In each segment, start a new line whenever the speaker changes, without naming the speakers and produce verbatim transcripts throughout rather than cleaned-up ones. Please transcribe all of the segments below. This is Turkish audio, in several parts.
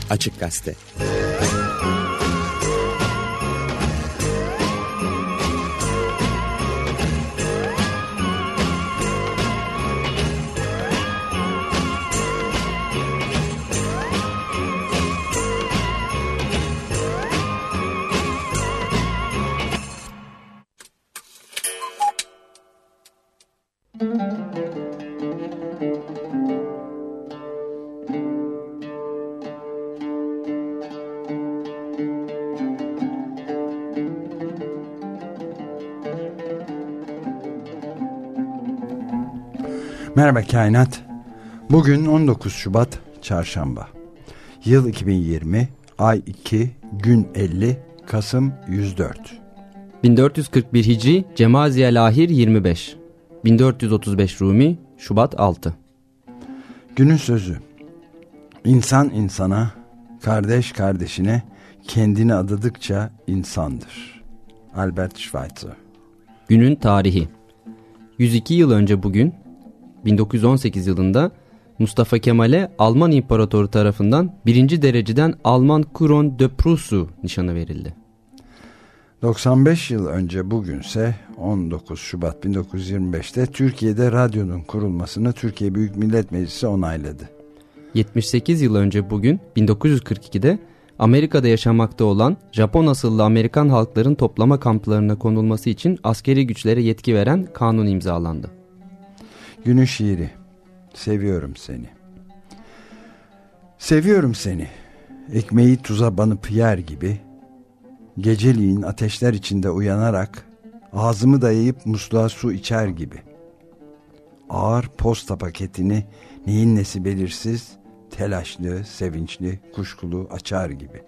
Açık Gazete.
Merhaba Kainat. Bugün on dokuz Şubat Çarşamba. Yıl iki bin yirmi, ay iki, gün elli, Kasım yüz dört.
bin dört yüz kırk bir Hicri, Cemaziyel-Ahir yirmi beş. bin dört yüz otuz beş Rumi, Şubat altı.
Günün sözü: İnsan insana, kardeş kardeşine kendini adadıkça insandır. Albert Schweitzer.
Günün tarihi: yüz iki yıl önce bugün, bin dokuz yüz on sekiz yılında Mustafa Kemal'e Alman İmparatoru tarafından birinci dereceden Alman Couronne de Prusse nişanı verildi.
doksan beş yıl önce bugünse on dokuz Şubat bin dokuz yüz yirmi beşte Türkiye'de radyonun kurulmasını Türkiye Büyük Millet Meclisi onayladı.
yetmiş sekiz yıl önce bugün bin dokuz yüz kırk ikide Amerika'da yaşamakta olan Japon asıllı Amerikan halkların toplama kamplarına konulması için askeri güçlere yetki veren kanun imzalandı.
Günün şiiri: Seviyorum seni. Seviyorum seni. Ekmeği tuza banıp yer gibi, geceliğin ateşler içinde uyanarak ağzımı dayayıp musluğa su içer gibi. Ağır posta paketini neyin nesi belirsiz, telaşlı, sevinçli, kuşkulu açar gibi.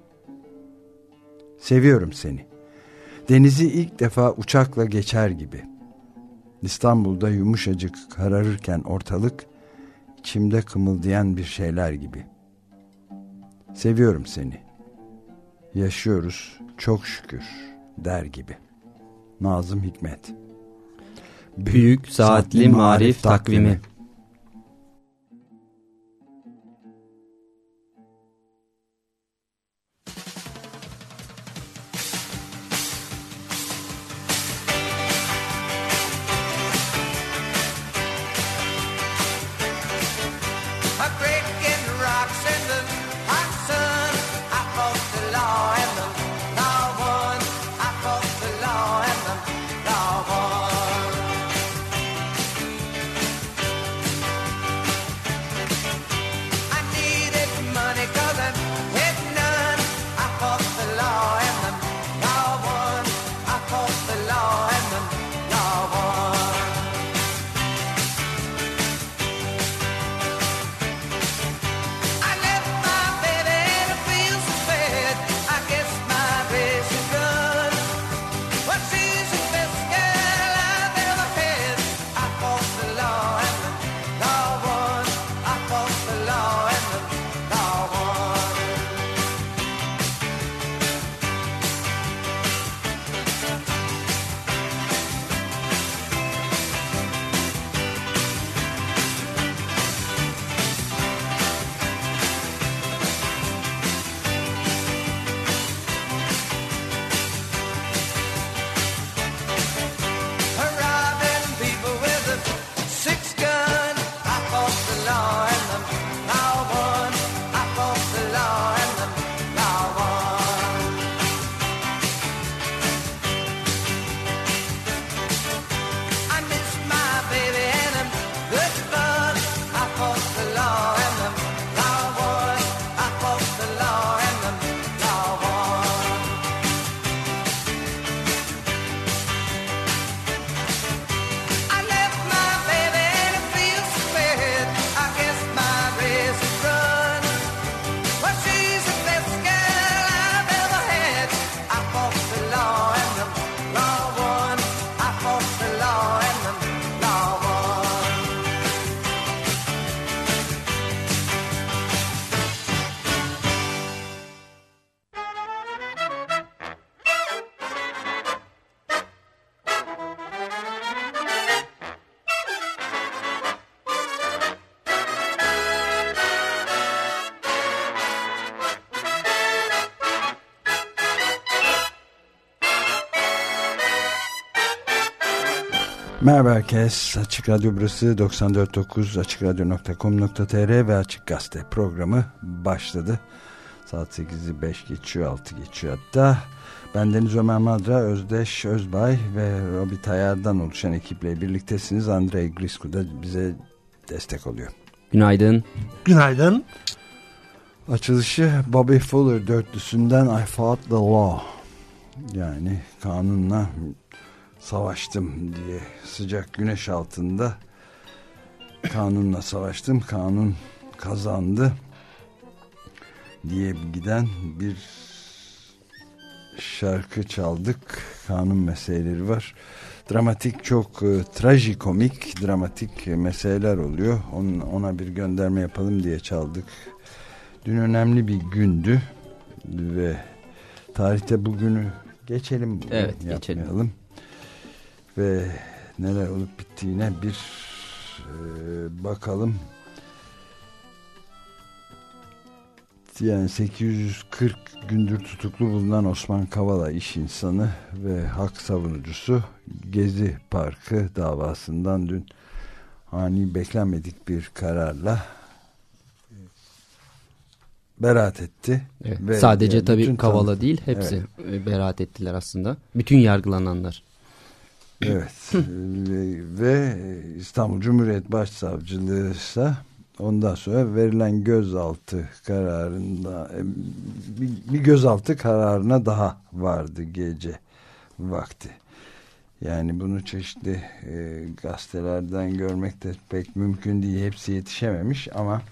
Seviyorum seni. Denizi ilk defa uçakla geçer gibi. İstanbul'da yumuşacık kararırken ortalık, içimde kımıldayan bir şeyler gibi. Seviyorum seni. Yaşıyoruz çok şükür der gibi. Nazım Hikmet.
Büyük, Büyük Saatli, Saatli Marif Takvimi, takvimi.
Merhaba herkes. Açık Radyo burası doksan dört nokta dokuz açık radyo nokta com nokta tr ve Açık Gazete programı başladı. Saat sekizi beş geçiyor, altı geçiyor hatta. Bendeniz Ömer Madra, Özdeş Özbay ve Robi Tayar'dan oluşan ekiple birliktesiniz. Andrei Grisku da bize destek oluyor.
Günaydın.
Günaydın.
Açılışı Bobby Fuller dörtlüsünden I Fought the Law, yani kanunla savaştım diye, sıcak güneş altında kanunla savaştım, kanun kazandı diye giden bir şarkı çaldık. Kanun meseleleri var. Dramatik, çok e, trajikomik, dramatik meseleler oluyor. Onun, ona bir gönderme yapalım diye çaldık. Dün önemli bir gündü ve tarihte bugünü geçelim.
Evet,
yapmayalım.
geçelim.
Ve neler olup bittiğine bir e, bakalım. Yani sekiz yüz kırk gündür tutuklu bulunan Osman Kavala, iş insanı ve hak savunucusu, Gezi Parkı davasından dün ani, beklenmedik bir kararla beraat etti.
Evet.
Ve
sadece tabii Kavala
tanık,
değil, hepsi
evet,
beraat ettiler aslında. Bütün yargılananlar.
Evet. ve, ve İstanbul Cumhuriyet Başsavcılığı ise ondan sonra verilen gözaltı kararında bir, bir gözaltı kararına daha vardı gece vakti. Yani bunu çeşitli e, gazetelerden görmek de pek mümkün değil. Hepsi yetişememiş ama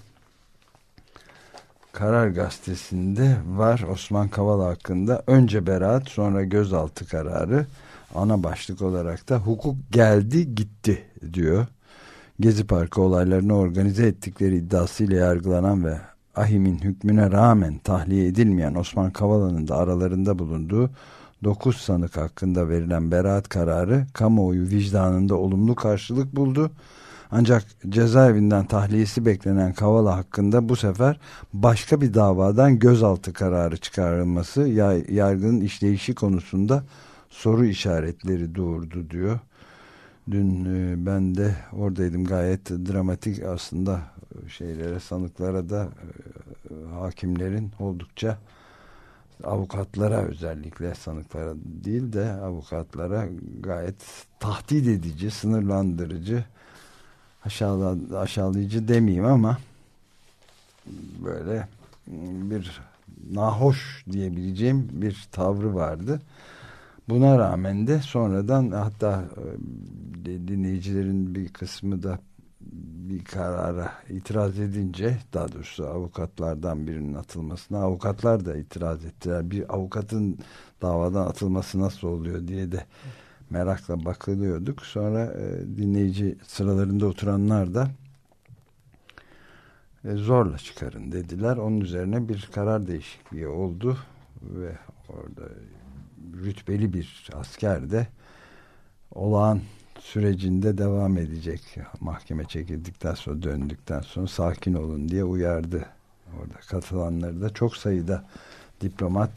Karar Gazetesi'nde var Osman Kavala hakkında. Önce beraat, sonra gözaltı kararı. Ana başlık olarak da hukuk geldi gitti diyor. Gezi Parkı olaylarını organize ettikleri iddiasıyla yargılanan ve Ahim'in hükmüne rağmen tahliye edilmeyen Osman Kavala'nın da aralarında bulunduğu dokuz sanık hakkında verilen beraat kararı kamuoyu vicdanında olumlu karşılık buldu. Ancak cezaevinden tahliyesi beklenen Kavala hakkında bu sefer başka bir davadan gözaltı kararı çıkarılması yargının işleyişi konusunda soru işaretleri doğurdu diyor. Dün e, ben de oradaydım, gayet dramatik aslında şeylere, sanıklara da e, hakimlerin oldukça, avukatlara, özellikle sanıklara değil de avukatlara gayet tahdit edici, sınırlandırıcı, aşağıla, aşağılayıcı demeyeyim ama böyle bir nahoş diyebileceğim bir tavrı vardı. Buna rağmen de sonradan, hatta dinleyicilerin bir kısmı da bir karara itiraz edince, daha doğrusu avukatlardan birinin atılmasına, avukatlar da itiraz ettiler. Bir avukatın davadan atılması nasıl oluyor diye de merakla bakılıyorduk. Sonra dinleyici sıralarında oturanlar da zorla çıkarın dediler. Onun üzerine bir karar değişikliği oldu ve orada rütbeli bir asker de olağan sürecinde devam edecek. Mahkeme çekildikten sonra, döndükten sonra sakin olun diye uyardı. Orada katılanları da çok sayıda diplomat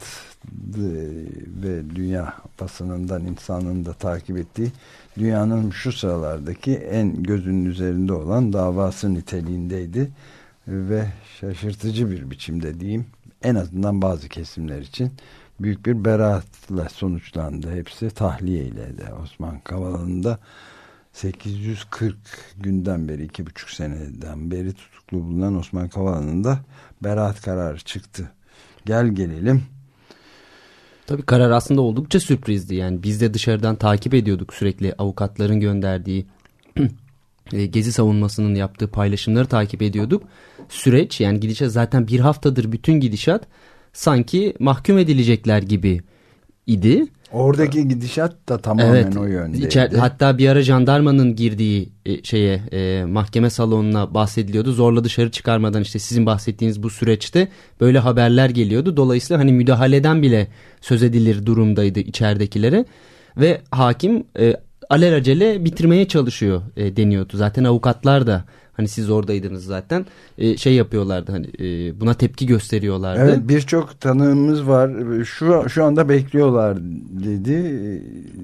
ve dünya basınından insanın da takip ettiği, dünyanın şu sıralardaki en gözünün üzerinde olan davası niteliğindeydi ve şaşırtıcı bir biçimde diyeyim, en azından bazı kesimler için büyük bir beraatla sonuçlandı. Hepsi tahliyeyle de. Osman Kavala'nın da sekiz yüz kırk günden beri, iki buçuk seneden beri tutuklu bulunan Osman Kavala'nın da beraat kararı çıktı. Gel gelelim.
Tabii karar aslında oldukça sürprizdi. Yani biz de dışarıdan takip ediyorduk sürekli, avukatların gönderdiği Gezi savunmasının yaptığı paylaşımları takip ediyorduk. Süreç, yani gidişat zaten bir haftadır, bütün gidişat sanki mahkum edilecekler gibi idi.
Oradaki gidişat da tamamen evet, o yöndeydi. Içer,
hatta bir ara jandarmanın girdiği e, şeye e, mahkeme salonuna bahsediliyordu. Zorla dışarı çıkarmadan, işte sizin bahsettiğiniz bu süreçte böyle haberler geliyordu. Dolayısıyla hani müdahaleden bile söz edilir durumdaydı içeridekilere. Ve hakim e, alelacele bitirmeye çalışıyor e, deniyordu. Zaten avukatlar da, hani siz oradaydınız zaten, e, şey yapıyorlardı, hani e, buna tepki gösteriyorlardı.
Evet, birçok tanığımız var. Şu şu anda bekliyorlar dedi.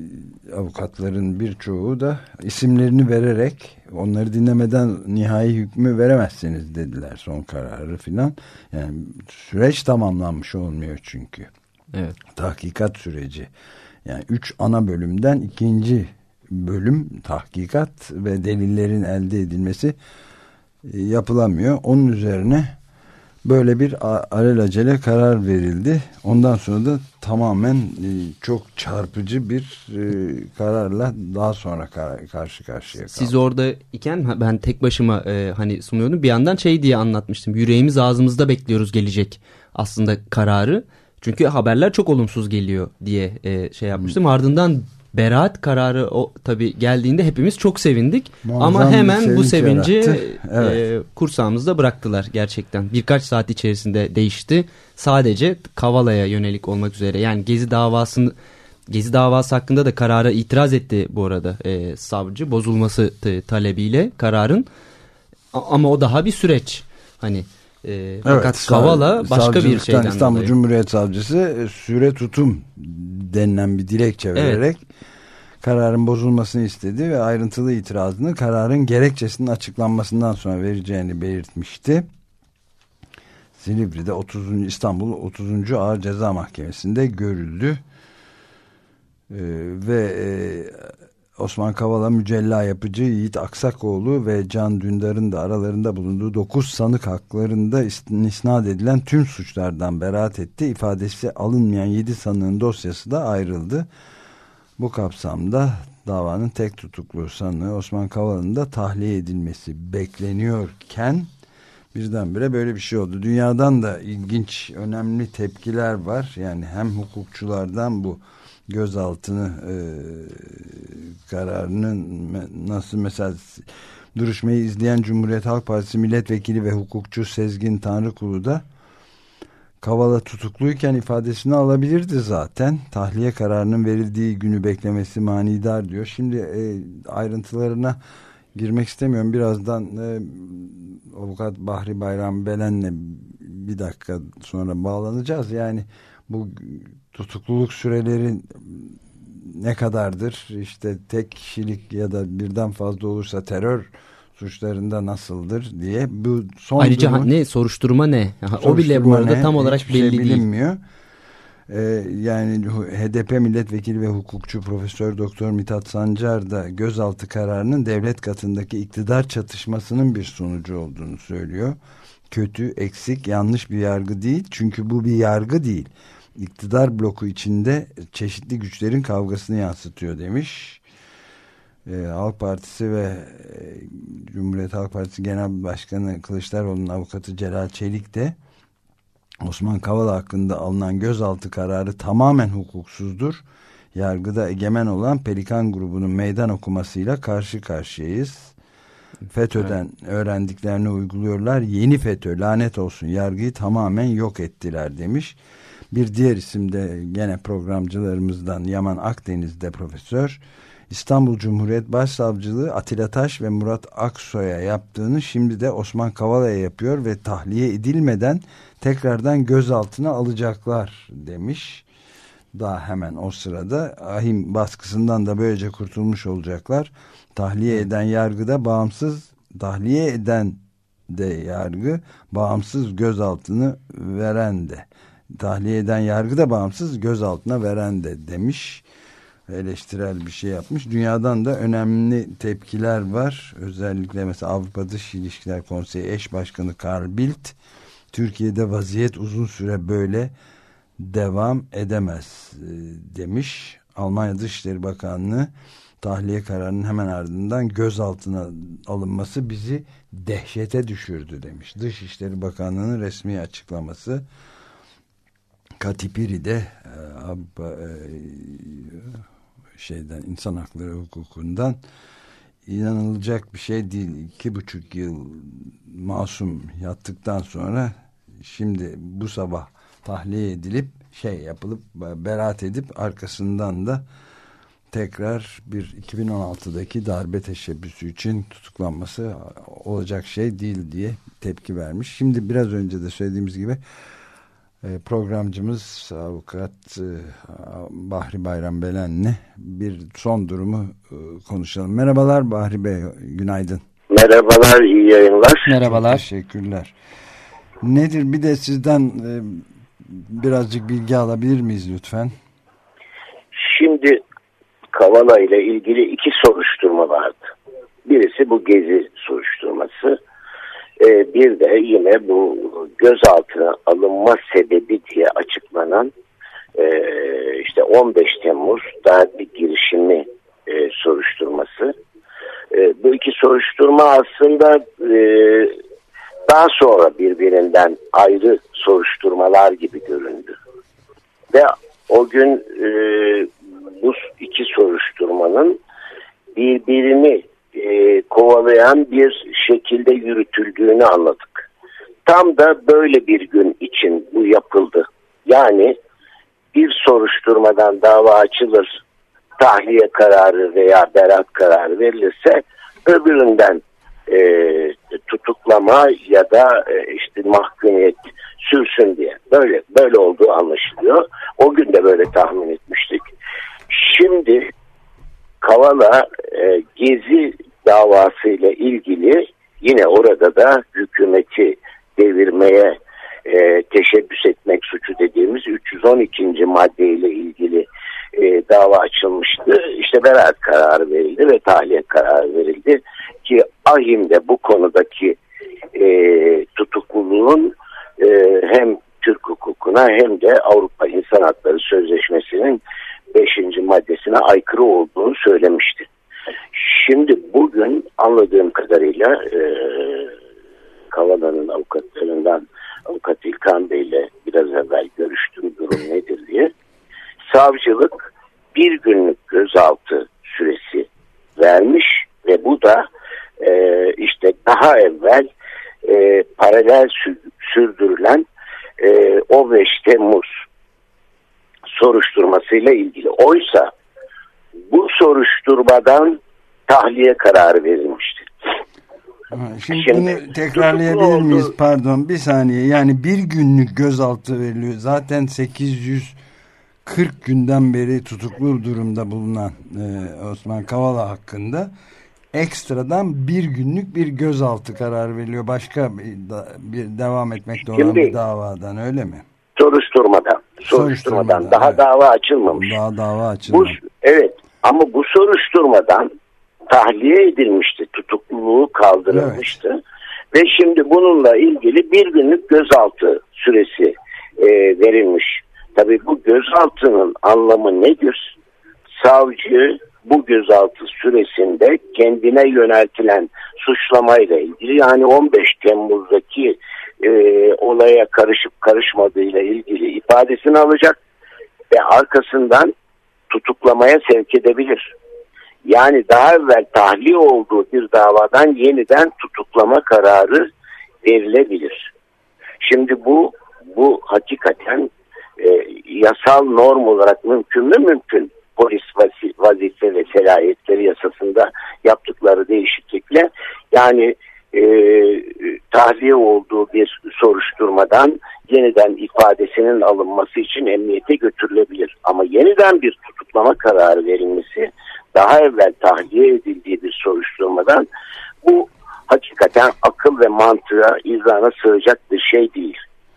avukatların birçoğu da isimlerini vererek onları dinlemeden nihai hükmü veremezsiniz dediler, son kararı filan. Yani süreç tamamlanmış olmuyor çünkü.
Evet.
Tahkikat süreci. Yani üç ana bölümden ikinci bölüm tahkikat ve delillerin elde edilmesi yapılamıyor. Onun üzerine böyle bir alelacele karar verildi. Ondan sonra da tamamen çok çarpıcı bir kararla daha sonra karşı karşıya kaldık.
Siz orada iken ben tek başıma e, hani sunuyordum. Bir yandan şey diye anlatmıştım. Yüreğimiz ağzımızda bekliyoruz gelecek aslında kararı. Çünkü haberler çok olumsuz geliyor diye e, şey yapmıştım. Hmm. Ardından beraat kararı o tabii geldiğinde hepimiz çok sevindik. Muazzam ama hemen bu sevinci evet. e, kursağımızda bıraktılar gerçekten. Birkaç saat içerisinde değişti. Sadece Kavala'ya yönelik olmak üzere. Yani Gezi davasını Gezi davası hakkında da karara itiraz etti bu arada e, savcı, bozulması talebiyle kararın. Ama o daha bir süreç. Hani e, evet, fakat Kavala başka bir şeyden
İstanbul
dolayı.
Cumhuriyet Savcısı süre tutum denilen bir dilekçe vererek evet. kararın bozulmasını istedi ve ayrıntılı itirazını kararın gerekçesinin açıklanmasından sonra vereceğini belirtmişti. Silivri'de otuzuncu İstanbul otuzuncu Ağır Ceza Mahkemesi'nde görüldü. Ee, ve e, Osman Kavala, Mücella Yapıcı, Yiğit Aksakoğlu ve Can Dündar'ın da aralarında bulunduğu dokuz sanık haklarında isnat edilen tüm suçlardan beraat etti. İfadesi alınmayan yedi sanığın dosyası da ayrıldı. Bu kapsamda davanın tek tutuklu sanığı Osman Kavala'nın da tahliye edilmesi bekleniyorken birdenbire böyle bir şey oldu. Dünyadan da ilginç, önemli tepkiler var. Yani hem hukukçulardan bu gözaltını e, kararının nasıl, mesela duruşmayı izleyen Cumhuriyet Halk Partisi milletvekili ve hukukçu Sezgin Tanrıkulu da Kavala tutukluyken ifadesini alabilirdi zaten. Tahliye kararının verildiği günü beklemesi manidar diyor. Şimdi e, ayrıntılarına girmek istemiyorum. Birazdan e, avukat Bahri Bayram Belen'le bir dakika sonra bağlanacağız. Yani bu tutukluluk süreleri ne kadardır? İşte tek kişilik ya da birden fazla olursa terör suçlarında nasıldır diye. Bu son
ayrıca
durum,
ne soruşturma ne? Soruşturma o bile bu arada ne? Tam olarak
Hiçbir
belli
şey
değil.
bilinmiyor. Ee, yani H D P milletvekili ve hukukçu Profesör Doktor Mithat Sancar da gözaltı kararının devlet katındaki iktidar çatışmasının bir sonucu olduğunu söylüyor. Kötü, eksik, yanlış bir yargı değil. Çünkü bu bir yargı değil. İktidar bloku içinde çeşitli güçlerin kavgasını yansıtıyor demiş. Ee, Halk Partisi ve e, Cumhuriyet Halk Partisi Genel Başkanı Kılıçdaroğlu'nun avukatı Celal Çelik de Osman Kavala hakkında alınan gözaltı kararı tamamen hukuksuzdur. Yargıda egemen olan Pelikan grubunun meydan okumasıyla karşı karşıyayız. FETÖ'den evet. öğrendiklerini uyguluyorlar. Yeni FETÖ, lanet olsun, yargıyı tamamen yok ettiler demiş. Bir diğer isim de gene programcılarımızdan Yaman Akdeniz'de profesör. İstanbul Cumhuriyet Başsavcılığı Atilla Taş ve Murat Aksoy'a yaptığını şimdi de Osman Kavala'ya yapıyor ve tahliye edilmeden tekrardan gözaltına alacaklar demiş. Daha hemen o sırada ahim baskısından da böylece kurtulmuş olacaklar. Tahliye eden yargı da bağımsız, tahliye eden de yargı bağımsız, gözaltını veren de. Tahliye eden yargı da bağımsız, gözaltına veren de demiş. Eleştirel bir şey yapmış. Dünyadan da önemli tepkiler var. Özellikle mesela Avrupa Dış İlişkiler Konseyi Eş Başkanı Carl Bildt, Türkiye'de vaziyet uzun süre böyle devam edemez demiş. Almanya Dışişleri Bakanlığı tahliye kararının hemen ardından gözaltına alınması bizi dehşete düşürdü demiş. Dışişleri Bakanlığı'nın resmi açıklaması. Katipiri'de şeyden, insan hakları hukukundan inanılacak bir şey değil. İki buçuk yıl masum yattıktan sonra şimdi bu sabah tahliye edilip şey yapılıp beraat edip arkasından da tekrar bir iki bin on altıdaki darbe teşebbüsü için tutuklanması olacak şey değil diye tepki vermiş. Şimdi biraz önce de söylediğimiz gibi Programcımız avukat Bahri Bayram Belen'le bir son durumu konuşalım. Merhabalar Bahri Bey, günaydın.
Merhabalar, iyi yayınlar.
Merhabalar.
Çok teşekkürler. Nedir, bir de sizden birazcık bilgi alabilir miyiz lütfen?
Şimdi Kavala ile ilgili iki soruşturma vardı. Birisi bu Gezi soruşturması. Bir de yine bu gözaltına alınma sebebi diye açıklanan işte on beş Temmuz darbe girişimi soruşturması. Bu iki soruşturma aslında daha sonra birbirinden ayrı soruşturmalar gibi göründü. Ve o gün bu iki soruşturmanın birbirini E, kovalayan bir şekilde yürütüldüğünü anladık. Tam da böyle bir gün için bu yapıldı. Yani bir soruşturmadan dava açılır, tahliye kararı veya beraat kararı verilirse öbüründen e, tutuklama ya da e, işte mahkumiyet sürsün diye. Böyle böyle olduğu anlaşılıyor. O gün de böyle tahmin etmiştik. Şimdi Kavala e, Gezi davasıyla ilgili yine orada da hükümeti devirmeye e, teşebbüs etmek suçu dediğimiz üç yüz on ikinci maddeyle ilgili e, dava açılmıştı. İşte beraat kararı verildi ve tahliye kararı verildi ki ahimde bu konudaki e, tutukluluğun e, hem Türk hukukuna hem de Avrupa İnsan Hakları Sözleşmesi'nin beşinci maddesine aykırı olduğunu söylemişti. Şimdi bugün anladığım kadarıyla e, Kavala'nın avukatlarından Avukat İlkan Bey ile biraz evvel görüştüğüm durum nedir diye. Savcılık bir günlük gözaltı süresi vermiş ve bu da e, işte daha evvel e, paralel sürdürülen e, on beş Temmuz soruşturmasıyla ilgili. Oysa bu soruşturmadan tahliye kararı verilmişti.
Şimdi, Şimdi bunu tekrarlayabilir miyiz? Oldu. Pardon bir saniye. Yani bir günlük gözaltı veriliyor. Zaten sekiz yüz kırk günden beri tutuklu durumda bulunan e, Osman Kavala hakkında ekstradan bir günlük bir gözaltı kararı veriliyor. Başka bir, da, bir devam etmekte olan bir davadan, öyle mi?
Soruşturmadan. Soruşturmadan. soruşturmadan daha evet. dava açılmamış.
Daha dava açılmamış.
Bu, evet ama bu soruşturmadan tahliye edilmişti. Tutukluluğu kaldırılmıştı. Evet. Ve şimdi bununla ilgili bir günlük gözaltı süresi e, verilmiş. Tabii bu gözaltının anlamı nedir? Savcı bu gözaltı süresinde kendine yöneltilen suçlamayla ilgili, yani on beş Temmuz'daki e, olaya karışıp karışmadığıyla ilgili ifadesini alacak ve arkasından tutuklamaya sevk edebilir. Yani daha evvel tahliye olduğu bir davadan yeniden tutuklama kararı verilebilir. Şimdi bu bu hakikaten e, yasal norm olarak mümkün mü? Mümkün. Polis vazife ve selahiyetleri yasasında yaptıkları değişiklikle yani e, tahliye olduğu bir soruşturmadan yeniden ifadesinin alınması için emniyete götürülebilir. Ama yeniden bir tutuklama kararı verilmesi daha evvel tahliye edildiği bir soruşturmadan, bu hakikaten akıl ve mantığa, izana sığacak bir şey değil.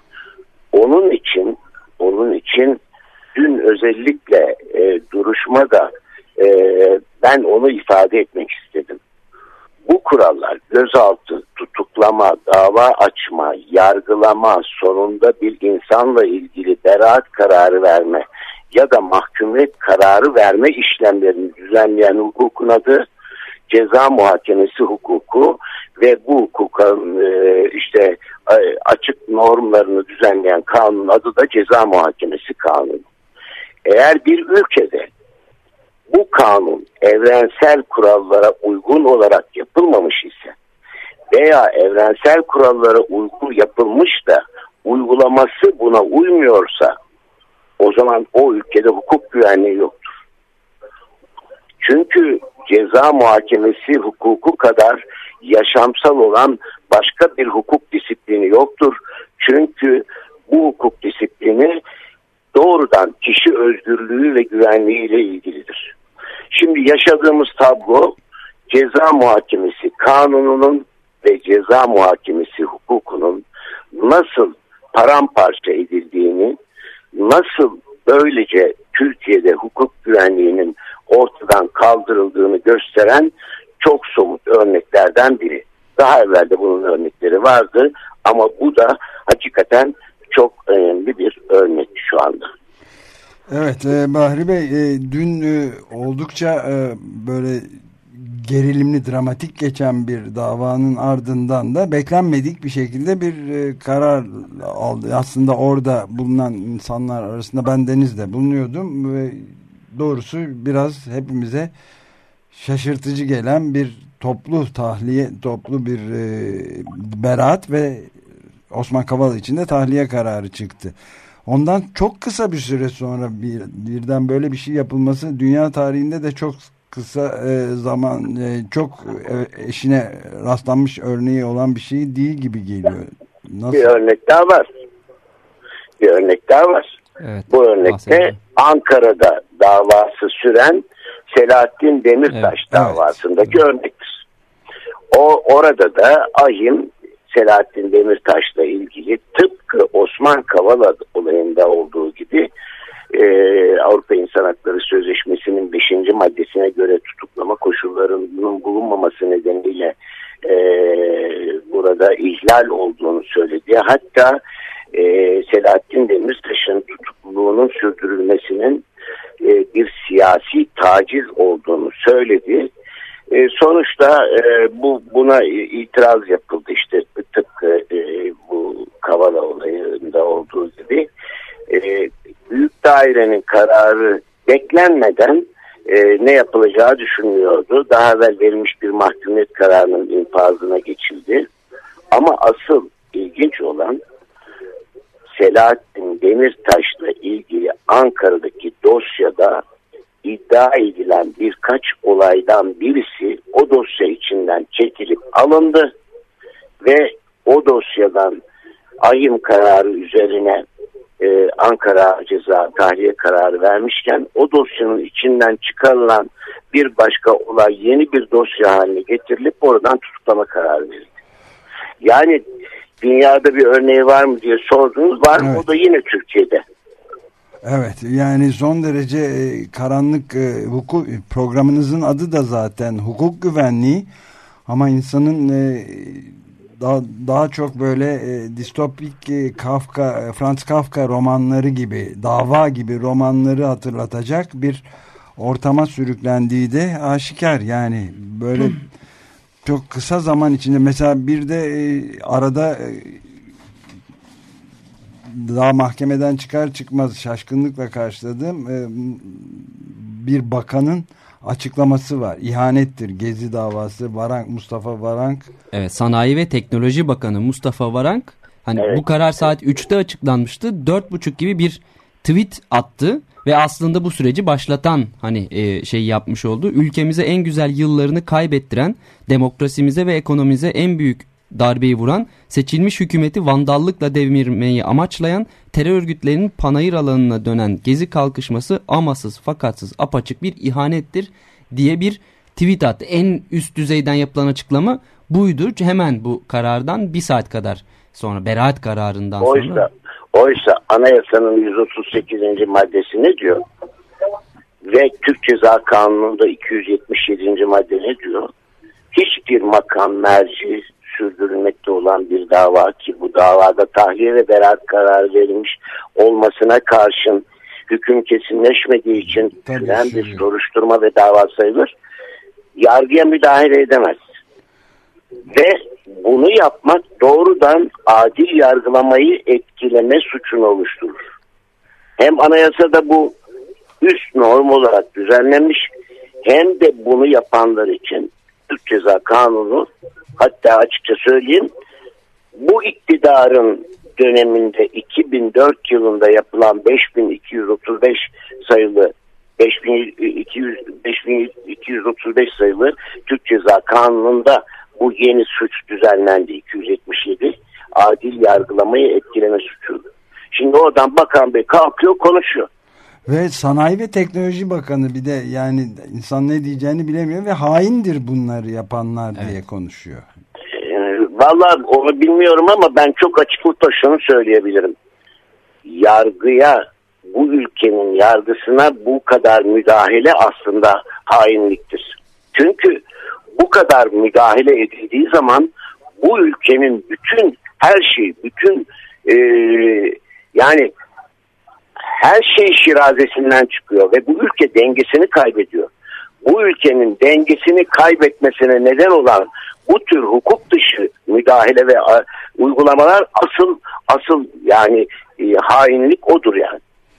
Onun için onun için dün özellikle e, duruşmada e, ben onu ifade etmek istedim. Bu kurallar gözaltı, tutuklama, dava açma, yargılama, sonunda bir insanla ilgili beraat kararı verme ya da mahkumiyet kararı verme işlemlerini düzenleyen hukukun adı ceza muhakemesi hukuku ve bu hukukun e, işte e, açık normlarını düzenleyen kanunun adı da ceza muhakemesi kanunu. Eğer bir ülkede bu kanun evrensel kurallara uygun olarak yapılmamış ise veya evrensel kurallara uygun yapılmış da uygulaması buna uymuyorsa, o zaman o ülkede hukuk güvenliği yoktur. Çünkü ceza muhakemesi hukuku kadar yaşamsal olan başka bir hukuk disiplini yoktur. Çünkü bu hukuk disiplini huzuru ve güvenliği ile ilgilidir. Şimdi yaşadığımız tablo ceza muhakemesi kanununun ve ceza muhakemesi hukukunun nasıl paramparça edildiğini, nasıl böylece Türkiye'de hukuk güvenliğinin ortadan kaldırıldığını gösteren çok somut örneklerden biri. Daha evvel de bunun örnekleri vardı ama bu da hakikaten çok önemli bir örnek şu anda.
Evet e, Bahri Bey, e, dün e, oldukça e, böyle gerilimli, dramatik geçen bir davanın ardından da beklenmedik bir şekilde bir e, karar aldı. Aslında orada bulunan insanlar arasında bendeniz de bulunuyordum ve doğrusu biraz hepimize şaşırtıcı gelen bir toplu tahliye, toplu bir e, beraat ve Osman Kavala için de tahliye kararı çıktı. Ondan çok kısa bir süre sonra bir, birden böyle bir şey yapılması dünya tarihinde de çok kısa e, zaman e, çok e, eşine rastlanmış örneği olan bir şey değil gibi geliyor. Nasıl?
Bir örnek daha var. Bir örnek daha var. Evet, bu örnekte bahsedelim. Ankara'da davası süren Selahattin Demirtaş evet, davasındaki evet. örnektir. O orada da ahim Selahattin Demirtaş'la ilgili tıpkı Osman Kavala olayında olduğu gibi e, Avrupa İnsan Hakları Sözleşmesi'nin beşinci maddesine göre tutuklama koşullarının bulunmaması nedeniyle e, burada ihlal olduğunu söyledi. Hatta e, Selahattin Demirtaş'ın tutukluluğunun sürdürülmesinin e, bir siyasi taciz olduğunu söyledi. E, sonuçta e, bu buna itiraz yapıldı işte tıpkı e, bu Kavala olayında olduğu gibi. E, büyük dairenin kararı beklenmeden e, ne yapılacağı düşünülüyordu. Daha evvel verilmiş bir mahkumiyet kararının infazına geçildi. Ama asıl ilginç olan Selahattin Demirtaş'la ilgili Ankara'daki dosyada iddia edilen birkaç olaydan birisi o dosya içinden çekilip alındı ve o dosyadan ahim kararı üzerine e, Ankara Ceza tahliye kararı vermişken o dosyanın içinden çıkarılan bir başka olay yeni bir dosya haline getirilip oradan tutuklama kararı verildi. Yani dünyada bir örneği var mı diye sordunuz, var mı? Evet. O da yine Türkiye'de.
Evet, yani son derece e, karanlık e, hukuk programınızın adı da zaten hukuk güvenliği ama insanın e, daha, daha çok böyle e, distopik e, Kafka, e, Franz Kafka romanları gibi, dava gibi romanları hatırlatacak bir ortama sürüklendiği de aşikar. Yani böyle çok kısa zaman içinde mesela bir de e, arada e, daha mahkemeden çıkar çıkmaz şaşkınlıkla karşıladığım e, bir bakanın açıklaması var. İhanettir Gezi davası. Varank, Mustafa Varank.
Evet, Sanayi ve Teknoloji Bakanı Mustafa Varank. Hani evet. Bu karar saat üçte açıklanmıştı. dört buçuk gibi bir tweet attı ve aslında bu süreci başlatan hani e, şey yapmış oldu. Ülkemize en güzel yıllarını kaybettiren, demokrasimize ve ekonomimize en büyük darbeyi vuran, seçilmiş hükümeti vandallıkla devirmeyi amaçlayan, terör örgütlerinin panayır alanına dönen Gezi kalkışması amasız fakatsız apaçık bir ihanettir diye bir tweet attı. En üst düzeyden yapılan açıklama buydu. Hemen bu karardan bir saat kadar sonra, beraat kararından
oysa,
sonra.
Oysa anayasanın yüz otuz sekizinci maddesi ne diyor? Ve Türk Ceza Kanunu'nda iki yüz yetmiş yedinci madde ne diyor? Hiçbir makam merci sürdürülmekte olan bir dava ki bu davada tahliye ve beraat kararı verilmiş olmasına karşın hüküm kesinleşmediği için süren bir soruşturma ve dava sayılır. Yargıya müdahale edemez. Ve bunu yapmak doğrudan adil yargılamayı etkileme suçunu oluşturur. Hem anayasada bu üst norm olarak düzenlenmiş, hem de bunu yapanlar için Türk Ceza Kanunu, hatta açıkça söyleyeyim, bu iktidarın döneminde iki bin dört yılında yapılan beş bin iki yüz otuz beş sayılı beş bin iki yüz, beş bin iki yüz otuz beş sayılı Türk Ceza Kanunu'nda bu yeni suç düzenlendi. iki yüz yetmiş yedi adil yargılamayı etkileme suçu. Şimdi oradan Bakan Bey kalkıyor konuşuyor.
Ve Sanayi ve Teknoloji Bakanı bir de yani insan ne diyeceğini bilemiyor ve haindir bunları yapanlar evet. diye konuşuyor.
Vallahi onu bilmiyorum ama ben çok açıklıkla şunu söyleyebilirim. Yargıya, bu ülkenin yargısına bu kadar müdahale aslında hainliktir. Çünkü bu kadar müdahale edildiği zaman bu ülkenin bütün her şey, bütün e, yani her şey şirazesinden çıkıyor ve bu ülke dengesini kaybediyor. Bu ülkenin dengesini kaybetmesine neden olan bu tür hukuk dışı müdahale ve a, uygulamalar asıl asıl yani e, hainlik odur yani.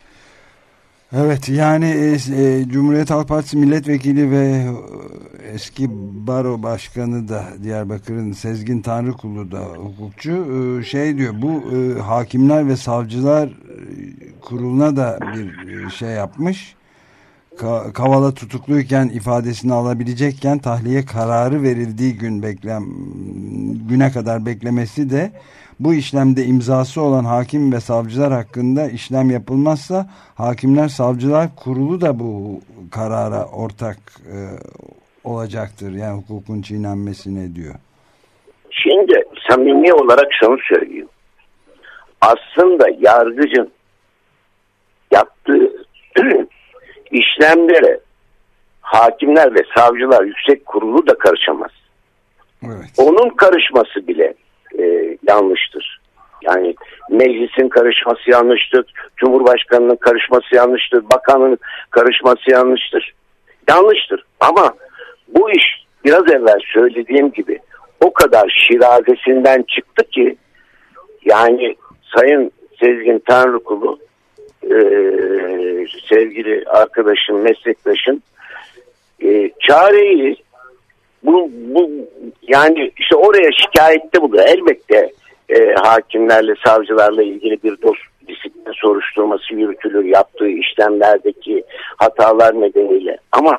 Evet yani e, Cumhuriyet Halk Partisi milletvekili ve eski baro başkanı da Diyarbakır'ın Sezgin Tanrıkulu da hukukçu e, şey diyor bu e, hakimler ve savcılar kuruluna da bir şey yapmış. Ka- Kavala tutukluyken ifadesini alabilecekken tahliye kararı verildiği gün beklem güne kadar beklemesi de bu işlemde imzası olan hakim ve savcılar hakkında işlem yapılmazsa Hakimler Savcılar Kurulu da bu karara ortak e, olacaktır. Yani hukukun çiğnenmesine diyor.
Şimdi samimi olarak şunu söyleyeyim. Aslında yargıcın yaptığı işlemlere hakimler ve savcılar yüksek kurulu da karışamaz. Evet. Onun karışması bile e, yanlıştır. Yani meclisin karışması yanlıştır. Cumhurbaşkanının karışması yanlıştır. Bakanın karışması yanlıştır. Yanlıştır. Ama bu iş biraz evvel söylediğim gibi o kadar şirazesinden çıktı ki yani Sayın Sezgin Tanrıkulu Ee, sevgili arkadaşım, meslektaşım e, çareyi bu, bu yani işte oraya şikayette buluyor. Elbette e, hakimlerle, savcılarla ilgili bir dost disiplin soruşturması yürütülür yaptığı işlemlerdeki hatalar nedeniyle. Ama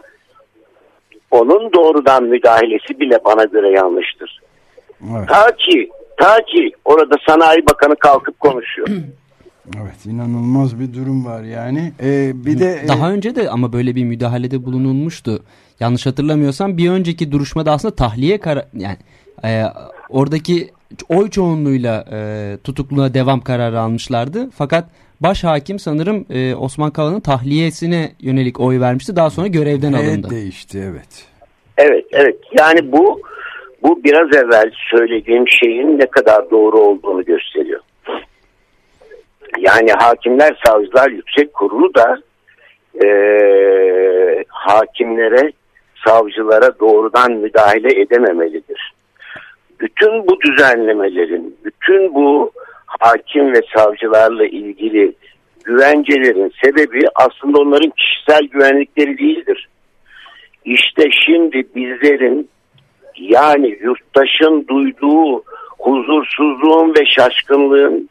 onun doğrudan müdahalesi bile bana göre yanlıştır. Evet. Ta ki ta ki orada Sanayi Bakanı kalkıp konuşuyor.
Evet, inanılmaz bir durum var yani. Ee, bir de
daha e... önce de ama böyle bir müdahalede bulunulmuştu. Yanlış hatırlamıyorsam bir önceki duruşmada aslında tahliye kararı yani e, oradaki oy çoğunluğuyla e, tutukluluğa devam kararı almışlardı. Fakat başhakim sanırım e, Osman Kavala'nın tahliyesine yönelik oy vermişti. Daha sonra görevden
evet,
alındı.
Değişti evet.
Evet, evet. Yani bu bu biraz evvel söylediğim şeyin ne kadar doğru olduğunu gösteriyor. Yani Hakimler Savcılar Yüksek Kurulu da e, hakimlere, savcılara doğrudan müdahale edememelidir. Bütün bu düzenlemelerin, bütün bu hakim ve savcılarla ilgili güvencelerin sebebi aslında onların kişisel güvenlikleri değildir. İşte şimdi bizlerin yani yurttaşın duyduğu huzursuzluğun ve şaşkınlığın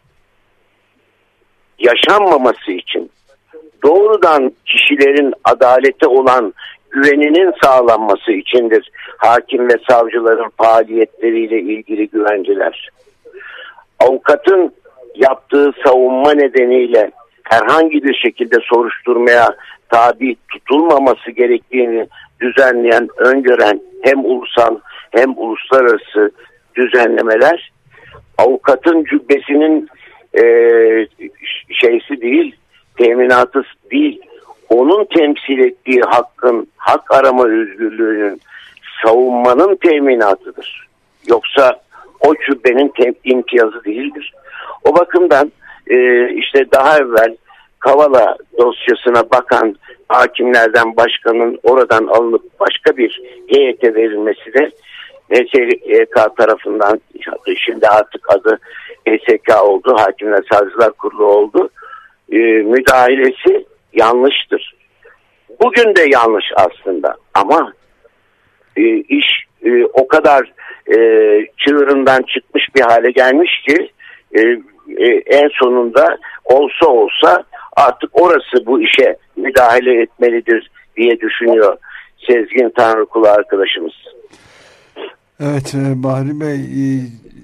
yaşanmaması için doğrudan kişilerin adalete olan güveninin sağlanması içindir hakim ve savcıların faaliyetleriyle ilgili güvenceler. Avukatın yaptığı savunma nedeniyle herhangi bir şekilde soruşturmaya tabi tutulmaması gerektiğini düzenleyen, öngören hem ulusal hem uluslararası düzenlemeler avukatın cübbesinin e, şeysi değil, teminatı değil, onun temsil ettiği hakkın, hak arama özgürlüğünün, savunmanın teminatıdır. Yoksa o cübbenin tem- imtiyazı değildir. O bakımdan e, işte daha evvel Kavala dosyasına bakan hakimlerden başkanın oradan alınıp başka bir heyete verilmesi de H S K tarafından, şimdi artık adı H S K oldu, Hakimler Savcılar Kurulu oldu, e, müdahalesi yanlıştır. Bugün de yanlış aslında ama e, iş e, o kadar e, çığırından çıkmış bir hale gelmiş ki e, e, en sonunda olsa olsa artık orası bu işe müdahale etmelidir diye düşünüyor Sezgin Tanrıkulu arkadaşımız.
Evet Bahri Bey,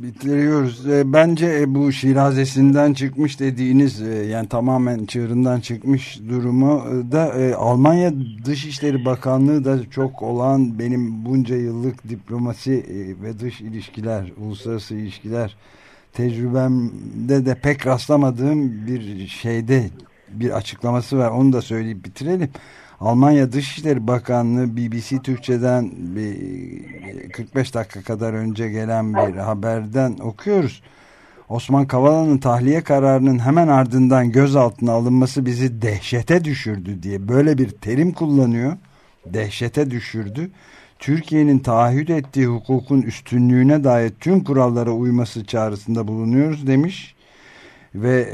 bitiriyoruz. Bence bu Şirazesi'nden çıkmış dediğiniz, yani tamamen çığırından çıkmış durumu da Almanya Dışişleri Bakanlığı da çok olan, benim bunca yıllık diplomasi ve dış ilişkiler, uluslararası ilişkiler tecrübemde de pek rastlamadığım bir şeyde bir açıklaması var. Onu da söyleyip bitirelim. Almanya Dışişleri Bakanlığı B B C Türkçe'den bir kırk beş dakika kadar önce gelen bir haberden okuyoruz. Osman Kavala'nın tahliye kararının hemen ardından gözaltına alınması bizi dehşete düşürdü diye böyle bir terim kullanıyor. Dehşete düşürdü. Türkiye'nin taahhüt ettiği hukukun üstünlüğüne dair tüm kurallara uyması çağrısında bulunuyoruz demiş. Ve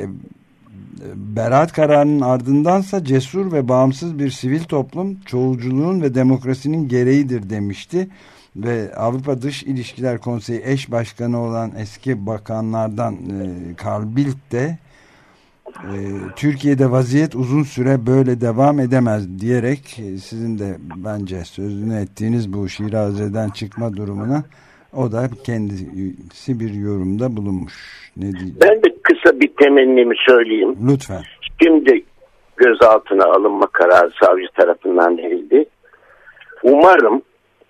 beraat kararının ardındansa cesur ve bağımsız bir sivil toplum çoğulculuğun ve demokrasinin gereğidir demişti. Ve Avrupa Dış İlişkiler Konseyi eş başkanı olan eski bakanlardan e, Carl Bildt de e, Türkiye'de vaziyet uzun süre böyle devam edemez diyerek e, sizin de bence sözünü ettiğiniz bu Şiraze'den çıkma durumuna o da kendisi bir yorumda bulunmuş. Ne diyeceğim? Ben
de kısa bir temennimi söyleyeyim.
Lütfen.
Şimdi gözaltına alınma kararı savcı tarafından verildi. Umarım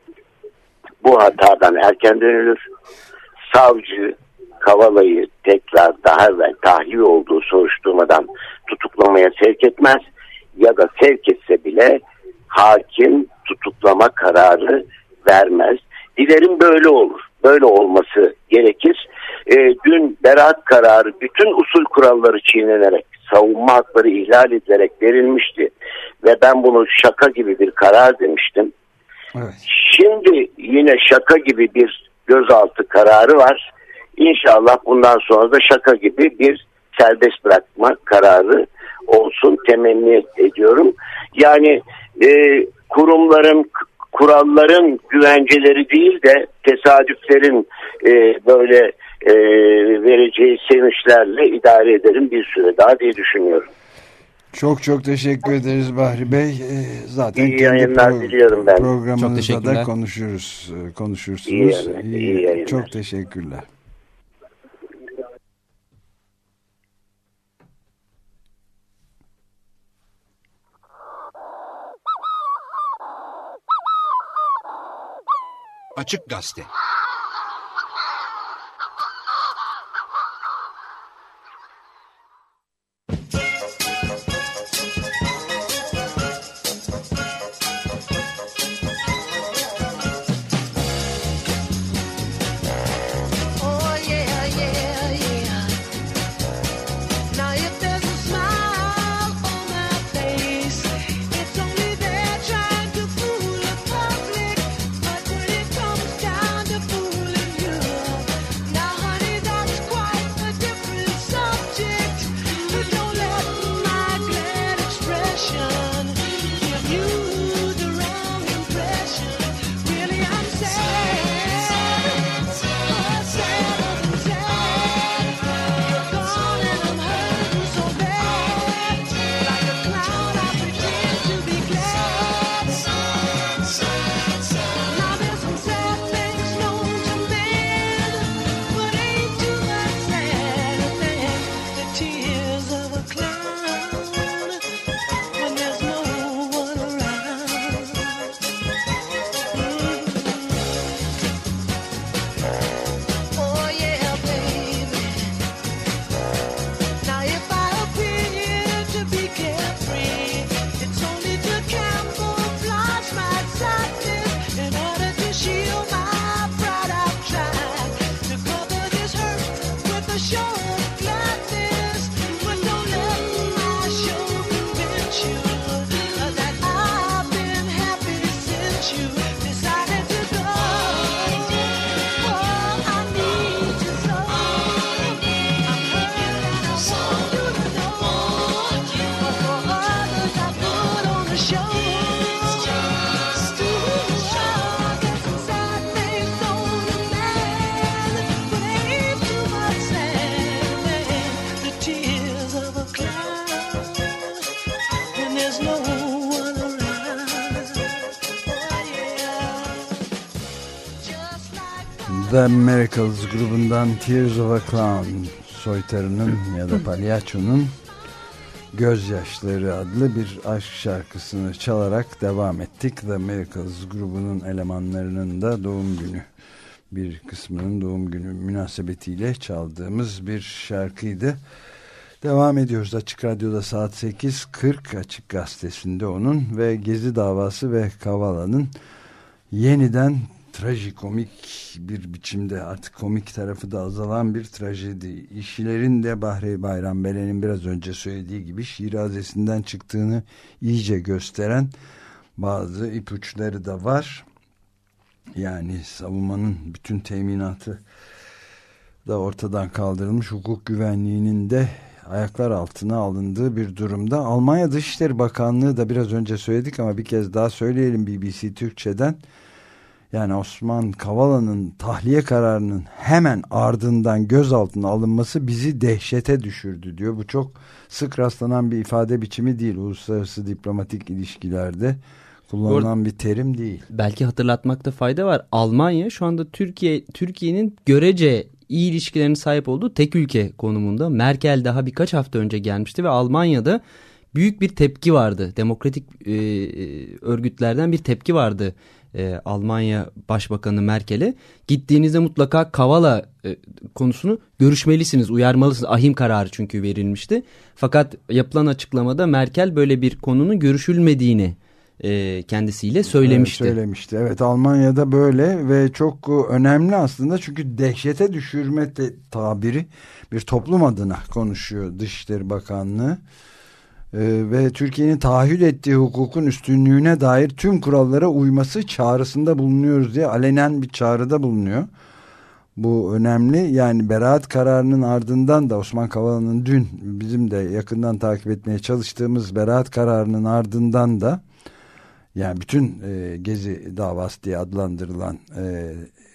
bu hatadan erken dönülür. Savcı Kavala'yı tekrar daha evvel tahliye olduğu soruşturmadan tutuklamaya sevk etmez ya da sevk etse bile hakim tutuklama kararı vermez. Dilerim böyle olur. Böyle olması gerekir. E, dün beraat kararı bütün usul kuralları çiğnenerek, savunma hakları ihlal edilerek verilmişti. Ve ben bunu şaka gibi bir karar demiştim. Evet. Şimdi yine şaka gibi bir gözaltı kararı var. İnşallah bundan sonra da şaka gibi bir serbest bırakma kararı olsun temenni ediyorum. Yani e, kurumların, kuralların güvenceleri değil de tesadüflerin e, böyle e, vereceği sevinçlerle idare ederim bir süre daha diye düşünüyorum.
Çok çok teşekkür ederiz Bahri Bey. Zaten
İyi yayınlar pro- diliyorum ben.
Programımızda da konuşuruz, konuşursunuz.
İyi yayınlar, iyi iyi yayınlar.
Çok teşekkürler.
Açık Gazete.
The Miracles grubundan Tears of a Clown, soytarının ya da palyaçonun Gözyaşları adlı bir aşk şarkısını çalarak devam ettik. The Miracles grubunun elemanlarının da doğum günü, bir kısmının doğum günü münasebetiyle çaldığımız bir şarkıydı. Devam ediyoruz. Açık Radyo'da saat sekiz kırk, Açık Gazetesi'nde onun ve Gezi davası ve Kavala'nın yeniden trajikomik bir biçimde, artık komik tarafı da azalan bir trajedi. İşçilerin de Bahri Bayram Belen'in biraz önce söylediği gibi şirazesinden çıktığını iyice gösteren bazı ipuçları da var. Yani savunmanın bütün teminatı da ortadan kaldırılmış, hukuk güvenliğinin de ayaklar altına alındığı bir durumda. Almanya Dışişleri Bakanlığı da biraz önce söyledik ama bir kez daha söyleyelim B B C Türkçe'den. Yani Osman Kavala'nın tahliye kararının hemen ardından gözaltına alınması bizi dehşete düşürdü diyor. Bu çok sık rastlanan bir ifade biçimi değil. Uluslararası diplomatik ilişkilerde kullanılan bir terim değil.
Belki hatırlatmakta fayda var. Almanya şu anda Türkiye Türkiye'nin görece iyi ilişkilerine sahip olduğu tek ülke konumunda. Merkel daha birkaç hafta önce gelmişti ve Almanya'da büyük bir tepki vardı. Demokratik e, örgütlerden bir tepki vardı. Ee, Almanya Başbakanı Merkel'e, gittiğinizde mutlaka Kavala e, konusunu görüşmelisiniz, uyarmalısınız. Ahim kararı çünkü verilmişti. Fakat yapılan açıklamada Merkel böyle bir konunun görüşülmediğini e, kendisiyle söylemişti.
Evet, söylemişti. Evet, Almanya'da böyle ve çok önemli aslında, çünkü dehşete düşürme de, tabiri bir toplum adına konuşuyor Dışişleri Bakanlığı. Ee, ve Türkiye'nin tahayyül ettiği hukukun üstünlüğüne dair tüm kurallara uyması çağrısında bulunuyoruz diye alenen bir çağrıda bulunuyor. Bu önemli. Yani beraat kararının ardından da Osman Kavala'nın dün bizim de yakından takip etmeye çalıştığımız beraat kararının ardından da, yani bütün e, Gezi davası diye adlandırılan e,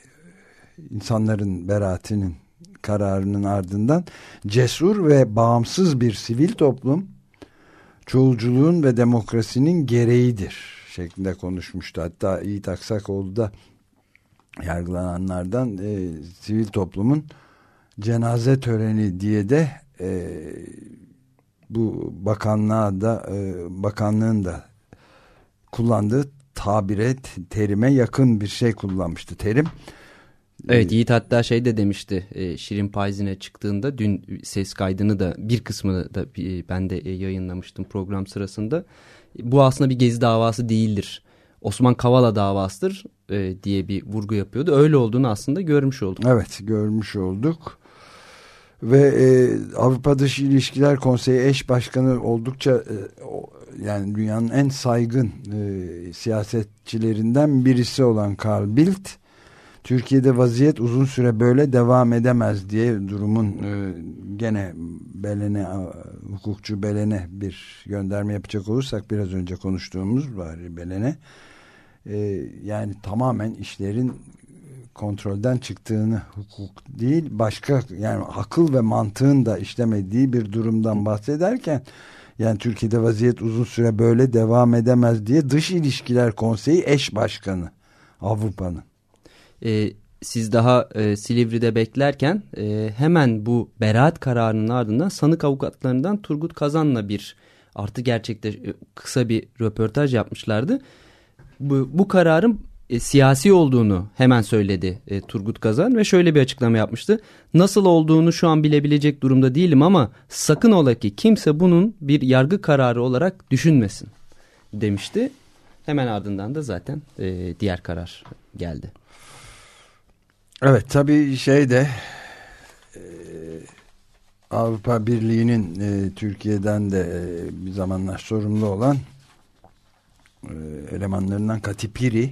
insanların beraatinin kararının ardından cesur ve bağımsız bir sivil toplum çoğulculuğun ve demokrasinin gereğidir şeklinde konuşmuştu. Hatta Yiğit Aksakoğlu da yargılananlardan e, sivil toplumun cenaze töreni diye de e, bu bakanlığa da e, bakanlığın da kullandığı tabire, terime yakın bir şey kullanmıştı terim.
Evet, Yiğit hatta şey de demişti, e, Şirin Payzin'e çıktığında dün ses kaydını da bir kısmını da e, ben de e, yayınlamıştım program sırasında. Bu aslında bir Gezi davası değildir, Osman Kavala davasıdır e, diye bir vurgu yapıyordu. Öyle olduğunu aslında görmüş olduk.
Evet, görmüş olduk. Ve e, Avrupa Dış İlişkiler Konseyi eş başkanı oldukça e, o, yani dünyanın en saygın e, siyasetçilerinden birisi olan Carl Bildt, Türkiye'de vaziyet uzun süre böyle devam edemez diye durumun e, gene Belen'e, hukukçu Belen'e bir gönderme yapacak olursak, biraz önce konuştuğumuz var Belen'e, e, yani tamamen işlerin kontrolden çıktığını, hukuk değil başka, yani akıl ve mantığın da işlemediği bir durumdan bahsederken, yani Türkiye'de vaziyet uzun süre böyle devam edemez diye Dış İlişkiler Konseyi eş başkanı Avrupa'nın.
Ee, siz daha e, Silivri'de beklerken e, hemen bu beraat kararının ardından sanık avukatlarından Turgut Kazan'la bir artı gerçekte e, kısa bir röportaj yapmışlardı. Bu, bu kararın e, siyasi olduğunu hemen söyledi e, Turgut Kazan ve şöyle bir açıklama yapmıştı. Nasıl olduğunu şu an bilebilecek durumda değilim ama sakın ola ki kimse bunun bir yargı kararı olarak düşünmesin demişti. Hemen ardından da zaten e, diğer karar geldi.
Evet, tabii şey de e, Avrupa Birliği'nin e, Türkiye'den de e, bir zamanlar sorumlu olan e, elemanlarından Kati Piri,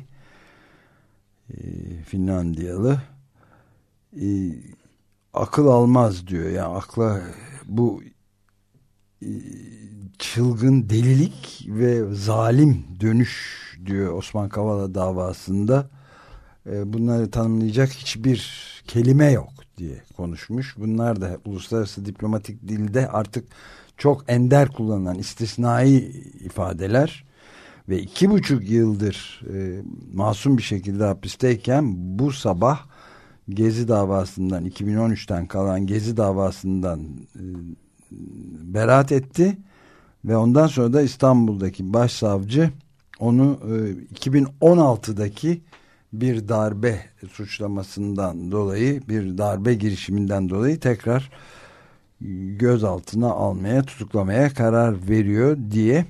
e, Finlandiyalı, e, akıl almaz diyor. Yani akla bu e, çılgın delilik ve zalim dönüş diyor Osman Kavala davasında. Bunları tanımlayacak hiçbir kelime yok diye konuşmuş. Bunlar da uluslararası diplomatik dilde artık çok ender kullanılan istisnai ifadeler ve iki buçuk yıldır e, masum bir şekilde hapisteyken bu sabah Gezi davasından, iki bin on üçten kalan Gezi davasından e, beraat etti ve ondan sonra da İstanbul'daki başsavcı onu e, iki bin on altıdaki bir darbe suçlamasından dolayı, bir darbe girişiminden dolayı tekrar gözaltına almaya, tutuklamaya karar veriyor diye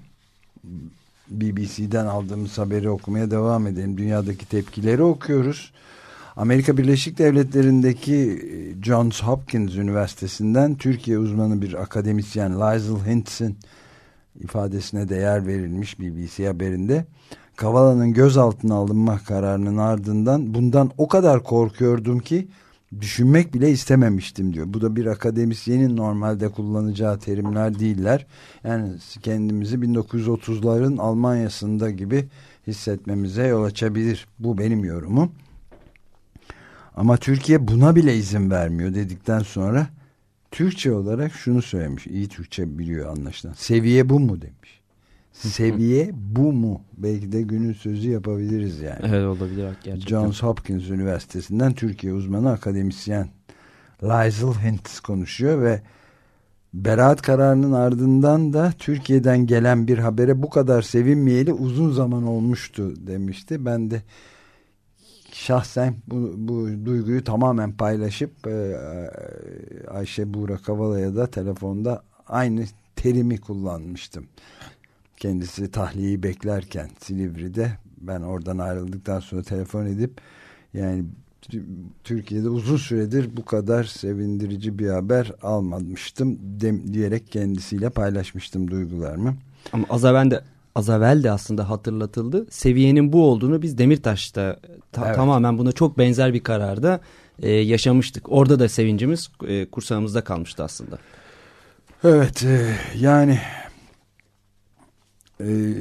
B B C'den aldığımız haberi okumaya devam edelim. Dünyadaki tepkileri okuyoruz. Amerika Birleşik Devletleri'ndeki Johns Hopkins Üniversitesi'nden Türkiye uzmanı bir akademisyen Liesl Hintz'in ifadesine değer verilmiş B B C haberinde. Kavala'nın gözaltına alınma kararının ardından bundan o kadar korkuyordum ki düşünmek bile istememiştim diyor. Bu da bir akademisyenin normalde kullanacağı terimler değiller. Yani kendimizi bin dokuz yüz otuzların Almanya'sında gibi hissetmemize yol açabilir. Bu benim yorumum. Ama Türkiye buna bile izin vermiyor dedikten sonra Türkçe olarak şunu söylemiş. İyi Türkçe biliyor anlaşılan. Seviye bu mu demiş. Seviye bu mu? Belki de günün sözü yapabiliriz yani.
Evet, olabilir gerçekten.
Johns Hopkins Üniversitesi'nden Türkiye uzmanı akademisyen Liesl Hintz konuşuyor ve beraat kararının ardından da Türkiye'den gelen bir habere bu kadar sevinmeyeli uzun zaman olmuştu demişti. Ben de şahsen bu, bu duyguyu tamamen paylaşıp e, Ayşe Buğra Kavala'ya da telefonda aynı terimi kullanmıştım. Kendisi tahliyeyi beklerken Silivri'de, ben oradan ayrıldıktan sonra telefon edip yani Türkiye'de uzun süredir bu kadar sevindirici bir haber almamıştım de, diyerek kendisiyle paylaşmıştım duygularımı.
Ama az evvel de, az evvel de aslında hatırlatıldı. Seviyenin bu olduğunu biz Demirtaş'ta ta, evet. tamamen buna çok benzer bir kararda e, yaşamıştık. Orada da sevincimiz e, kursağımızda kalmıştı aslında.
Evet e, yani Ee,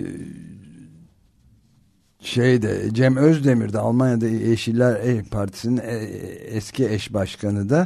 şeyde Cem Özdemir de Almanya'da Yeşiller Partisi'nin eski eş başkanı da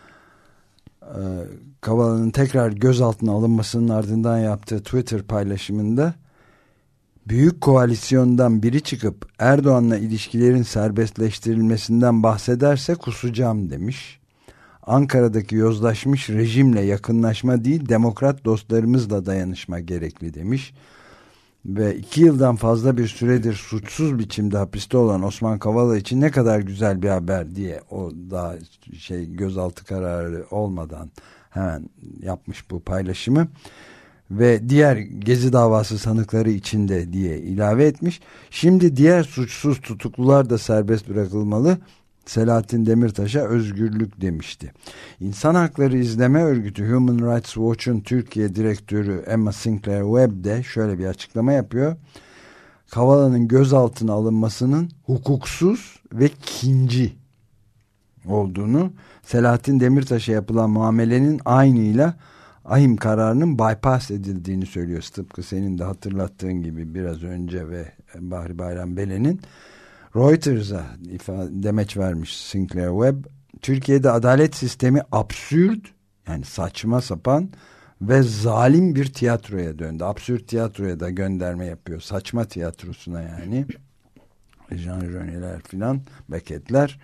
e, Kavala'nın tekrar gözaltına alınmasının ardından yaptığı Twitter paylaşımında büyük koalisyondan biri çıkıp Erdoğan'la ilişkilerin serbestleştirilmesinden bahsederse kusacağım demiş. Ankara'daki yozlaşmış rejimle yakınlaşma değil, demokrat dostlarımızla dayanışma gerekli demiş. Ve iki yıldan fazla bir süredir suçsuz biçimde hapiste olan Osman Kavala için ne kadar güzel bir haber diye o daha şey gözaltı kararı olmadan hemen yapmış bu paylaşımı. Ve diğer Gezi davası sanıkları için de diye ilave etmiş. Şimdi diğer suçsuz tutuklular da serbest bırakılmalı. Selahattin Demirtaş'a özgürlük demişti. İnsan Hakları İzleme Örgütü Human Rights Watch'un Türkiye direktörü Emma Sinclair Webb de şöyle bir açıklama yapıyor. Kavala'nın gözaltına alınmasının hukuksuz ve kinci olduğunu, Selahattin Demirtaş'a yapılan muamelenin aynıyla ahim kararının bypass edildiğini söylüyor. Tıpkı senin de hatırlattığın gibi biraz önce ve Bahri Bayram Belen'in. Reuters'a demeç vermiş Sinclair Webb. Türkiye'de adalet sistemi absürt, yani saçma sapan ve zalim bir tiyatroya döndü. Absürt tiyatroya da gönderme yapıyor. Saçma tiyatrosuna yani. Jean Genet'ler filan, Beckett'ler,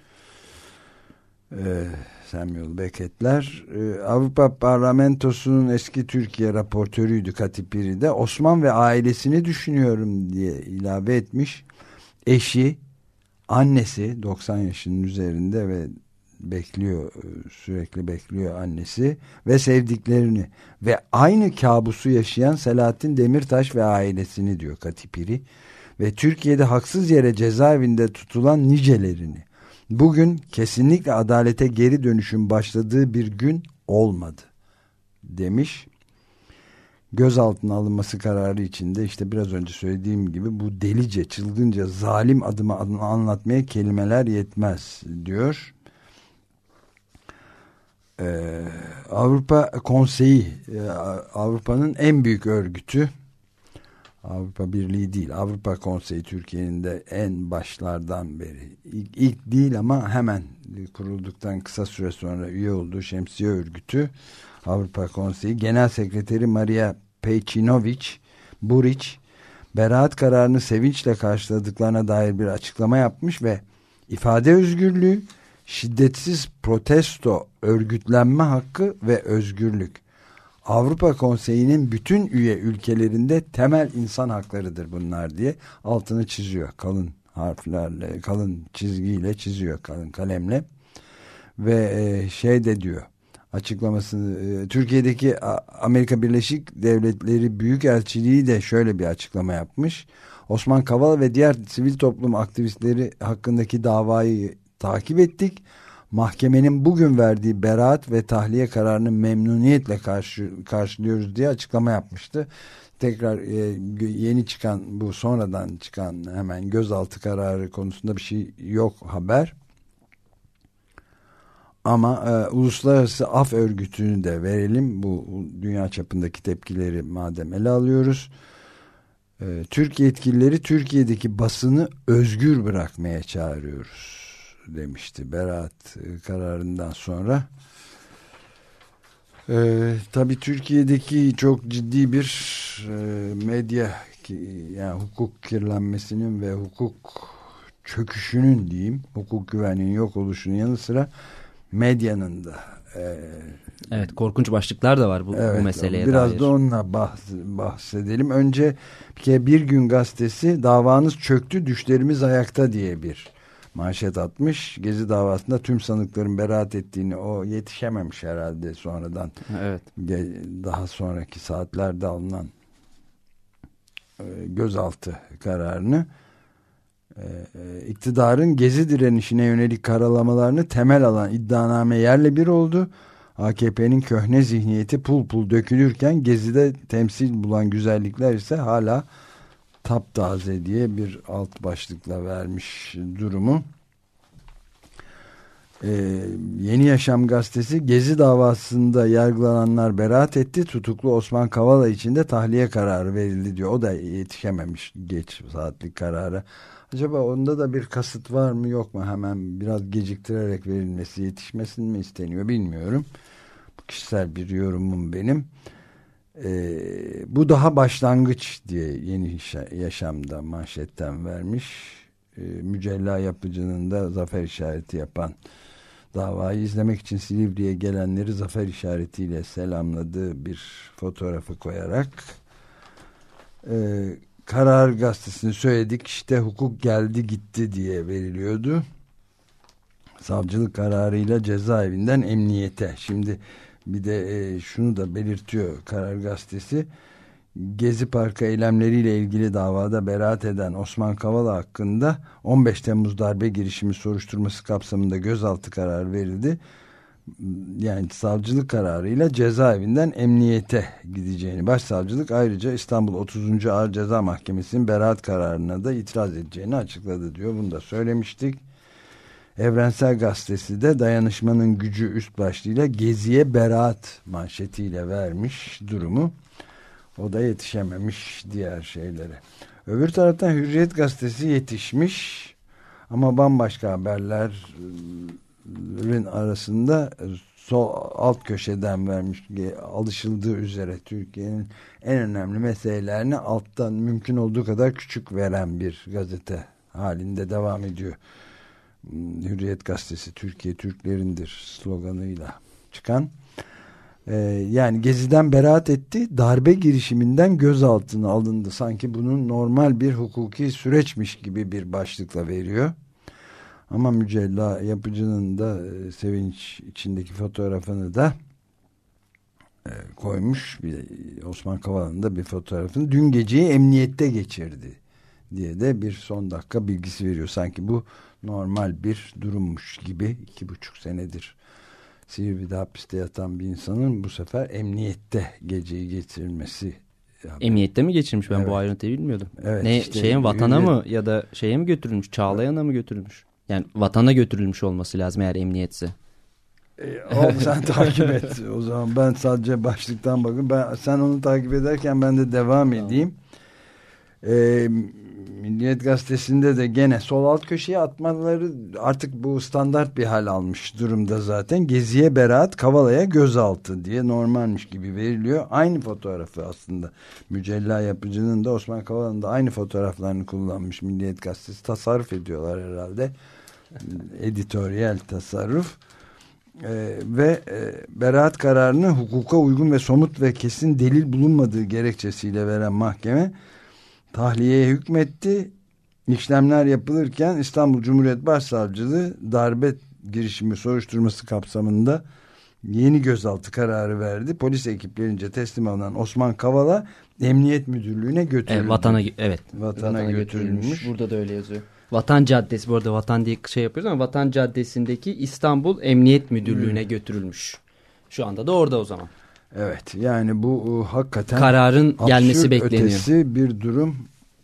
e, Samuel Beckett'ler. E, Avrupa Parlamentosu'nun eski Türkiye raportörüydü Katipiri de. Osman ve ailesini düşünüyorum diye ilave etmiş. Eşi, annesi doksan yaşının üzerinde ve bekliyor, sürekli bekliyor annesi ve sevdiklerini ve aynı kabusu yaşayan Selahattin Demirtaş ve ailesini diyor Katipiri ve Türkiye'de haksız yere cezaevinde tutulan nicelerini. Bugün kesinlikle adalete geri dönüşün başladığı bir gün olmadı demiş. Gözaltına alınması kararı içinde işte biraz önce söylediğim gibi bu delice, çılgınca, zalim adımı adını anlatmaya kelimeler yetmez diyor. Ee, Avrupa Konseyi, Avrupa'nın en büyük örgütü, Avrupa Birliği değil, Avrupa Konseyi Türkiye'nin de en başlardan beri ilk, ilk değil ama hemen kurulduktan kısa süre sonra üye olduğu şemsiye örgütü Avrupa Konseyi Genel Sekreteri Maria Pejcinovic Buric beraat kararını sevinçle karşıladıklarına dair bir açıklama yapmış ve ifade özgürlüğü, şiddetsiz protesto, örgütlenme hakkı ve özgürlük. Avrupa Konseyi'nin bütün üye ülkelerinde temel insan haklarıdır bunlar diye altını çiziyor. Kalın harflerle, kalın çizgiyle çiziyor, kalın kalemle. Ve şey de diyor, açıklamasını, Türkiye'deki Amerika Birleşik Devletleri Büyükelçiliği de şöyle bir açıklama yapmış. Osman Kavala ve diğer sivil toplum aktivistleri hakkındaki davayı takip ettik. Mahkemenin bugün verdiği beraat ve tahliye kararını memnuniyetle karşı, karşılıyoruz diye açıklama yapmıştı. Tekrar e, yeni çıkan, bu sonradan çıkan hemen gözaltı kararı konusunda bir şey yok haber. Ama e, Uluslararası Af Örgütü'nü de verelim. Bu dünya çapındaki tepkileri madem ele alıyoruz. E, Türk yetkilileri Türkiye'deki basını özgür bırakmaya çağırıyoruz demişti beraat kararından sonra. Ee, tabii Türkiye'deki çok ciddi bir e, medya, yani hukuk kirlenmesinin ve hukuk çöküşünün diyeyim, hukuk güvenliğinin yok oluşunun yanı sıra medyanın da e,
evet, korkunç başlıklar da var bu,
evet,
bu meseleye
biraz
dair.
da onunla bahs bahsedelim. Önce bir kere Bir Gün Gazetesi davanız çöktü, düşlerimiz ayakta diye bir manşet atmış. Gezi davasında tüm sanıkların beraat ettiğini, o yetişememiş herhalde sonradan.
Evet.
Daha sonraki saatlerde alınan e, gözaltı kararını, e, iktidarın Gezi direnişine yönelik karalamalarını temel alan iddianame yerle bir oldu. A K P'nin köhne zihniyeti pul pul dökülürken Gezi'de temsil bulan güzellikler ise hala taptaze diye bir alt başlıkla vermiş durumu. Ee, Yeni Yaşam gazetesi Gezi davasında yargılananlar beraat etti. Tutuklu Osman Kavala için de tahliye kararı verildi diyor. O da yetişememiş geç saatlik karara. Acaba onda da bir kasıt var mı yok mu? Hemen biraz geciktirerek verilmesi, yetişmesin mi isteniyor bilmiyorum. Bu kişisel bir yorumum benim. Ee, bu daha başlangıç diye Yeni Yaşam'da manşetten vermiş. Ee, Mücella Yapıcı'nın da zafer işareti yapan, davayı izlemek için Silivri'ye gelenleri zafer işaretiyle selamladığı bir fotoğrafı koyarak e, Karar Gazetesi'ni söyledik, işte hukuk geldi gitti diye veriliyordu. Savcılık kararıyla cezaevinden emniyete. Şimdi bir de e, şunu da belirtiyor Karar Gazetesi. Gezi Parkı eylemleriyle ilgili davada beraat eden Osman Kavala hakkında on beş Temmuz darbe girişimi soruşturması kapsamında gözaltı kararı verildi. Yani savcılık kararıyla cezaevinden emniyete gideceğini, başsavcılık ayrıca İstanbul otuzuncu Ağır Ceza Mahkemesi'nin beraat kararına da itiraz edeceğini açıkladı diyor. Bunu da söylemiştik. Evrensel Gazetesi de dayanışmanın gücü üst başlığıyla Gezi'ye beraat manşetiyle vermiş durumu. O da yetişememiş diğer şeylere. Öbür taraftan Hürriyet Gazetesi yetişmiş ama bambaşka haberlerin arasında sol alt köşeden vermiş. Alışıldığı üzere Türkiye'nin en önemli meselelerini alttan mümkün olduğu kadar küçük veren bir gazete halinde devam ediyor. Hürriyet Gazetesi Türkiye Türklerindir sloganıyla çıkan. Ee, yani Gezi'den beraat etti, darbe girişiminden gözaltına alındı, sanki bunun normal bir hukuki süreçmiş gibi bir başlıkla veriyor. Ama Mücella Yapıcı'nın da e, sevinç içindeki fotoğrafını da e, koymuş. Bir, Osman Kavala'nın da bir fotoğrafını, dün geceyi emniyette geçirdi diye de bir son dakika bilgisi veriyor. Sanki bu normal bir durummuş gibi. iki buçuk senedir Silivri'de hapiste yatan bir insanın bu sefer emniyette geceyi geçirilmesi.
Emniyette mi geçirmiş? Ben
evet.
Bu ayrıntıyı bilmiyordum.
Evet,
ne
işte
şeye vatana
hürriyet...
mı ya da şeye mi götürülmüş? Çağlayan'a mı götürülmüş? Yani vatana götürülmüş olması lazım eğer emniyetse.
E, o, sen takip et. O zaman ben sadece başlıktan bakıyorum. Ben, sen onu takip ederken ben de devam edeyim. E, Milliyet Gazetesi'nde de gene sol alt köşeye atmaları artık bu standart bir hal almış durumda zaten. Gezi'ye beraat, Kavala'ya gözaltı diye normalmiş gibi veriliyor. Aynı fotoğrafı aslında Mücella Yapıcı'nın da Osman Kavala'nın da aynı fotoğraflarını kullanmış Milliyet Gazetesi. Tasarruf ediyorlar herhalde. Editoryal tasarruf. Ee, ve e, beraat kararını hukuka uygun ve somut ve kesin delil bulunmadığı gerekçesiyle veren mahkeme tahliyeye hükmetti. İşlemler yapılırken İstanbul Cumhuriyet Başsavcılığı darbe girişimi soruşturması kapsamında yeni gözaltı kararı verdi. Polis ekiplerince teslim alınan Osman Kavala Emniyet Müdürlüğü'ne götürüldü.
E, vatana, evet.
Vatana,
vatana
götürülmüş.
götürülmüş. Burada da öyle yazıyor. Vatan Caddesi, bu arada vatan diye şey yapıyoruz ama Vatan Caddesi'ndeki İstanbul Emniyet Müdürlüğü'ne hmm. götürülmüş. Şu anda da orada o zaman.
Evet, yani bu uh, hakikaten
kararın gelmesi bekleniyor.
Ötesi bir durum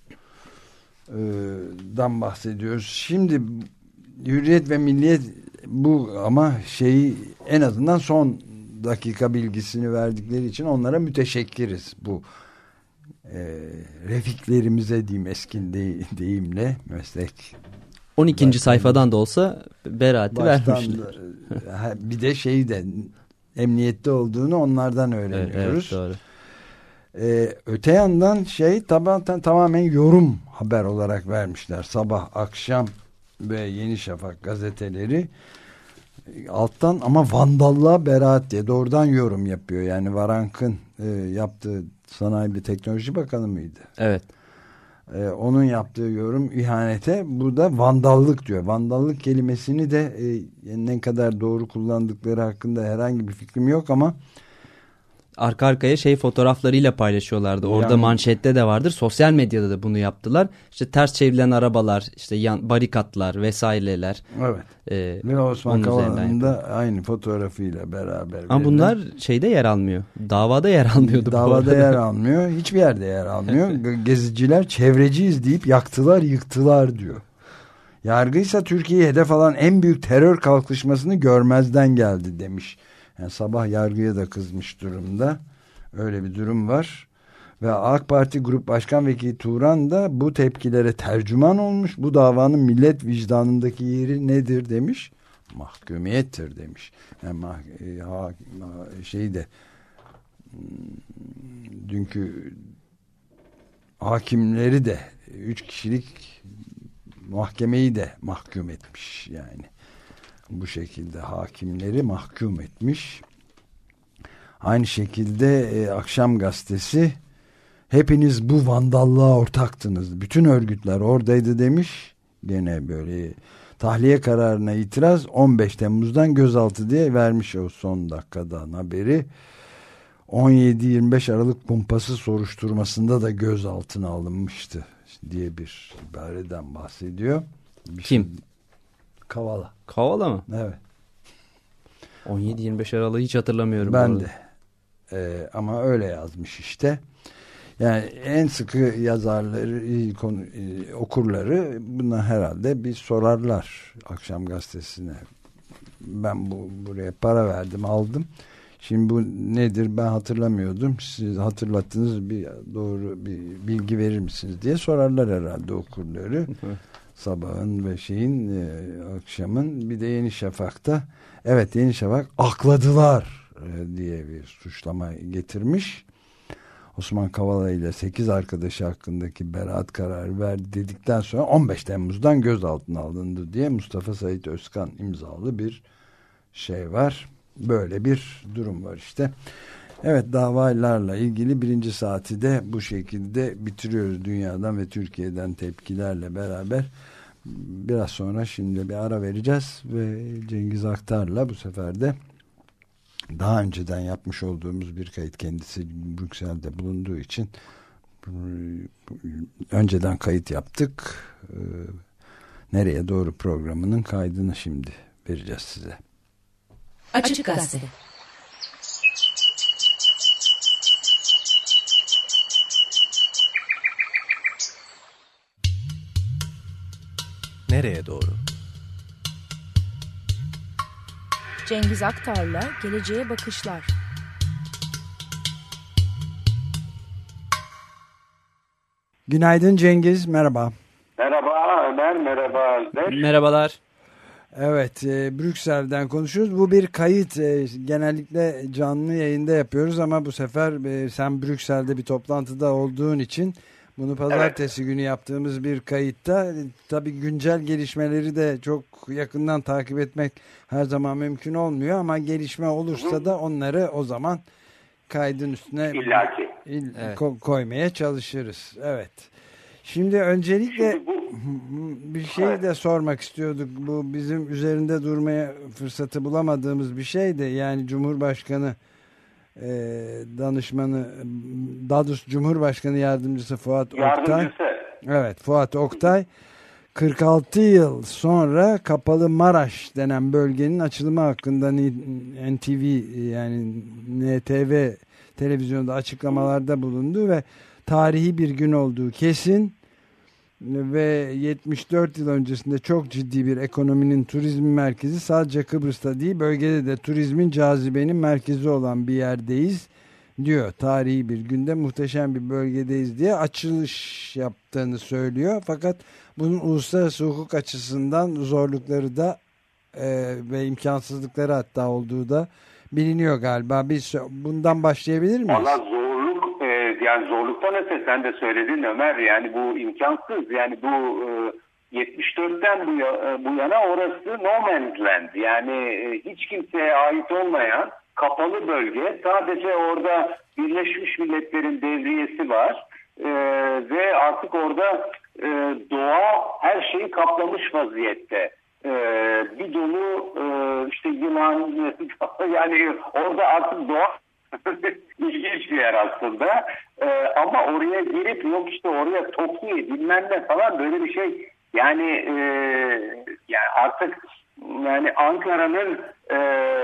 uh, dan bahsediyoruz. Şimdi Hürriyet ve Milliyet bu ama şeyi en azından son dakika bilgisini verdikleri için onlara müteşekkiriz. Bu e, refiklerimize diyeyim eski de, deyimle meslek.
on ikinci baştan, sayfadan da olsa beraati vermişler.
Bir de şeyi de emniyette olduğunu onlardan öğreniyoruz.
Evet, evet, doğru.
Ee, öte yandan şey tabantan tamamen yorum haber olarak vermişler. Sabah, akşam ve Yeni Şafak gazeteleri alttan ama vandallığa beraat diye doğrudan yorum yapıyor. Yani Varank'ın e, yaptığı Sanayi ve Teknoloji Bakanı mıydı?
Evet.
E, onun yaptığı yorum ihanete, bu da vandallık diyor. Vandallık kelimesini de e, ne kadar doğru kullandıkları hakkında herhangi bir fikrim yok ama
arka arkaya şey fotoğraflarıyla paylaşıyorlardı. Orada yani, manşette de vardır. Sosyal medyada da bunu yaptılar. İşte ters çevrilen arabalar, işte yan, barikatlar vesaireler.
Evet.
E,
Ve Osman Kavala'nın da aynı fotoğrafıyla beraber.
Ama verilen. Bunlar şeyde yer almıyor. Davada yer almıyordu.
Davada yer almıyor. Hiçbir yerde yer almıyor. Geziciler çevreciyiz deyip yaktılar, yıktılar diyor. Yargıysa Türkiye'yi hedef alan en büyük terör kalkışmasını görmezden geldi demiş. Yani sabah yargıya da kızmış durumda. Öyle bir durum var. Ve AK Parti Grup Başkan Vekili Turan da bu tepkilere tercüman olmuş. Bu davanın millet vicdanındaki yeri nedir demiş. Mahkumiyettir demiş. Yani mah ha şeyi de dünkü hakimleri de üç kişilik mahkemeyi de mahkum etmiş yani. Bu şekilde hakimleri mahkum etmiş. Aynı şekilde e, Akşam Gazetesi hepiniz bu vandallığa ortaktınız. Bütün örgütler oradaydı demiş. Gene böyle tahliye kararına itiraz on beş Temmuz'dan gözaltı diye vermiş o son dakikadan haberi. on yedi yirmi beş Aralık pumpası soruşturmasında da gözaltına alınmıştı diye bir ibareden bahsediyor. Bir
Kim?
Şey, Kavala.
Kavala mı?
Evet.
on yedi yirmi beş Aralık'ı hiç hatırlamıyorum.
Ben de. Ee, ama öyle yazmış işte. Yani en sıkı yazarları, konu, okurları buna herhalde bir sorarlar Akşam Gazetesi'ne. Ben bu buraya para verdim, aldım. Şimdi bu nedir ben hatırlamıyordum. Siz hatırlattınız, bir doğru bir bilgi verir misiniz diye sorarlar herhalde okurları. Sabahın ve şeyin e, akşamın bir de Yeni Şafak'ta evet Yeni Şafak akladılar e, diye bir suçlama getirmiş. Osman Kavala ile sekiz arkadaşı hakkındaki beraat kararı verdi dedikten sonra on beş Temmuz'dan gözaltına alındı diye Mustafa Sait Özkan imzalı bir şey var. Böyle bir durum var işte. Evet, davalarla ilgili birinci saati de bu şekilde bitiriyoruz. Dünyadan ve Türkiye'den tepkilerle beraber biraz sonra şimdi bir ara vereceğiz ve Cengiz Aktar'la bu sefer de daha önceden yapmış olduğumuz bir kayıt, kendisi Brüksel'de bulunduğu için önceden kayıt yaptık. Nereye Doğru programının kaydını şimdi vereceğiz size.
Açık Gazete.
Nereye doğru?
Cengiz Aktar'la Geleceğe Bakışlar.
Günaydın Cengiz, merhaba.
Merhaba Ömer, merhaba Alper.
Merhabalar.
Evet, e, Brüksel'den konuşuyoruz. Bu bir kayıt, e, genellikle canlı yayında yapıyoruz ama bu sefer e, sen Brüksel'de bir toplantıda olduğun için Bunu pazartesi evet. günü yaptığımız bir kayıtta. Tabii güncel gelişmeleri de çok yakından takip etmek her zaman mümkün olmuyor ama gelişme olursa Hı. da onları o zaman kaydın üstüne
İllaki.
il, evet. ko- koymaya çalışırız. Evet. Şimdi öncelikle Şimdi bu, bir şey evet. de sormak istiyorduk. Bu bizim üzerinde durmaya fırsatı bulamadığımız bir şey de, yani Cumhurbaşkanı e, danışmanı, daha doğrusu Cumhurbaşkanı Yardımcısı Fuat Yardımcısı. Oktay. Evet, Fuat Oktay kırk altı yıl sonra Kapalı Maraş denen bölgenin açılımı hakkında N T V, yani N T V televizyonda açıklamalarda bulundu ve tarihi bir gün olduğu kesin ve yetmiş dört yıl öncesinde çok ciddi bir ekonominin, turizmin merkezi, sadece Kıbrıs'ta değil bölgede de turizmin, cazibenin merkezi olan bir yerdeyiz diyor. Tarihi bir günde muhteşem bir bölgedeyiz diye açılış yaptığını söylüyor. Fakat bunun uluslararası hukuk açısından zorlukları da e, ve imkansızlıkları hatta olduğu da biliniyor galiba. Biz bundan başlayabilir miyiz?
Valla zorluk, e, yani zorluktan öte sen de söyledin Ömer, yani bu imkansız. Yani bu e, yetmiş dörtten bu, bu yana orası no man's land, yani e, hiç kimseye ait olmayan kapalı bölge. Sadece orada Birleşmiş Milletler'in devriyesi var e, ve artık orada e, doğa her şeyi kaplamış vaziyette. E, bir dolu e, işte yılan, yani orada artık doğa ilginç bir yer aslında. E, ama oraya girip yok işte oraya Tokyo bilmem ne falan, böyle bir şey yani e, yani artık yani Ankara'nın e,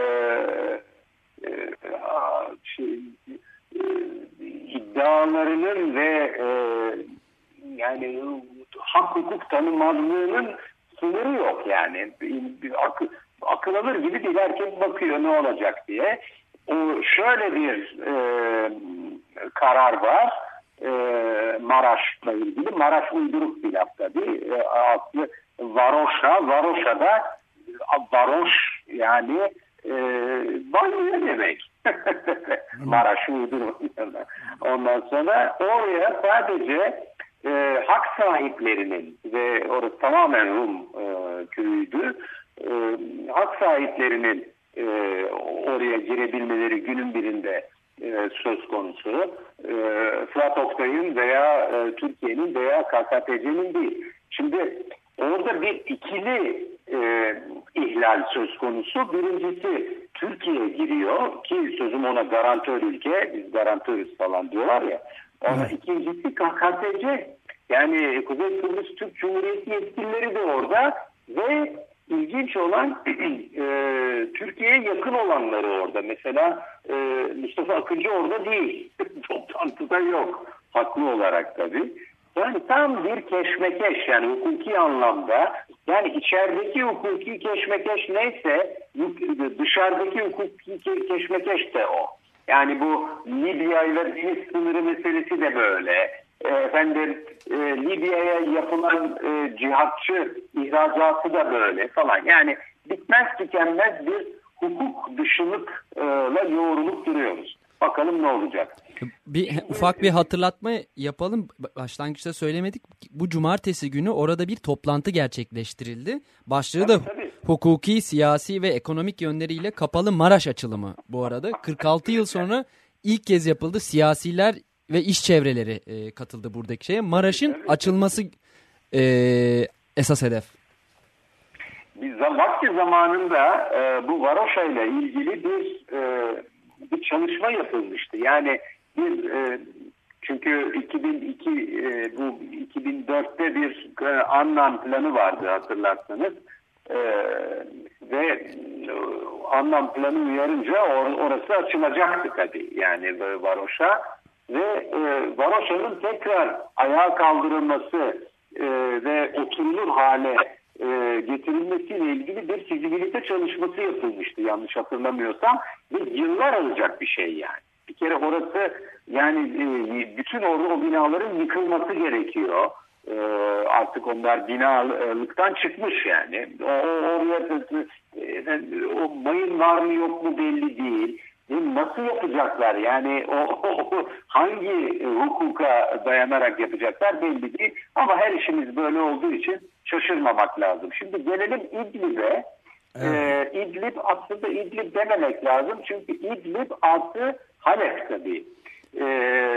Şey, e, iddialarının ve e, yani hak hukuk tanımazlığının sınırı yok yani. Akıl, akıl alır gibi değil, herkes bakıyor ne olacak diye. O şöyle bir e, karar var e, Maraş'la ilgili. Maraş uyduruk bir laf tabii. E, aslı Varoşa. Varoşa'da Varoş yani e, banyo demek. Maraş uyduruk. Ondan sonra oraya sadece e, hak sahiplerinin, ve orası tamamen Rum e, köyüydü, e, hak sahiplerinin e, oraya girebilmeleri günün birinde e, söz konusu. E, Fuat Oktay'ın veya e, Türkiye'nin veya K K T C'nin değil. Şimdi orada bir ikili e, ihlal söz konusu. Birincisi Türkiye giriyor ki sözüm ona garantör ülke, biz garantörüz falan diyorlar ya. Ona ikincisi K K T C, yani Kuzey Kıbrıs Türk Cumhuriyeti yetkilileri de orada ve ilginç olan e, Türkiye'ye yakın olanları orada. Mesela e, Mustafa Akıncı orada değil. Toplantıda yok. Haklı olarak tabii. Yani tam bir keşmekeş, yani hukuki anlamda. Yani içerideki hukuki keşmekeş neyse dışarıdaki hukuki keşmekeş de o. Yani bu Libya ile deniz sınırı meselesi de böyle. Efendim e, Libya'ya yapılan e, cihatçı ihracatı da böyle falan. Yani bitmez tükenmez bir hukuk dışılıkla yoğrulup duruyoruz. Bakalım ne olacak.
Bir ufak bir hatırlatma yapalım. Başlangıçta söylemedik. Bu cumartesi günü orada bir toplantı gerçekleştirildi. Başlığı da tabii, tabii. hukuki, siyasi ve ekonomik yönleriyle Kapalı Maraş açılımı bu arada. kırk altı yıl sonra ilk kez yapıldı. Siyasiler ve iş çevreleri e, katıldı buradaki şeye. Maraş'ın açılması e, esas hedef.
Biz vakti zamanında e, bu Varoşa ile ilgili bir e, bir çalışma yapılmıştı. Yani bir e, çünkü iki bin iki e, bu iki bin dörtte bir e, Annan planı vardı hatırlarsanız. E, ve e, Annan planı uyarınca or, orası açılacaktı tabii. Yani Varoşa ve e, Varoşa'nın tekrar ayağa kaldırılması e, ve oturulur hale e, getirilmesiyle ilgili bir fizibilite çalışması yapılmıştı yanlış hatırlamıyorsam ve yıllar alacak bir şey yani. Bir kere orası yani e, bütün orada o binaların yıkılması gerekiyor. E, artık onlar binalıktan çıkmış yani. O, oraya e, o mayın var mı yok mu belli değil. nasıl yapacaklar? Yani o, o hangi hukuka dayanarak yapacaklar belli değil. Ama her işimiz böyle olduğu için şaşırmamak lazım. Şimdi gelelim İdlib'e. Evet. Ee, İdlib aslında İdlib dememek lazım. Çünkü İdlib artı Halep tabii. Ee,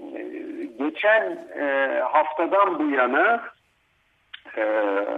geçen e, haftadan bu yana e,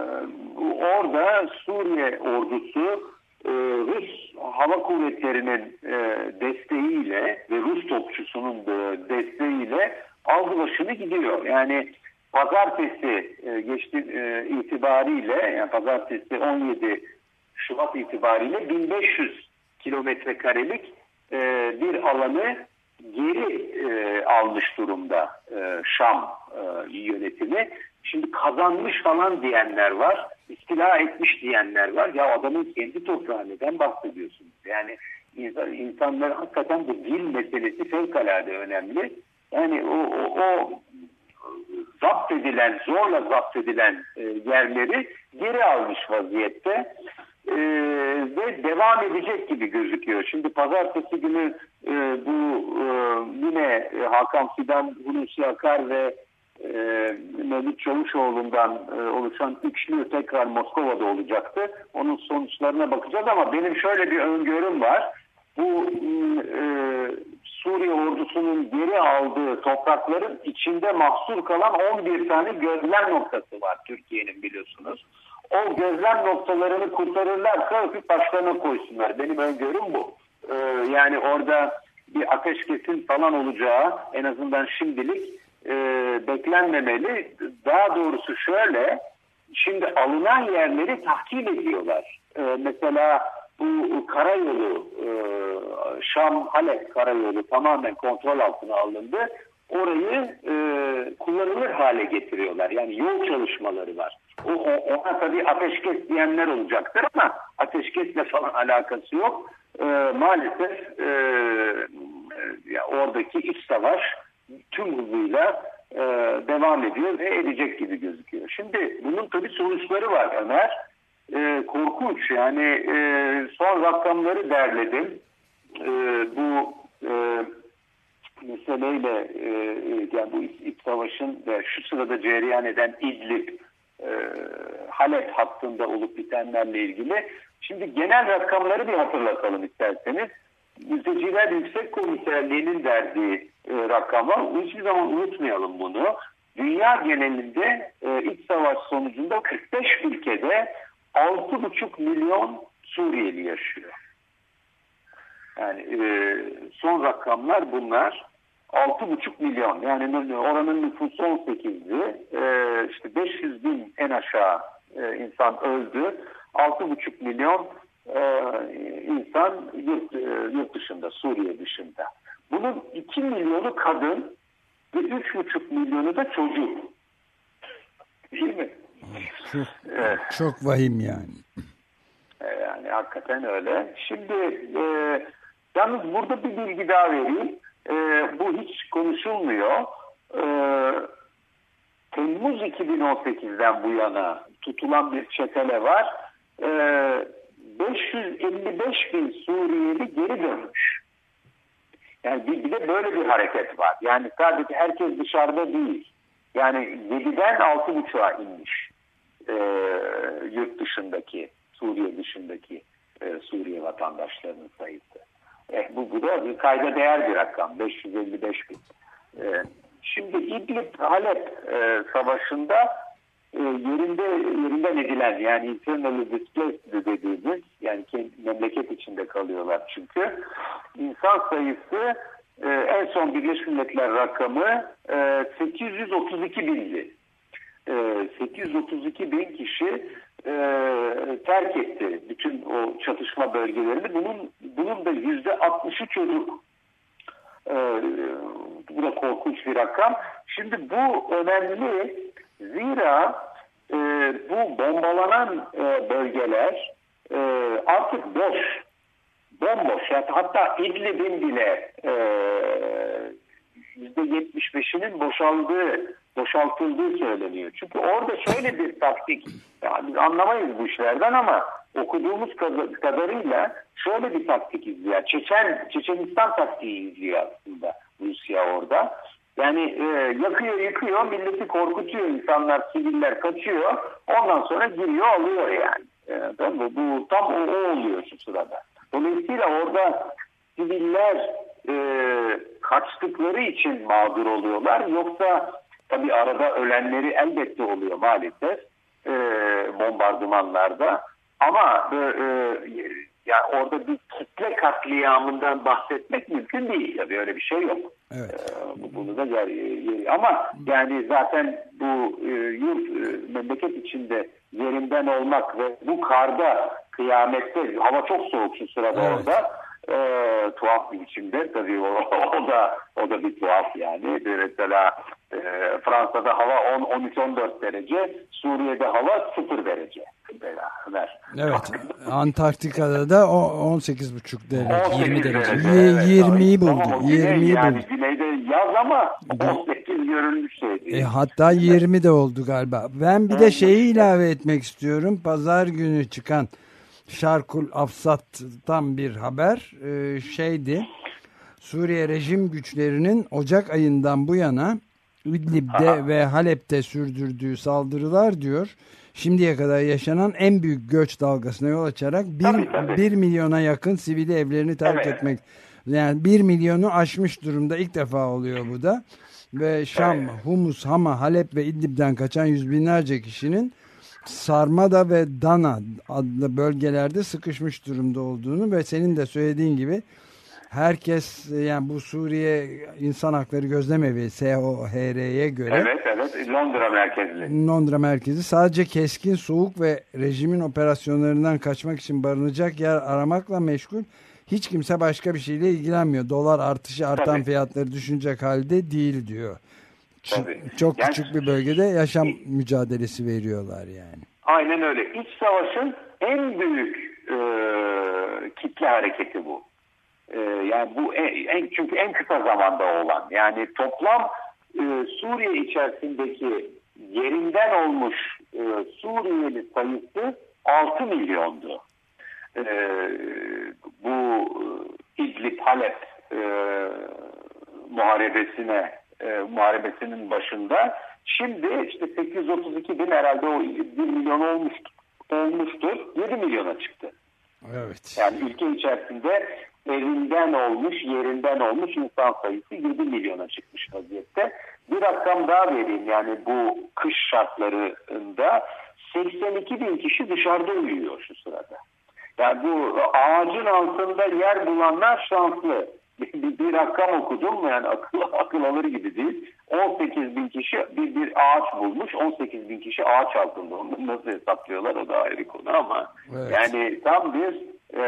orada Suriye ordusu e, Rus Hava Kuvvetleri'nin e, desteğiyle ve Rus topçusunun da desteğiyle aldı başını gidiyor. Yani pazartesi e, geçti e, itibariyle, yani pazartesi on yedi Şubat itibariyle bin beş yüz kilometre karelik e, bir alanı geri e, almış durumda e, Şam e, yönetimi. Şimdi kazanmış falan diyenler var, istila etmiş diyenler var. Ya adamın kendi toprağı, neden bahsediyorsunuz? Yani insan, insanlar hakikaten bu dil meselesi fevkalade önemli. Yani o, o, o zapt edilen, zorla zapt edilen e, yerleri geri almış vaziyette. Ee, ve devam edecek gibi gözüküyor. Şimdi pazartesi günü e, bu e, yine Hakan Fidan, Hulusi Akar ve e, Mevlüt Çavuşoğlu'ndan e, oluşan üçlü tekrar Moskova'da olacaktı. Onun sonuçlarına bakacağız ama benim şöyle bir öngörüm var. Bu e, Suriye ordusunun geri aldığı toprakların içinde mahsur kalan on bir tane gözlem noktası var Türkiye'nin, biliyorsunuz. O gözlem noktalarını kurtarırlarsa öpüp başlarına koysunlar. Benim öngörüm bu. Ee, yani orada bir ateşkesin falan olacağı en azından şimdilik e, beklenmemeli. Daha doğrusu şöyle, şimdi alınan yerleri tahkim ediyorlar. Ee, mesela bu karayolu, e, Şam-Halep karayolu tamamen kontrol altına alındı. Orayı e, kullanılır hale getiriyorlar. Yani yol çalışmaları var. O, o, ona tabii ateşkes diyenler olacaktır ama ateşkesle falan alakası yok. E, maalesef e, e, oradaki iç savaş tüm hızıyla e, devam ediyor ve edecek gibi gözüküyor. Şimdi bunun tabii sonuçları var Ömer. E, korkunç. Yani e, son rakamları derledim. E, bu e, meseleyle e, yani bu iç, iç savaşın ve şu sırada cereyan eden İdlib, e, Halep hattında olup bitenlerle ilgili. Şimdi genel rakamları bir hatırlatalım isterseniz. Mülteciler Yüksek Komiserliği'nin verdiği e, rakamı, hiçbir zaman unutmayalım bunu. Dünya genelinde e, iç savaş sonucunda kırk beş ülkede altı buçuk milyon Suriyeli yaşıyor. Yani e, son rakamlar bunlar. altı buçuk milyon. Yani oranın nüfusu on sekizdi. E, işte beş yüz bin en aşağı e, insan öldü. altı buçuk milyon e, insan yurt, e, yurt dışında, Suriye dışında. Bunun iki milyonu kadın ve üç buçuk milyonu da çocuk. Değil mi?
Çok, evet. Çok vahim yani.
Yani hakikaten öyle. Şimdi e, yalnız burada bir bilgi daha vereyim. E, bu hiç konuşulmuyor. E, Temmuz iki bin on sekizden bu yana tutulan bir çetele var. E, beş yüz elli beş bin Suriyeli geri dönmüş. Yani bir, bir de böyle bir hareket var. Yani sadece herkes dışarıda değil. Yani yediden altı buçuğa inmiş. E, yurt dışındaki, Suriye dışındaki e, Suriye vatandaşlarının sayısı. Eh, bu, bu da kayda değer bir rakam. beş yüz elli beş bin. E, şimdi İdlib-Halep e, savaşında e, yerinde yerinden edilen, yani internally displaced dediğimiz, yani kendi, memleket içinde kalıyorlar çünkü. İnsan sayısı e, en son Birleşmiş Milletler rakamı e, sekiz yüz otuz iki bindi. sekiz yüz otuz iki bin kişi e, terk etti bütün o çatışma bölgelerini. Bunun bunun da yüzde altmışı çocuk. E, bu da korkunç bir rakam. Şimdi bu önemli, zira e, bu bombalanan e, bölgeler e, artık boş, bomboş. Yani hatta İdlib'in bile e, yüzde yetmiş beşinin boşaldığı boşaltıldığı söyleniyor. Çünkü orada şöyle bir taktik, yani biz anlamayız bu işlerden ama okuduğumuz kadarıyla şöyle bir taktik izliyor. Çeçen, Çeçenistan taktiği izliyor aslında Rusya orada. Yani e, yakıyor yıkıyor, milleti korkutuyor, insanlar, siviller kaçıyor. Ondan sonra giriyor alıyor yani. E, bu, bu tam o, o oluyor şu sırada. Dolayısıyla orada siviller e, kaçtıkları için mağdur oluyorlar. Yoksa tabii arada ölenleri elbette oluyor maalesef e, bombardımanlarda. Ama e, e, yani orada bir kitle katliamından bahsetmek mümkün değil. Tabii öyle bir şey yok. Evet. Ee, bunu da yer, yer, ama yani zaten bu e, yurt e, memleket içinde yerinden olmak ve bu karda kıyamette hava çok soğuk şu sırada evet. orada e, tuhaf bir biçimde tabii o, o da o da bir tuhaf yani. Mesela e, Fransa'da hava on on üç on dört derece, Suriye'de hava sıfır derece. Beraber.
Evet. Antarktika'da da on sekiz buçuk derece.
yirmi derece.
Evet, yirmiyi buldu.
Tamam,
yirmiyi
yani
buldu.
güneyde yaz ama on sekiz görülmüş şey değil.
E, hatta yirmi de oldu galiba. Ben bir de şeyi ilave etmek istiyorum. Pazar günü çıkan Şarkul Afsat'tan bir haber e, şeydi. Suriye rejim güçlerinin Ocak ayından bu yana İdlib'de Aha. ve Halep'te sürdürdüğü saldırılar diyor. Şimdiye kadar yaşanan en büyük göç dalgasına yol açarak bir milyona yakın sivili evlerini terk evet. etmek. Yani bir milyonu aşmış durumda. İlk defa oluyor bu da. Ve Şam, evet. Humus, Hama, Halep ve İdlib'den kaçan yüz binlerce kişinin Sarmada ve Dana adlı bölgelerde sıkışmış durumda olduğunu ve senin de söylediğin gibi herkes, yani bu Suriye İnsan Hakları Gözlemevi S O H R'ye göre
evet evet Londra merkezli.
Londra merkezi sadece keskin soğuk ve rejimin operasyonlarından kaçmak için barınacak yer aramakla meşgul. Hiç kimse başka bir şeyle ilgilenmiyor. Dolar artışı artan Tabii. fiyatları düşünecek halde değil diyor. Tabii. Çok yani, küçük bir bölgede yaşam mücadelesi veriyorlar yani.
Aynen öyle. İç savaşın en büyük e, kitle hareketi bu. E, yani bu en, en çünkü en kısa zamanda olan. Yani toplam e, Suriye içerisindeki yerinden olmuş e, Suriyeli sayısı altı milyondu. E, bu e, İdlib Halep e, muharebesine e, muharebesinin başında şimdi işte sekiz yüz otuz iki bin herhalde o bir milyon olmuştu, olmuştur. yedi milyona çıktı.
Evet.
Yani ülke içerisinde evinden olmuş, yerinden olmuş insan sayısı yedi milyona çıkmış vaziyette. Bir rakam daha vereyim, yani bu kış şartlarında seksen iki bin kişi dışarıda uyuyor şu sırada. Yani bu ağacın altında yer bulanlar şanslı. Bir, bir rakam okudum, yani akıl, akıl alır gibi değil. on sekiz bin kişi bir, bir ağaç bulmuş, on sekiz bin kişi ağaç altında. Onu nasıl hesaplıyorlar o da ayrı konu ama evet. Yani tam bir e,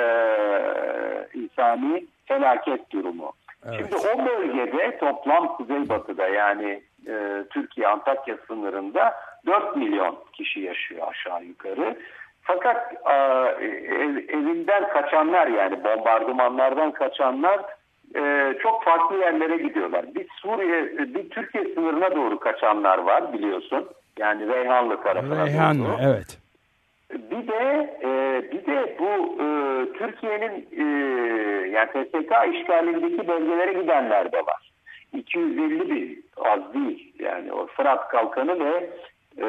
insani felaket durumu. Evet. Şimdi o bölgede toplam kuzeybatıda, yani e, Türkiye Antakya sınırında dört milyon kişi yaşıyor aşağı yukarı. Fakat e, ev, evinden kaçanlar, yani bombardımanlardan kaçanlar e, çok farklı yerlere gidiyorlar. Bir Suriye, bir Türkiye sınırına doğru kaçanlar var biliyorsun. Yani Reyhanlı tarafına
Reyhanlı,
doğru.
Evet.
Bir de e, bir de bu e, Türkiye'nin e, yani P S K işgalindeki bölgelere gidenler de var. iki yüz elli bin az değil. Yani o Fırat Kalkanı ve e,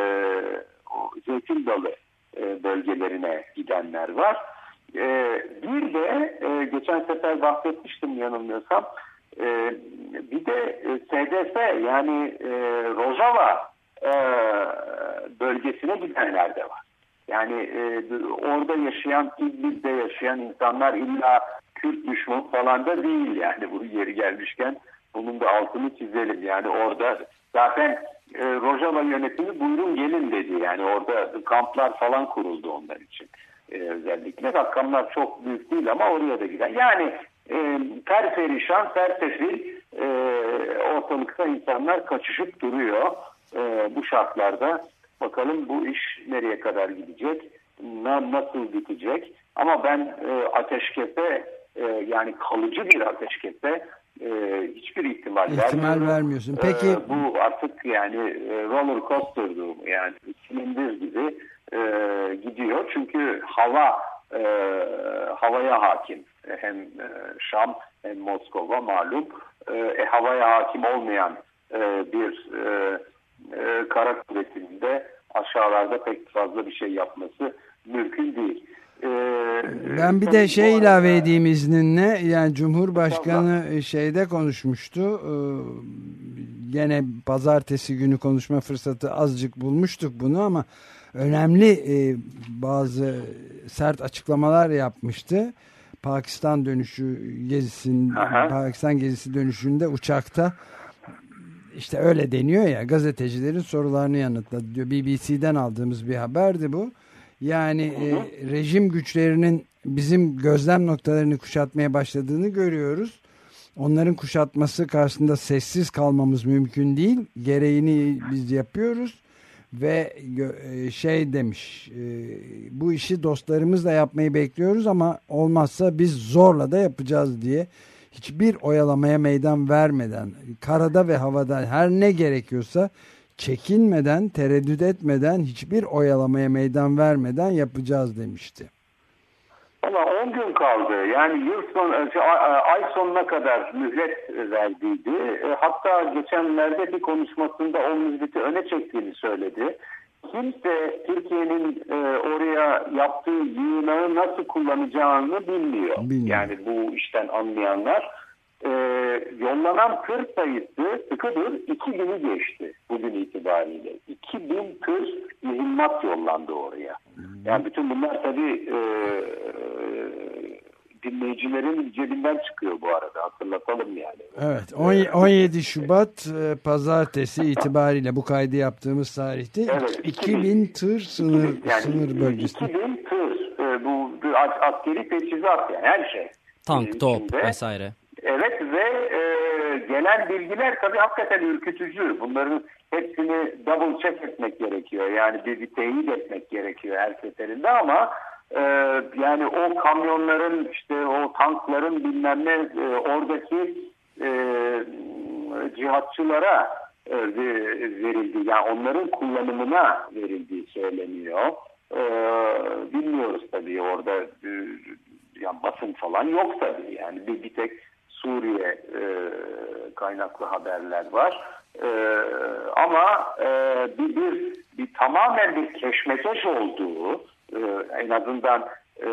o Zeytin Dalı e, bölgelerine gidenler var. E, bir de e, geçen sefer bahsetmiştim yanılmıyorsam. E, bir de e, S D F yani e, Rojava e, bölgesine gidenler de var. Yani e, orada yaşayan, İdlib'de yaşayan insanlar illa Kürt düşman falan da değil, yani bu yeri gelmişken bunun da altını çizelim. Yani orada zaten e, Rojava yönetimi buyurun gelin dedi, yani orada kamplar falan kuruldu onlar için e, özellikle. Rakamlar çok büyük değil ama oraya da giden. Yani e, perperişan, sersefil e, ortalıkta insanlar kaçışıp duruyor e, bu şartlarda. Bakalım bu iş nereye kadar gidecek, nasıl bitecek? Ama ben e, ateşkese, e, yani kalıcı bir ateşkese e, hiçbir ihtimal,
ihtimal vermiyorsun. Peki
e, bu artık yani roller coaster durumu, yani silindir gibi e, gidiyor. Çünkü hava e, havaya hakim. Hem e, Şam hem Moskova malum. E, havaya hakim olmayan e, bir e, e, kara kuvvetinin de aşağılarda pek fazla bir şey yapması mümkün değil.
Ben bir de şey ilave edeyim izninle, yani Cumhurbaşkanı tamam. şeyde konuşmuştu, gene pazartesi günü konuşma fırsatı azıcık bulmuştuk bunu, ama önemli bazı sert açıklamalar yapmıştı. Pakistan dönüşü gezisinin Pakistan gezisi dönüşünde uçakta, işte öyle deniyor ya, gazetecilerin sorularını yanıtladı diyor. B B C'den aldığımız bir haberdi bu. Yani hı hı. E, rejim güçlerinin bizim gözlem noktalarını kuşatmaya başladığını görüyoruz. Onların kuşatması karşısında sessiz kalmamız mümkün değil. Gereğini biz yapıyoruz. Ve e, şey demiş, e, bu işi dostlarımızla yapmayı bekliyoruz ama olmazsa biz zorla da yapacağız diye. Hiçbir oyalamaya meydan vermeden, karada ve havada her ne gerekiyorsa çekinmeden, tereddüt etmeden, hiçbir oyalamaya meydan vermeden yapacağız demişti.
Ama on gün kaldı. Yani yıl son, ay sonuna kadar mühlet verdiydi. Hatta geçenlerde bir konuşmasında o mühdeti öne çektiğini söyledi. Kimse Türkiye'nin oraya yaptığı yığınağı nasıl kullanacağını bilmiyor. bilmiyor. Yani bu işten anlayanlar. Ee, yollanan tır sayısı sıkıdır iki bini geçti bugün itibariyle. iki bin tır mühimmat yollandı oraya. Yani bütün bunlar tabii e, dinleyicilerin cebinden çıkıyor bu arada, hatırlatalım yani.
Evet, on yedi Şubat e, pazartesi itibariyle bu kaydı yaptığımız tarihte evet, iki bin tır sınır, yani sınır bölgesi.
iki bin tır e, bu askeri teçhizat, yani her şey.
Tank, top vesaire.
Evet ve e, gelen bilgiler tabii hakikaten ürkütücü. Bunların hepsini double check etmek gerekiyor. Yani bir, bir teyit etmek gerekiyor her seferinde, ama e, yani o kamyonların, işte o tankların bilmem ne e, oradaki e, cihatçılara e, verildi. Yani onların kullanımına verildiği söyleniyor. E, bilmiyoruz tabii orada e, yani basın falan yok tabii. Yani bir, bir tek Suriye e, kaynaklı haberler var. E, ama e, bir, bir, bir tamamen bir keşmekeş olduğu, e, en azından e,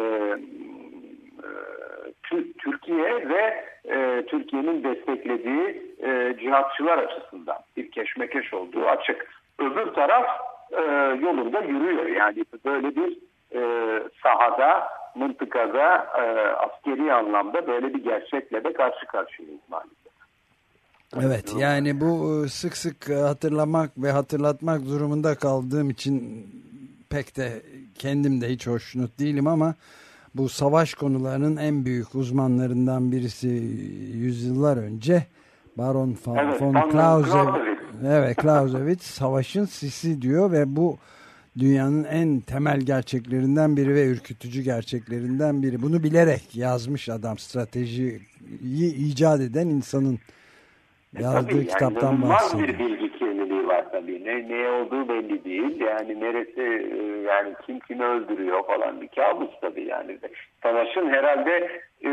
e, Türkiye ve e, Türkiye'nin desteklediği e, cihatçılar açısından bir keşmekeş olduğu açık. Öbür taraf e, yolunda yürüyor. Yani böyle bir e, sahada, mıntıkada e, askeri anlamda böyle bir gerçekle de karşı karşıyayız maalesef.
Evet, yani bu sık sık hatırlamak ve hatırlatmak durumunda kaldığım için pek de kendim de hiç hoşnut değilim, ama bu savaş konularının en büyük uzmanlarından birisi yüzyıllar önce Baron von, evet, von Clausewitz, evet, Clausewitz savaşın sisi diyor ve bu dünyanın en temel gerçeklerinden biri ve ürkütücü gerçeklerinden biri. Bunu bilerek yazmış adam, stratejiyi icat eden insanın yazdığı e, tabii, kitaptan yani, bahsediyor.
Bir bilgi kirliliği var tabii. Ne, ne olduğu belli değil. Yani neresi, yani kim kimi öldürüyor falan, bir kabus tabii yani. Savaşın herhalde e,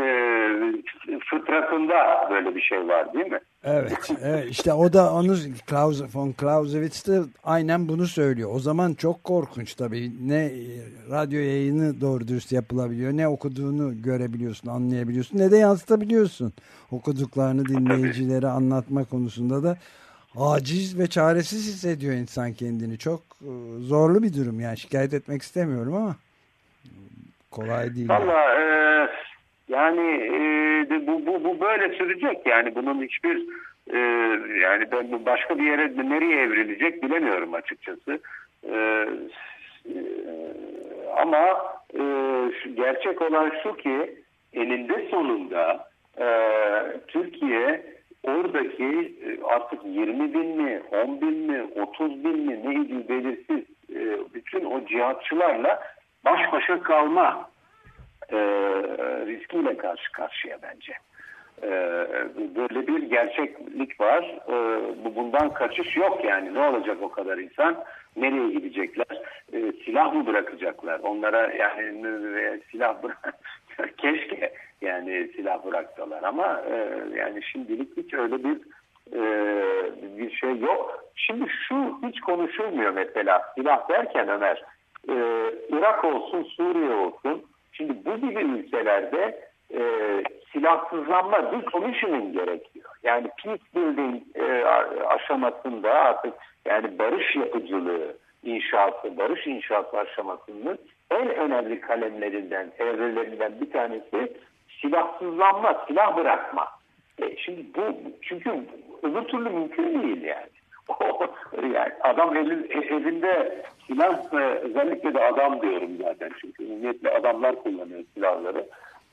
fıtratında böyle bir şey var değil mi?
Evet, evet, işte o da onu Klaus, von Clausewitz de aynen bunu söylüyor. O zaman çok korkunç tabii. Ne radyo yayını doğru dürüst yapılabiliyor, ne okuduğunu görebiliyorsun, anlayabiliyorsun, ne de yansıtabiliyorsun. Okuduklarını dinleyicilere anlatma konusunda da aciz ve çaresiz hissediyor insan kendini. Çok zorlu bir durum yani, şikayet etmek istemiyorum ama kolay değil.
Vallahi e, yani e, bu, bu, bu böyle sürecek yani, bunun hiçbir e, yani ben başka bir yere nereye evrilecek bilemiyorum açıkçası. E, e, ama e, şu, gerçek olan şu ki eninde sonunda e, Türkiye oradaki artık yirmi bin mi, on bin mi, otuz bin mi neydi belirsiz bütün o cihatçılarla baş başa kalma riskiyle karşı karşıya bence. Ee, böyle bir gerçeklik var. Ee, bu bundan kaçış yok yani. Ne olacak o kadar insan? Nereye gidecekler? Ee, silah mı bırakacaklar? Onlara yani e, silah bırak keşke yani silah bıraksalar ama e, yani şimdilik hiç öyle bir e, bir şey yok. Şimdi şu hiç konuşulmuyor mesela silah derken Ömer. E, Irak olsun, Suriye olsun. Şimdi bu gibi ülkelerde e, silahsızlanma, decommissioning gerekiyor. Yani peace building e, aşamasında artık yani barış yapıcılığı inşaatı, barış inşaatı aşamasının en önemli kalemlerinden, evrelerinden bir tanesi silahsızlanma, silah bırakma. E şimdi bu çünkü öbür türlü mümkün değil yani. Yani adam elin, elinde silah, özellikle de adam diyorum zaten çünkü niyetle adamlar kullanıyor silahları.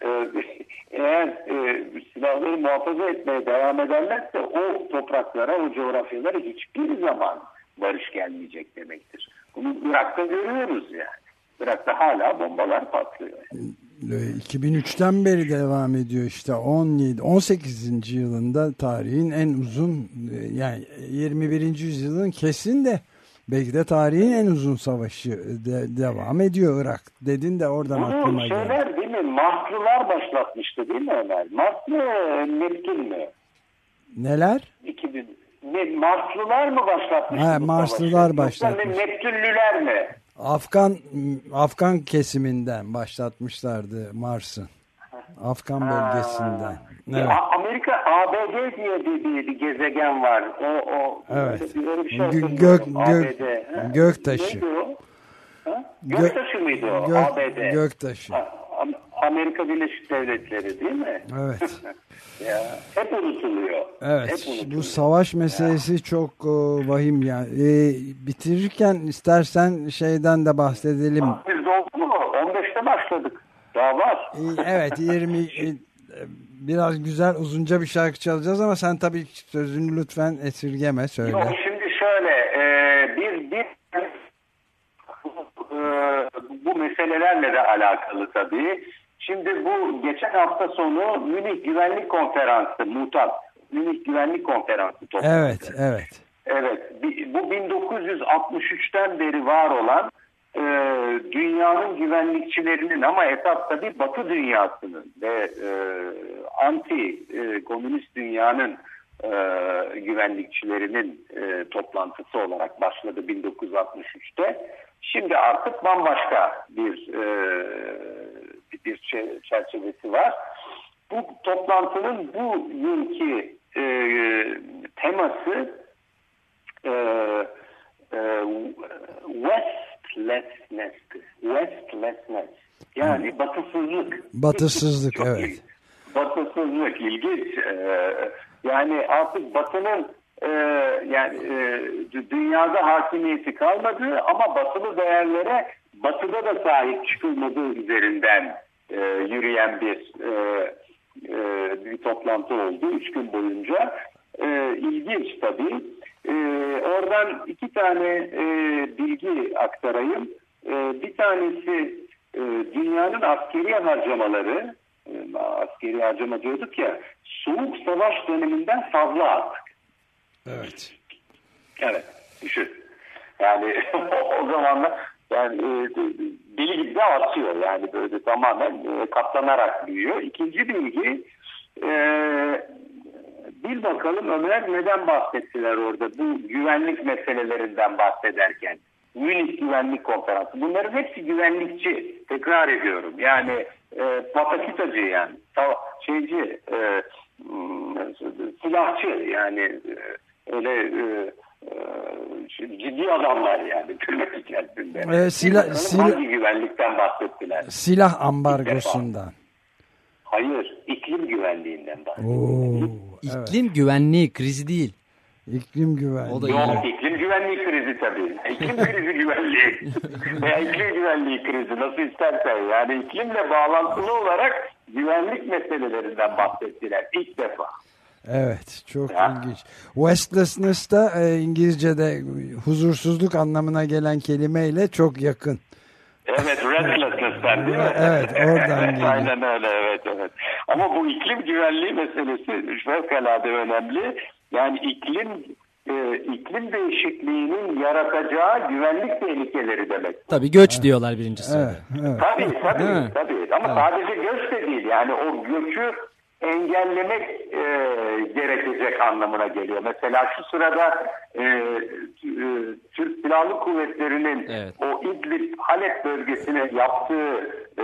Eğer e, silahları muhafaza etmeye devam ederlerse o topraklara, o coğrafyalara hiçbir zaman barış gelmeyecek demektir. Bunu Irak'ta görüyoruz yani. Irak'ta hala bombalar patlıyor.
iki bin üçten beri devam ediyor işte on yedi on sekizinci yılında tarihin en uzun yani yirmi birinci yüzyılın kesin de belki de tarihin en uzun savaşı de, devam ediyor Irak. Dedin de oradan
Bunu
aklıma geldi.
şeyler değil mi? Marslılar başlatmıştı değil mi Ömer? Mars mı? Neptün mü?
Neler?
iki bin Ne, Marslılar mı başlatmıştı?
Ha, Marslılar başlatmış.
Yoksa Neptünlüler mi?
Afgan Afgan kesiminden başlatmışlardı Mars'ın. Afgan bölgesinden. Evet.
Amerika A B D diye bir, bir, bir gezegen var. O o
evet.
Öyle bir şey
Gö gök gök
göktaşı.
Gö
göktaşı mıydı o?
Gök
A B D.
Göktaşı.
Amerika Birleşik Devletleri değil mi?
Evet.
Ya, hep unutuluyor.
Evet.
Hep unutuluyor.
Bu savaş meselesi ya. çok o, vahim yani. Ee, bitirirken istersen şeyden de bahsedelim.
Biz oldu mu? on beşte başladık. Daha var.
Evet. yirmi biraz güzel uzunca bir şarkı çalacağız ama sen tabii sözünü lütfen esirgeme söyle.
Yok, şimdi şöyle e, bir bir e, bu meselelerle de alakalı tabii. Şimdi bu geçen hafta sonu Münih Güvenlik Konferansı, Mutat, Münih Güvenlik Konferansı toplandı.
Evet, evet.
Evet, bu bin dokuz yüz altmış üçten beri var olan e, dünyanın güvenlikçilerinin ama esas tabii Batı dünyasının ve e, anti e, komünist dünyanın e, güvenlikçilerinin e, toplantısı olarak başladı bin dokuz yüz altmış üçte. Şimdi artık bambaşka bir e, bir çerçevesi var. Bu toplantının bu yılki e, teması e, e, Westlessness, Westlessness, yani batısızlık.
Batısızlık,
Çok
evet.
ilginç. Batısızlık ilginç. E, yani artık Batı'nın e, yani e, dünyada hakimiyeti kalmadı ama batılı değerlere Batı'da da sahip çıkılmadığı üzerinden e, yürüyen bir e, e, bir toplantı oldu üç gün boyunca. E, ilginç tabii. E, oradan iki tane e, bilgi aktarayım. E, bir tanesi e, dünyanın askeri harcamaları, e, askeri harcama diyorduk ya, Soğuk Savaş döneminden fazla artık.
Evet.
Evet, düşün. Yani o zamanlar yani e, deli gibi de artıyor. Yani böyle tamamen e, katlanarak büyüyor. İkinci bilgi, e, bir bakalım Ömer neden bahsettiler orada bu güvenlik meselelerinden bahsederken. Münih Güvenlik Konferansı. Bunların hepsi güvenlikçi. Tekrar ediyorum. Yani e, patakitacı yani. Şeyci, e, silahçı yani e, öyle e, e, ciddi adamlar yani tırnak içerisinde.
E, silah, silah,
hangi güvenlikten bahsettiler?
Silah ambargosundan.
Hayır, iklim güvenliğinden bahsettiler.
İklim evet. güvenliği krizi değil.
İklim güvenliği.
O da Yok, iklim güvenliği krizi tabii. İklim krizi güvenliği. Veya iklim güvenliği krizi nasıl istersen. Yani iklimle bağlantılı olarak güvenlik meselelerinden bahsettiler ilk defa.
Evet, çok ya. ilginç. Restlessness da e, İngilizce'de huzursuzluk anlamına gelen kelimeyle çok yakın.
Evet, restlessness'ten değil mi?
Evet, oradan geliyor.
Aynen öyle, evet, evet. Ama bu iklim güvenliği meselesi fevkalade önemli. Yani iklim e, iklim değişikliğinin yaratacağı güvenlik tehlikeleri demek.
Tabii göç evet. diyorlar birincisi.
Evet, evet.
Tabii, tabii, tabii. Ama
evet.
sadece göç de değil. Yani o göçü engellemek e, gerekecek anlamına geliyor. Mesela şu sırada e, e, Türk Silahlı Kuvvetleri'nin evet. o İdlib Halep bölgesine yaptığı e,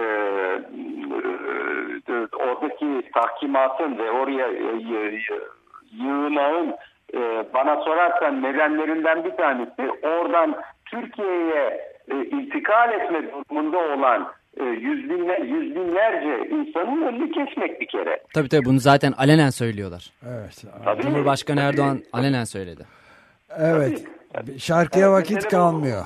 e, oradaki tahkimatın ve oraya e, yığınağın e, bana sorarsan nedenlerinden bir tanesi oradan Türkiye'ye e, intikal etme durumunda olan Yüz, binler, yüz binlerce insanın önünü kesmek bir kere.
Tabii tabii bunu zaten alenen söylüyorlar.
Evet.
Tabii, Cumhurbaşkanı tabii. Erdoğan alenen söyledi.
Evet. Tabii. Şarkıya evet, vakit kalmıyor.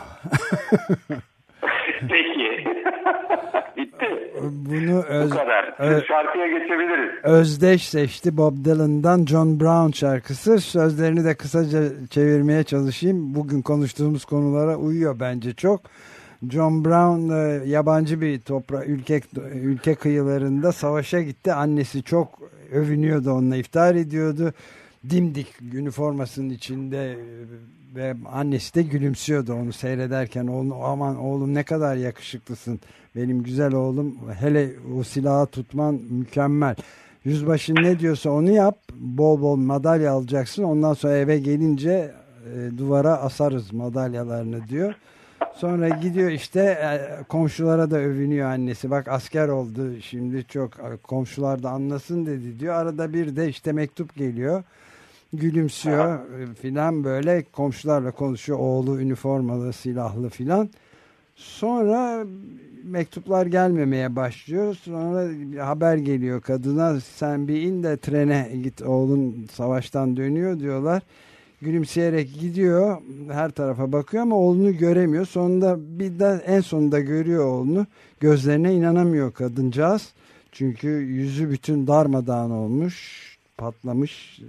Peki. Bitti.
Bunu öz,
Bu kadar.
Ö,
şarkıya geçebiliriz.
Özdeş seçti Bob Dylan'dan John Brown şarkısı. Sözlerini de kısaca çevirmeye çalışayım. Bugün konuştuğumuz konulara uyuyor bence çok. John Brown e, yabancı bir toprak ülke ülke kıyılarında savaşa gitti. Annesi çok övünüyordu, onunla iftihar ediyordu. Dimdik üniformasının içinde ve annesi de gülümsüyordu onu seyrederken. Oğlum, aman oğlum ne kadar yakışıklısın. Benim güzel oğlum. Hele o silahı tutman mükemmel. Yüzbaşı ne diyorsa onu yap. Bol bol madalya alacaksın. Ondan sonra eve gelince e, duvara asarız madalyalarını diyor. Sonra gidiyor işte komşulara da övünüyor annesi. Bak asker oldu şimdi çok komşular da anlasın dedi diyor. Arada bir de işte mektup geliyor. Gülümsüyor filan böyle komşularla konuşuyor. Oğlu üniformalı silahlı filan. Sonra mektuplar gelmemeye başlıyor. Sonra haber geliyor kadına sen bir in de trene git oğlun savaştan dönüyor diyorlar. Gülümseyerek gidiyor her tarafa bakıyor ama oğlunu göremiyor. Sonunda bir de en sonunda görüyor oğlunu. Gözlerine inanamıyor kadıncağız. Çünkü yüzü bütün darmadağın olmuş, patlamış,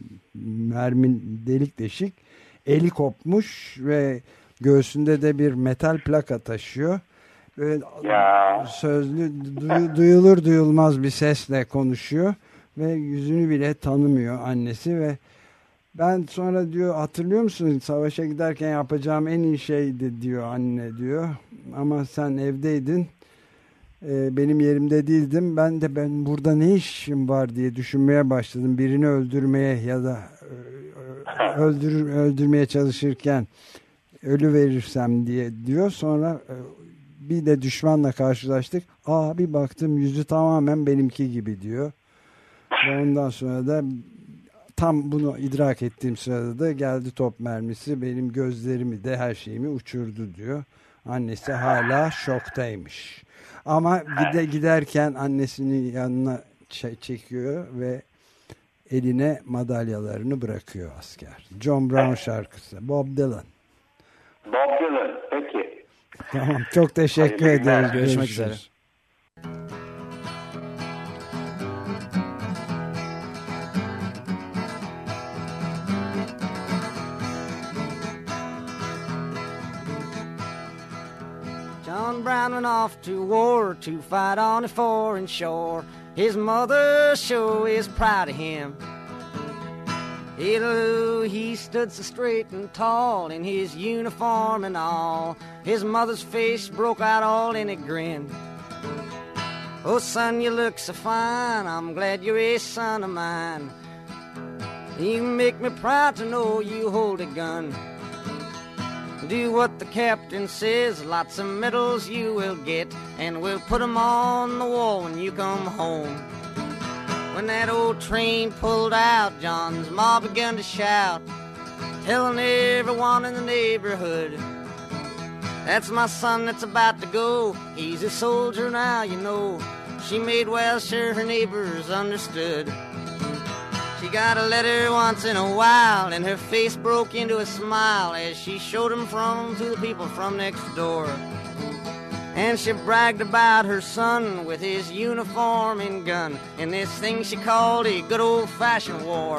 mermin delik deşik, eli kopmuş ve göğsünde de bir metal plaka taşıyor. Böyle ya. Sözlü duyulur duyulmaz bir sesle konuşuyor ve yüzünü bile tanımıyor annesi ve ben sonra diyor hatırlıyor musun savaşa giderken yapacağım en iyi şeydi diyor anne diyor. Ama sen evdeydin. Ee, benim yerimde değildim. Ben de ben burada ne işim var diye düşünmeye başladım. Birini öldürmeye ya da öldür, öldürmeye çalışırken ölü verirsem diye diyor. Sonra bir de düşmanla karşılaştık. Aa bir baktım yüzü tamamen benimki gibi diyor. Ve ondan sonra da tam bunu idrak ettiğim sırada da geldi top mermisi benim gözlerimi de her şeyimi uçurdu diyor. Annesi hala şoktaymış. Ama gide, giderken annesinin yanına çekiyor ve eline madalyalarını bırakıyor asker. John Brown şarkısı. Bob Dylan.
Bob Dylan. Peki.
Tamam. Çok teşekkür
Hayırlı
ederiz.
günler.
Görüşmek üzere.
John Brown went off to war to fight on a foreign shore. His mother sure is proud of him. Hello, he stood so straight and tall in his uniform and all. His mother's face broke out all in a grin. Oh, son, you look so fine. I'm glad you're a son of mine. You make me proud to know you hold a gun. Do what the captain says, lots of medals you will get, and we'll put 'em on the wall when you come home. When that old train pulled out, John's ma began to shout, telling everyone in the neighborhood, that's my son that's about to go. He's a soldier now, you know. She made well sure her neighbors understood. She got a letter once in a while, and her face broke into a smile as she showed him from to the people from next door. And she bragged about her son with his uniform and gun in this thing she called a good old-fashioned war.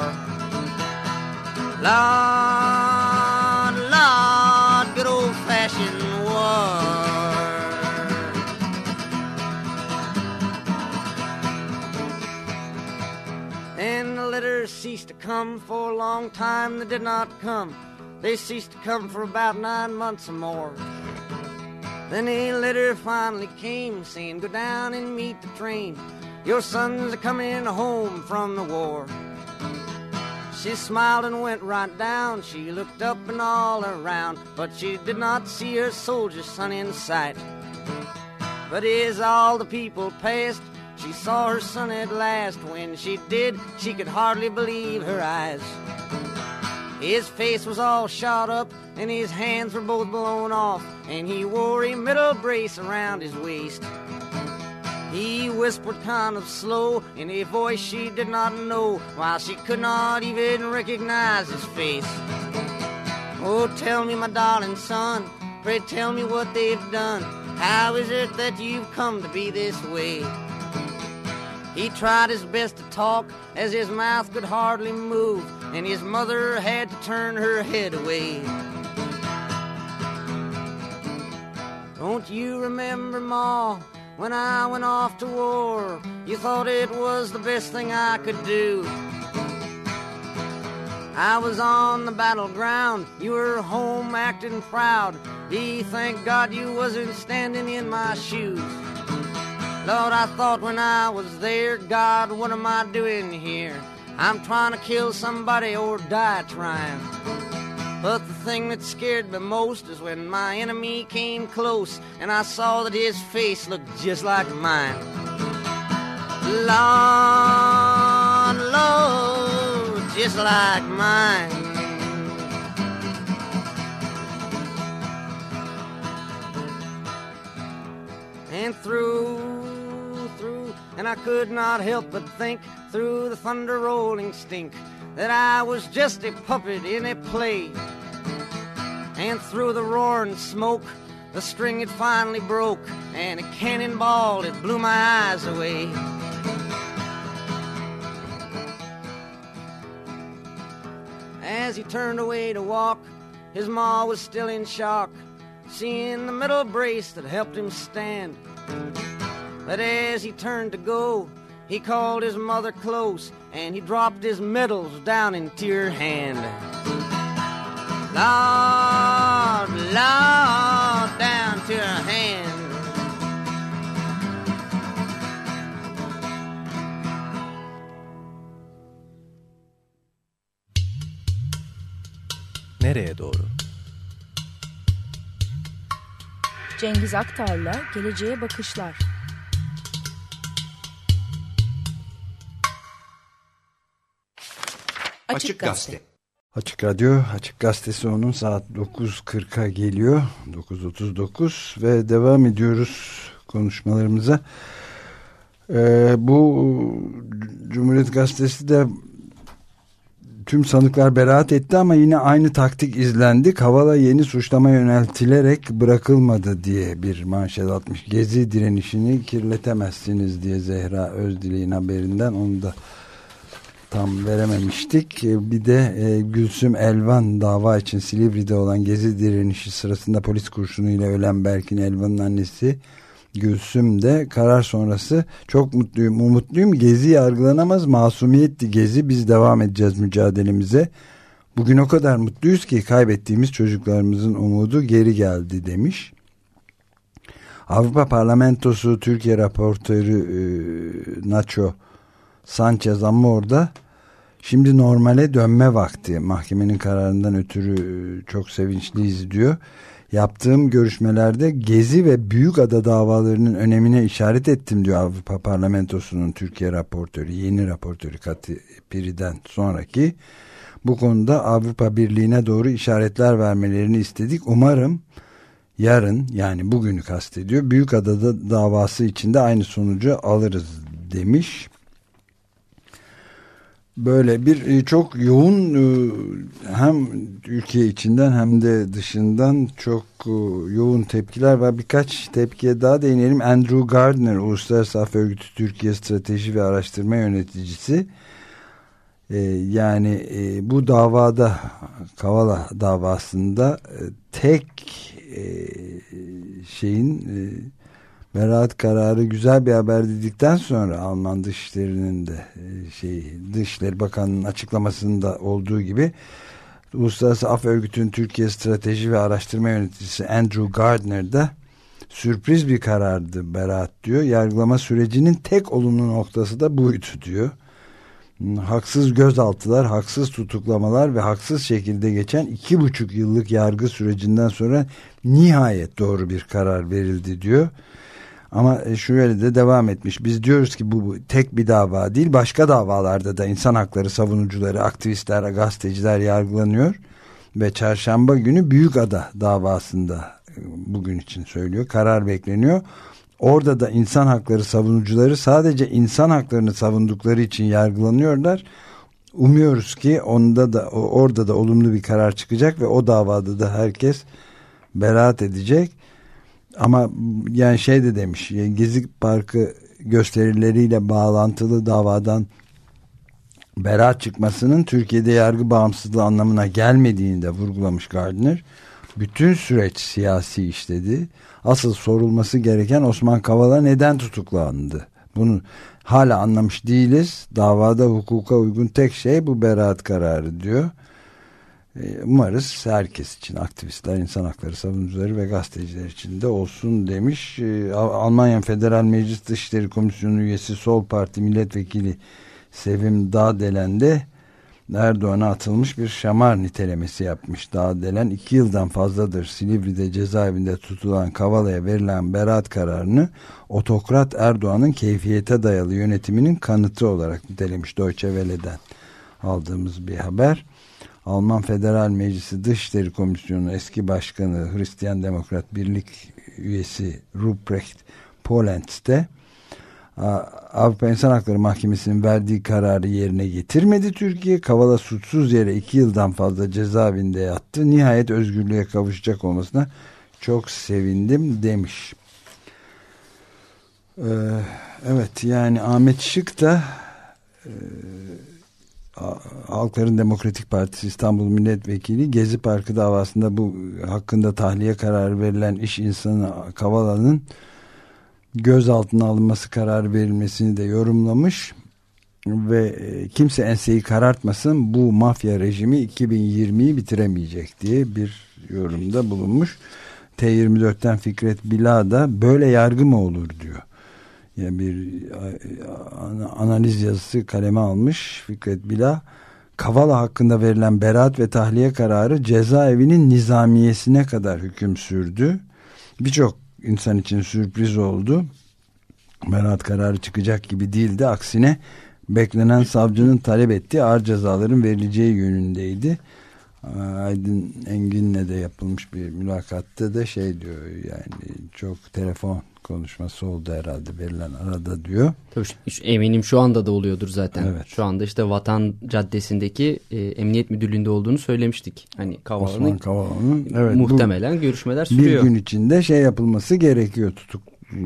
Lord, Lord, good old-fashioned war. come for a long time, they did not come. They ceased to come for about nine months or more. Then a letter finally came saying, go down and meet the train. Your sons are coming home from the war. She smiled and went right down. She looked up and all around, but she did not see her soldier son in sight. But as all the people passed, she saw her son at last. When she did, she could hardly believe her eyes. His face was all shot up, and his hands were both blown off, and he wore a metal brace around his waist. He whispered kind of slow in a voice she did not know, while she could not even recognize his face. Oh, tell me, my darling son, pray tell me what they've done. How is it that you've come to be this way? He tried his best to talk, as his mouth could hardly move, and his mother had to turn her head away. Don't you remember, Ma, when I went off to war? You thought it was the best thing I could do. I was on the battleground, you were home acting proud. Ye thank God you wasn't standing in my shoes. Lord, I thought when I was there, God, what am I doing here? I'm trying to kill somebody or die trying. But the thing that scared me most is when my enemy came close and I saw that his face looked just like mine. Lord, Lord, just like mine. And through, through, and I could not help but think, through the thunder rolling stink, that I was just a puppet in a play. And through the roaring smoke, the string it finally broke, and a cannonball, it blew my eyes away. As he turned away to walk, his ma was still in shock, seeing the metal brace that helped him stand. But as he turned to go, he called his mother close, and he dropped his medals down into her hand. Lord, Lord, down to her hand.
Nereye doğru?
Cengiz Aktar'la Geleceğe Bakışlar.
Açık Gazete.
Açık Radyo, Açık Gazetesi onun saat dokuz kırka geliyor. dokuz otuz dokuz ve devam ediyoruz konuşmalarımıza. Ee, bu Cumhuriyet Gazetesi de tüm sanıklar beraat etti ama yine aynı taktik izlendi. Kavala yeni suçlama yöneltilerek bırakılmadı diye bir manşet atmış. Gezi direnişini kirletemezsiniz diye Zehra Özdilek'in haberinden, onu da tam verememiştik. Bir de e, Gülsüm Elvan dava için Silivri'de olan gezi direnişi sırasında polis kurşunuyla ölen Berkin Elvan'ın annesi Gülsüm de karar sonrası çok mutluyum, umutluyum. Gezi yargılanamaz, masumiyetti gezi. Biz devam edeceğiz mücadelemize. Bugün o kadar mutluyuz ki kaybettiğimiz çocuklarımızın umudu geri geldi demiş. Avrupa Parlamentosu Türkiye raportörü e, Nacho Sanchez Amor'da şimdi normale dönme vakti. Mahkemenin kararından ötürü çok sevinçliyiz diyor. Yaptığım görüşmelerde Gezi ve Büyükada davalarının önemine işaret ettim diyor Avrupa Parlamentosu'nun Türkiye raportörü, yeni raportörü Kati Piri'den sonraki. Bu konuda Avrupa Birliği'ne doğru işaretler vermelerini istedik. Umarım yarın, yani bugünü kastediyor, Büyükada davası içinde aynı sonucu alırız demiş. Böyle bir çok yoğun, hem ülke içinden hem de dışından çok yoğun tepkiler var. Birkaç tepkiye daha değinelim. Andrew Gardner, Uluslararası Af Örgütü Türkiye Strateji ve Araştırma Yöneticisi, yani bu davada, Kavala davasında tek şeyin, Beraat kararı güzel bir haber dedikten sonra Alman Dışişleri'nin de şey, Dışişleri Bakanı'nın açıklamasında olduğu gibi Uluslararası Af Örgütü'nün Türkiye Strateji ve Araştırma Yöneticisi Andrew Gardner da sürpriz bir karardı beraat diyor. Yargılama sürecinin tek olumlu noktası da buydu diyor. Haksız gözaltılar, haksız tutuklamalar ve haksız şekilde geçen iki buçuk yıllık yargı sürecinden sonra nihayet doğru bir karar verildi diyor. Ama şöyle de devam etmiş. Biz diyoruz ki bu, bu tek bir dava değil, başka davalarda da insan hakları savunucuları, aktivistler, gazeteciler yargılanıyor ve çarşamba günü Büyükada davasında, bugün için söylüyor, karar bekleniyor. Orada da insan hakları savunucuları sadece insan haklarını savundukları için yargılanıyorlar. Umuyoruz ki onda da, orada da olumlu bir karar çıkacak ve o davada da herkes beraat edecek. Ama yani şey de demiş, Gezi Parkı gösterileriyle bağlantılı davadan beraat çıkmasının Türkiye'de yargı bağımsızlığı anlamına gelmediğini de vurgulamış Gardner. Bütün süreç siyasi işledi. Asıl sorulması gereken Osman Kavala neden tutuklandı? Bunu hala anlamış değiliz. Davada hukuka uygun tek şey bu beraat kararı diyor. Umarız herkes için, aktivistler, insan hakları savunucuları ve gazeteciler için de olsun demiş. Almanya Federal Meclis Dışişleri Komisyonu üyesi Sol Parti Milletvekili Sevim Dağdelen de Erdoğan'a atılmış bir şamar nitelemesi yapmış. Dağdelen iki yıldan fazladır Silivri'de cezaevinde tutulan Kavala'ya verilen beraat kararını otokrat Erdoğan'ın keyfiyete dayalı yönetiminin kanıtı olarak nitelemiş. Deutsche Welle'den aldığımız bir haber. Alman Federal Meclisi Dışişleri Komisyonu eski başkanı Hristiyan Demokrat Birlik üyesi Ruprecht Polenz de Avrupa İnsan Hakları Mahkemesi'nin verdiği kararı yerine getirmedi Türkiye. Kavala suçsuz yere iki yıldan fazla cezaevinde yattı. Nihayet özgürlüğe kavuşacak olmasına çok sevindim demiş. Ee, evet, yani Ahmet Şık da e, Halkların Demokratik Partisi İstanbul Milletvekili Gezi Parkı davasında bu hakkında tahliye kararı verilen iş insanı Kavala'nın gözaltına alınması kararı verilmesini de yorumlamış ve kimse enseyi karartmasın, bu mafya rejimi iki bin yirmiyi bitiremeyecek diye bir yorumda bulunmuş. T yirmi dört'ten Fikret Bila da böyle yargı mı olur diyor. Yani bir analiz yazısı kaleme almış Fikret Bila. Kavala hakkında verilen beraat ve tahliye kararı cezaevinin nizamiyesine kadar hüküm sürdü. Birçok insan için sürpriz oldu. Beraat kararı çıkacak gibi değildi. Aksine beklenen savcının talep ettiği ağır cezaların verileceği yönündeydi. Aydın Engin'le de yapılmış bir mülakatta da şey diyor, yani çok telefon konuşması oldu herhalde verilen arada diyor.
Tabii, eminim şu anda da oluyordur zaten.
Evet.
Şu anda işte Vatan Caddesi'ndeki e, Emniyet Müdürlüğü'nde olduğunu söylemiştik. Hani Kavala'nın,
Osman Kavala'nın evet,
muhtemelen görüşmeler sürüyor.
Bir gün içinde şey yapılması gerekiyor, tutuk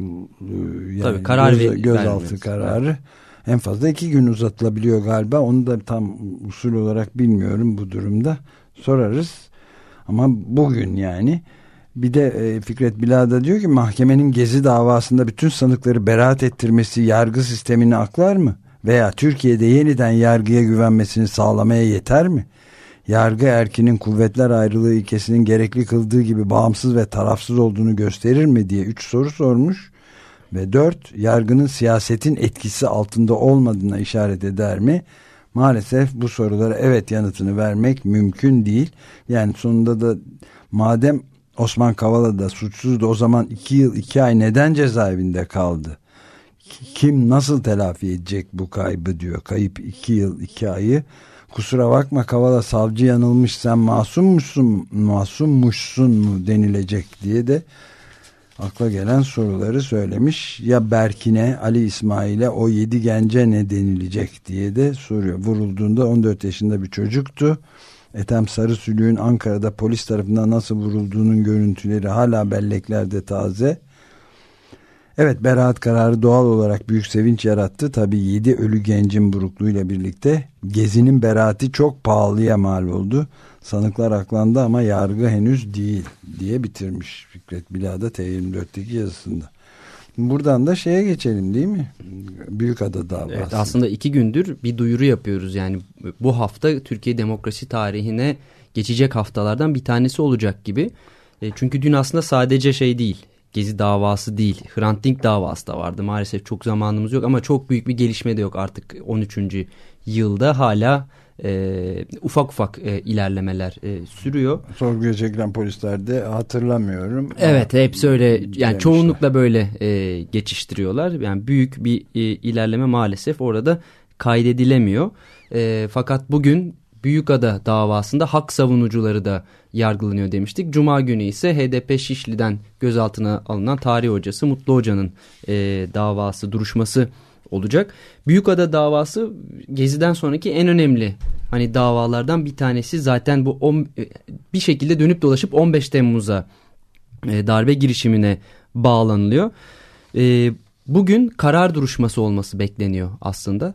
yani
tabii, karar
göz,
ver,
gözaltı kararı. En fazla iki gün uzatılabiliyor galiba. Onu da tam usul olarak bilmiyorum bu durumda. Sorarız. Ama bugün yani. Bir de e, Fikret Bila da diyor ki mahkemenin Gezi davasında bütün sanıkları beraat ettirmesi yargı sistemini aklar mı? Veya Türkiye'de yeniden yargıya güvenmesini sağlamaya yeter mi? Yargı erkinin kuvvetler ayrılığı ilkesinin gerekli kıldığı gibi bağımsız ve tarafsız olduğunu gösterir mi diye üç soru sormuş. Ve dört, yargının siyasetin etkisi altında olmadığına işaret eder mi? Maalesef bu sorulara evet yanıtını vermek mümkün değil. Yani sonunda da madem Osman Kavala da suçsuzdu, o zaman iki yıl iki ay neden cezaevinde kaldı? Kim nasıl telafi edecek bu kaybı diyor. Kayıp iki yıl iki ayı. Kusura bakma Kavala, savcı yanılmış, sen masummuşsun, masummuşsun mu denilecek diye de akla gelen soruları söylemiş. Ya Berkin'e, Ali İsmail'e, o yedi gence ne denilecek diye de soruyor. Vurulduğunda on dört yaşında bir çocuktu. Ethem Sarısülük'ün Ankara'da polis tarafından nasıl vurulduğunun görüntüleri hala belleklerde taze. Evet, beraat kararı doğal olarak büyük sevinç yarattı. Tabii yedi ölü gencin burukluğuyla birlikte Gezi'nin beraati çok pahalıya mal oldu. Sanıklar aklandı ama yargı henüz değil diye bitirmiş Fikret Bila da T yirmi dört'teki yazısında. Buradan da şeye geçelim değil mi? Büyükada davası.
Evet, aslında iki gündür bir duyuru yapıyoruz. Yani bu hafta Türkiye demokrasi tarihine geçecek haftalardan bir tanesi olacak gibi. E, çünkü dün aslında sadece şey değil, Gezi davası değil, Hrant Dink davası da vardı. Maalesef çok zamanımız yok ama çok büyük bir gelişme de yok artık. on üçüncü yılda hala e, ufak ufak e, ilerlemeler e, sürüyor.
Sorguya çekilen polislerde hatırlamıyorum.
Evet, hepsi öyle. Yani demişler. Çoğunlukla böyle e, geçiştiriyorlar. Yani büyük bir e, ilerleme maalesef orada kaydedilemiyor. E, fakat bugün Büyükada davasında hak savunucuları da yargılanıyor demiştik. Cuma günü ise H D P Şişli'den gözaltına alınan tarih hocası Mutlu Hoca'nın e, davası, duruşması olacak. Büyükada davası Gezi'den sonraki en önemli hani davalardan bir tanesi. Zaten bu on, bir şekilde dönüp dolaşıp on beş Temmuz'a e, darbe girişimine bağlanılıyor. E, bugün karar duruşması olması bekleniyor aslında.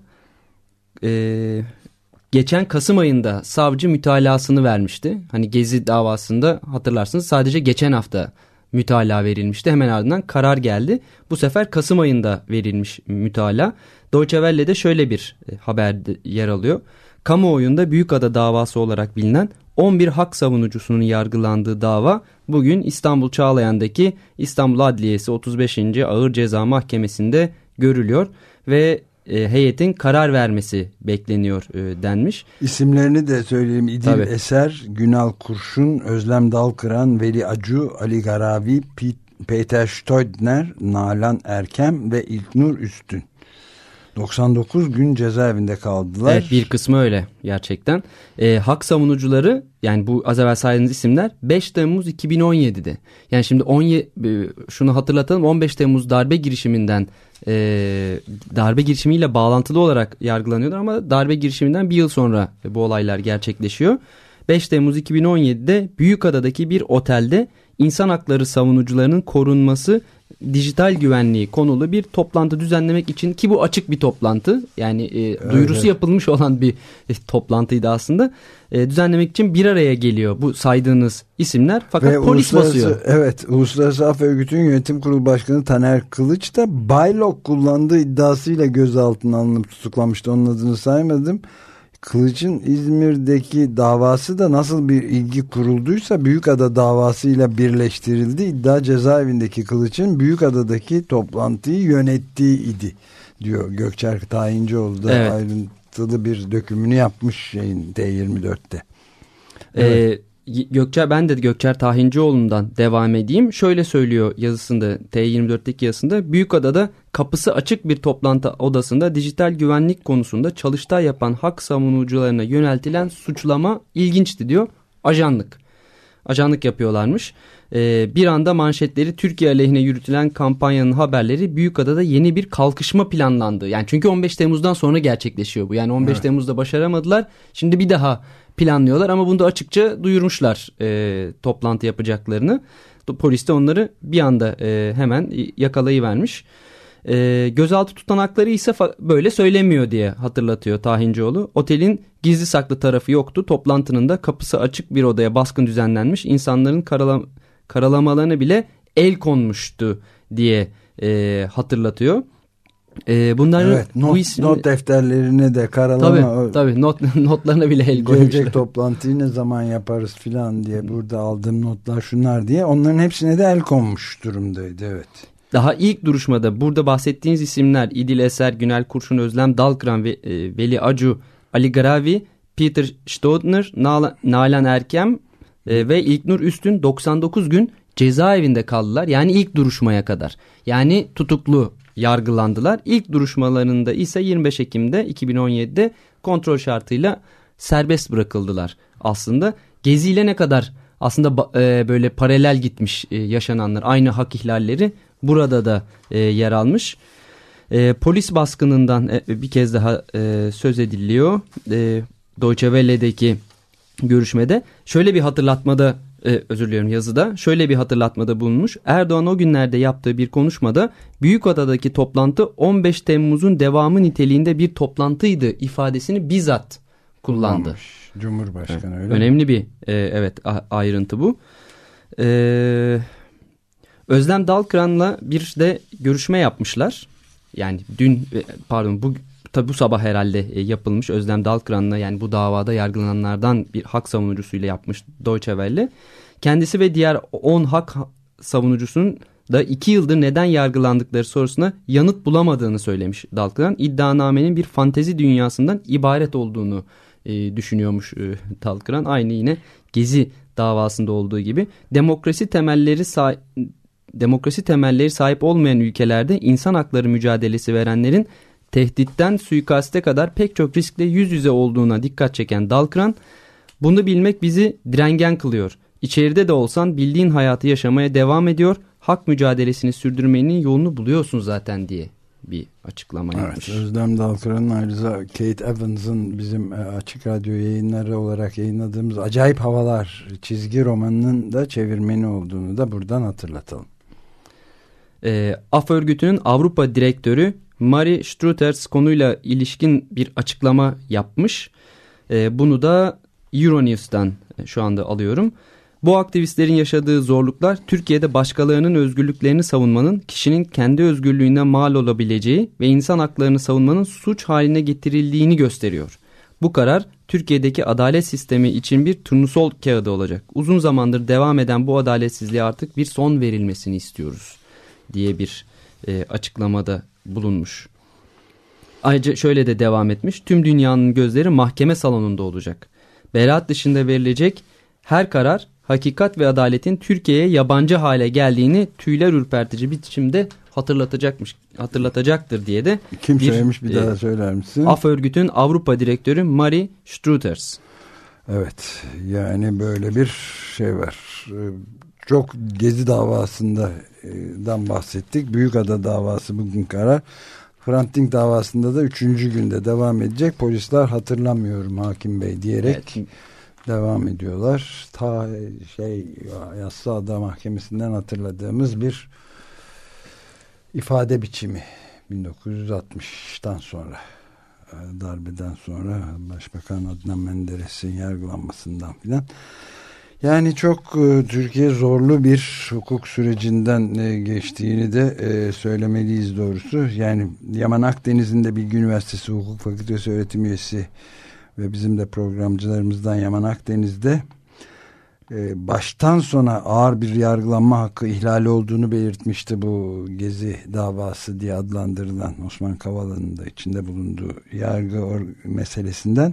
Evet. Geçen Kasım ayında savcı mütalasını vermişti. Hani Gezi davasında hatırlarsınız sadece geçen hafta mütalaa verilmişti. Hemen ardından karar geldi. Bu sefer Kasım ayında verilmiş mütalaa. Deutsche Welle'de şöyle bir haber yer alıyor. Kamuoyunda Büyükada davası olarak bilinen on bir hak savunucusunun yargılandığı dava bugün İstanbul Çağlayan'daki İstanbul Adliyesi otuz beşinci Ağır Ceza Mahkemesi'nde görülüyor ve E, heyetin karar vermesi bekleniyor e, denmiş.
İsimlerini de söyleyeyim. İdil Tabii. Eser, Günal Kurşun, Özlem Dalkıran, Veli Acu, Ali Garavi, Peter Stoidner, Nalan Erkem ve İlknur Üstün. doksan dokuz gün cezaevinde kaldılar.
Evet, bir kısmı öyle gerçekten. E, hak savunucuları, yani bu az evvel saydığınız isimler beş Temmuz iki bin on yedi'de. Yani şimdi on yedi, şunu hatırlatalım, on beş Temmuz darbe girişiminden e, darbe girişimiyle bağlantılı olarak yargılanıyorlar ama darbe girişiminden bir yıl sonra bu olaylar gerçekleşiyor. beş Temmuz iki bin on yedi'de Büyükada'daki bir otelde insan hakları savunucularının korunması, dijital güvenliği konulu bir toplantı düzenlemek için, ki bu açık bir toplantı, yani e, duyurusu evet. yapılmış olan bir e, toplantıydı aslında, e, düzenlemek için bir araya geliyor bu saydığınız isimler, fakat
ve
polis basıyor.
Evet, Uluslararası Af Örgütü'nün yönetim kurulu başkanı Taner Kılıç da baylok kullandığı iddiasıyla gözaltına alınıp tutuklanmıştı. Onun adını saymadım. Kılıç'ın İzmir'deki davası da nasıl bir ilgi kurulduysa Büyükada davasıyla birleştirildi. İddia cezaevindeki Kılıç'ın Büyükada'daki toplantıyı yönettiği idi diyor. Gökçer Tayincioğlu da evet. ayrıntılı bir dökümünü yapmış şeyin T yirmi dört'te.
Evet. Ee, Gökçer, ben de Gökçer Tahincioğlu'ndan devam edeyim. Şöyle söylüyor yazısında, T yirmi dört'teki yazısında: Büyükada'da kapısı açık bir toplantı odasında dijital güvenlik konusunda çalıştay yapan hak savunucularına yöneltilen suçlama ilginçti diyor. Ajanlık. Ajanlık yapıyorlarmış. Ee, bir anda manşetleri Türkiye aleyhine yürütülen kampanyanın haberleri, Büyükada'da yeni bir kalkışma planlandı. Yani çünkü on beş Temmuz'dan sonra gerçekleşiyor bu. Yani on beş evet. Temmuz'da başaramadılar. Şimdi bir daha planlıyorlar ama bunu da açıkça duyurmuşlar e, toplantı yapacaklarını. Polis de onları bir anda e, hemen yakalayıvermiş. E, gözaltı tutanakları ise böyle söylemiyor diye hatırlatıyor Tahincioğlu. Otelin gizli saklı tarafı yoktu. Toplantının da kapısı açık bir odaya baskın düzenlenmiş. İnsanların karalam karalamalarına bile el konmuştu diye e, hatırlatıyor. Ee, bunların
evet, not, bu isim... not defterlerine de karalama,
tabii, tabii not, notlarına bile el koymuşlar.
Gelecek toplantıyı ne zaman yaparız filan diye, burada aldığım notlar şunlar diye, onların hepsine de el konmuş durumdaydı. Evet.
Daha ilk duruşmada burada bahsettiğiniz isimler İdil Eser, Günel Kurşun, Özlem Dalkıran ve e, Veli Acu, Ali Garavi, Peter Stoidner, Nalan, Nalan Erkem e, ve İlknur Üstün doksan dokuz gün cezaevinde kaldılar. Yani ilk duruşmaya kadar. Yani tutuklu yargılandılar. İlk duruşmalarında ise yirmi beş Ekim'de iki bin on yedi'de kontrol şartıyla serbest bırakıldılar. Aslında Gezi ile ne kadar aslında e, böyle paralel gitmiş e, yaşananlar, aynı hak ihlalleri burada da e, yer almış. E, polis baskınından e, bir kez daha e, söz ediliyor. E, Deutsche Welle'deki görüşmede şöyle bir hatırlatmada, Ee, özür diliyorum yazıda şöyle bir hatırlatmada bulunmuş. Erdoğan o günlerde yaptığı bir konuşmada Büyükada'daki toplantı on beş Temmuz'un devamı niteliğinde bir toplantıydı ifadesini bizzat kullandı. Kullanmış.
Cumhurbaşkanı
evet.
öyle
Önemli
mi?
bir e, evet a- ayrıntı bu. Ee, Özlem Dalkıran'la bir de görüşme yapmışlar. Yani dün pardon bu tabi bu sabah herhalde yapılmış. Özlem Dalkıran'la, yani bu davada yargılananlardan bir hak savunucusuyla yapmış Deutsche Welle. Kendisi ve diğer on hak savunucusunun da iki yıldır neden yargılandıkları sorusuna yanıt bulamadığını söylemiş Dalkıran. İddianamenin bir fantezi dünyasından ibaret olduğunu e, düşünüyormuş e, Dalkıran. Aynı yine Gezi davasında olduğu gibi demokrasi temelleri sahip demokrasi temelleri sahip olmayan ülkelerde insan hakları mücadelesi verenlerin tehditten suikaste kadar pek çok riskle yüz yüze olduğuna dikkat çeken Dalkıran, bunu bilmek bizi direngen kılıyor. İçeride de olsan bildiğin hayatı yaşamaya devam ediyor. Hak mücadelesini sürdürmenin yolunu buluyorsun zaten diye bir açıklama
evet,
yapmış.
Özlem Dalkıran'ın ayrıca Kate Evans'ın bizim Açık Radyo yayınları olarak yayınladığımız Acayip Havalar çizgi romanının da çevirmeni olduğunu da buradan hatırlatalım.
E, Af Örgütü'nün Avrupa Direktörü Marie Struters konuyla ilişkin bir açıklama yapmış. E, bunu da Euronews'tan şu anda alıyorum. Bu aktivistlerin yaşadığı zorluklar Türkiye'de başkalarının özgürlüklerini savunmanın kişinin kendi özgürlüğüne mal olabileceği ve insan haklarını savunmanın suç haline getirildiğini gösteriyor. Bu karar Türkiye'deki adalet sistemi için bir turnusol kağıdı olacak. Uzun zamandır devam eden bu adaletsizliğe artık bir son verilmesini istiyoruz diye bir e, açıklamada bulunmuş. Ayrıca şöyle de devam etmiş. Tüm dünyanın gözleri mahkeme salonunda olacak. Beraat dışında verilecek her karar hakikat ve adaletin Türkiye'ye yabancı hale geldiğini tüyler ürpertici bir biçimde hatırlatacakmış, hatırlatacaktır diye de
kim
bir,
söylemiş bir
e,
daha söyler misin?
Af Örgüt'ün Avrupa Direktörü Marie Struters.
Evet, yani böyle bir şey var. Çok Gezi davasından bahsettik. Büyükada davası bugün karar. Hrant Dink davasında da üçüncü günde devam edecek. Polisler hatırlamıyorum hakim bey diyerek evet. devam ediyorlar. Ta şey Yassıada Mahkemesi'nden hatırladığımız bir ifade biçimi bin dokuz yüz altmıştan sonra, darbeden sonra Başbakan Adnan Menderes'in yargılanmasından filan. Yani çok e, Türkiye zorlu bir hukuk sürecinden e, geçtiğini de e, söylemeliyiz doğrusu. Yani Yaman Akdeniz'in de Bilgi Üniversitesi Hukuk Fakültesi öğretim üyesi ve bizim de programcılarımızdan Yaman Akdeniz'de e, baştan sona ağır bir yargılanma hakkı ihlali olduğunu belirtmişti bu Gezi davası diye adlandırılan Osman Kavala'nın da içinde bulunduğu yargı meselesinden.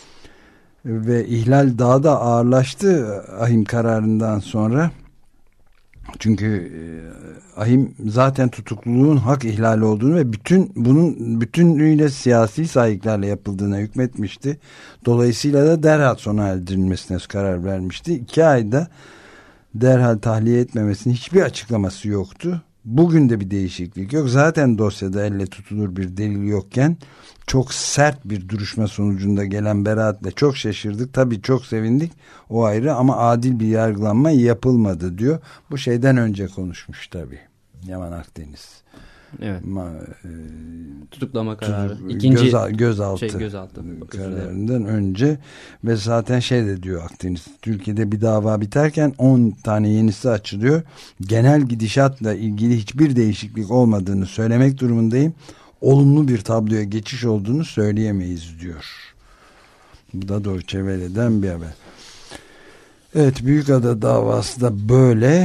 Ve ihlal daha da ağırlaştı ahim kararından sonra. Çünkü e, ahim zaten tutukluluğun hak ihlali olduğunu ve bütün bunun bütünlüğüyle siyasi sahiplerle yapıldığına hükmetmişti. Dolayısıyla da derhal sona erdirilmesine karar vermişti. İki ayda derhal tahliye etmemesinin hiçbir açıklaması yoktu. Bugün de bir değişiklik yok. Zaten dosyada elle tutulur bir delil yokken çok sert bir duruşma sonucunda gelen beraatle çok şaşırdık. Tabii çok sevindik, o ayrı, ama adil bir yargılanma yapılmadı diyor. Bu şeyden önce konuşmuş tabii Yaman Akdeniz.
Evet.
Ma, e,
tutuklama kararı.
Tutuk,
İkinci
göz, gözaltı,
şey, gözaltı
kararından önce ve zaten şey de diyor Akdeniz, Türkiye'de bir dava biterken on tane yenisi açılıyor. Genel gidişatla ilgili hiçbir değişiklik olmadığını söylemek durumundayım. Olumlu bir tabloya geçiş olduğunu söyleyemeyiz diyor. Bu da Deutsche Welle'den bir haber. Evet, Büyükada davası da böyle.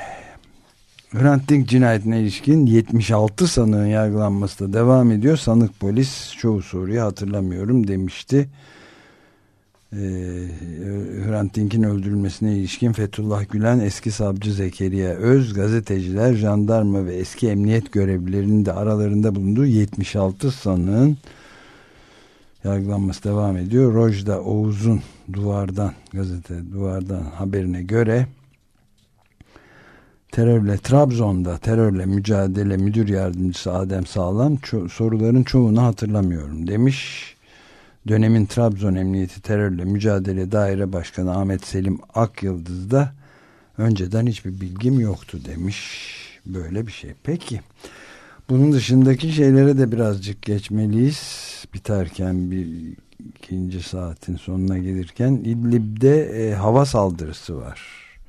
Hrant Dink cinayetine ilişkin yetmiş altı sanığın yargılanması da devam ediyor. Sanık polis çoğu soruyu hatırlamıyorum demişti. Ee, Hrant Dink'in öldürülmesine ilişkin Fethullah Gülen, eski savcı Zekeriya Öz, gazeteciler, jandarma ve eski emniyet görevlilerinin de aralarında bulunduğu yetmiş altı sanığın yargılanması devam ediyor. Rojda Oğuz'un Duvar'dan, gazete Duvar'dan haberine göre terörle Trabzon'da terörle mücadele müdür yardımcısı Adem Sağlam ço- soruların çoğunu hatırlamıyorum demiş. Dönemin Trabzon Emniyeti Terörle Mücadele Daire Başkanı Ahmet Selim Akyıldız da önceden hiçbir bilgim yoktu demiş. Böyle bir şey. Peki. Bunun dışındaki şeylere de birazcık geçmeliyiz. Biterken bir ikinci saatin sonuna gelirken İdlib'de e, hava saldırısı var.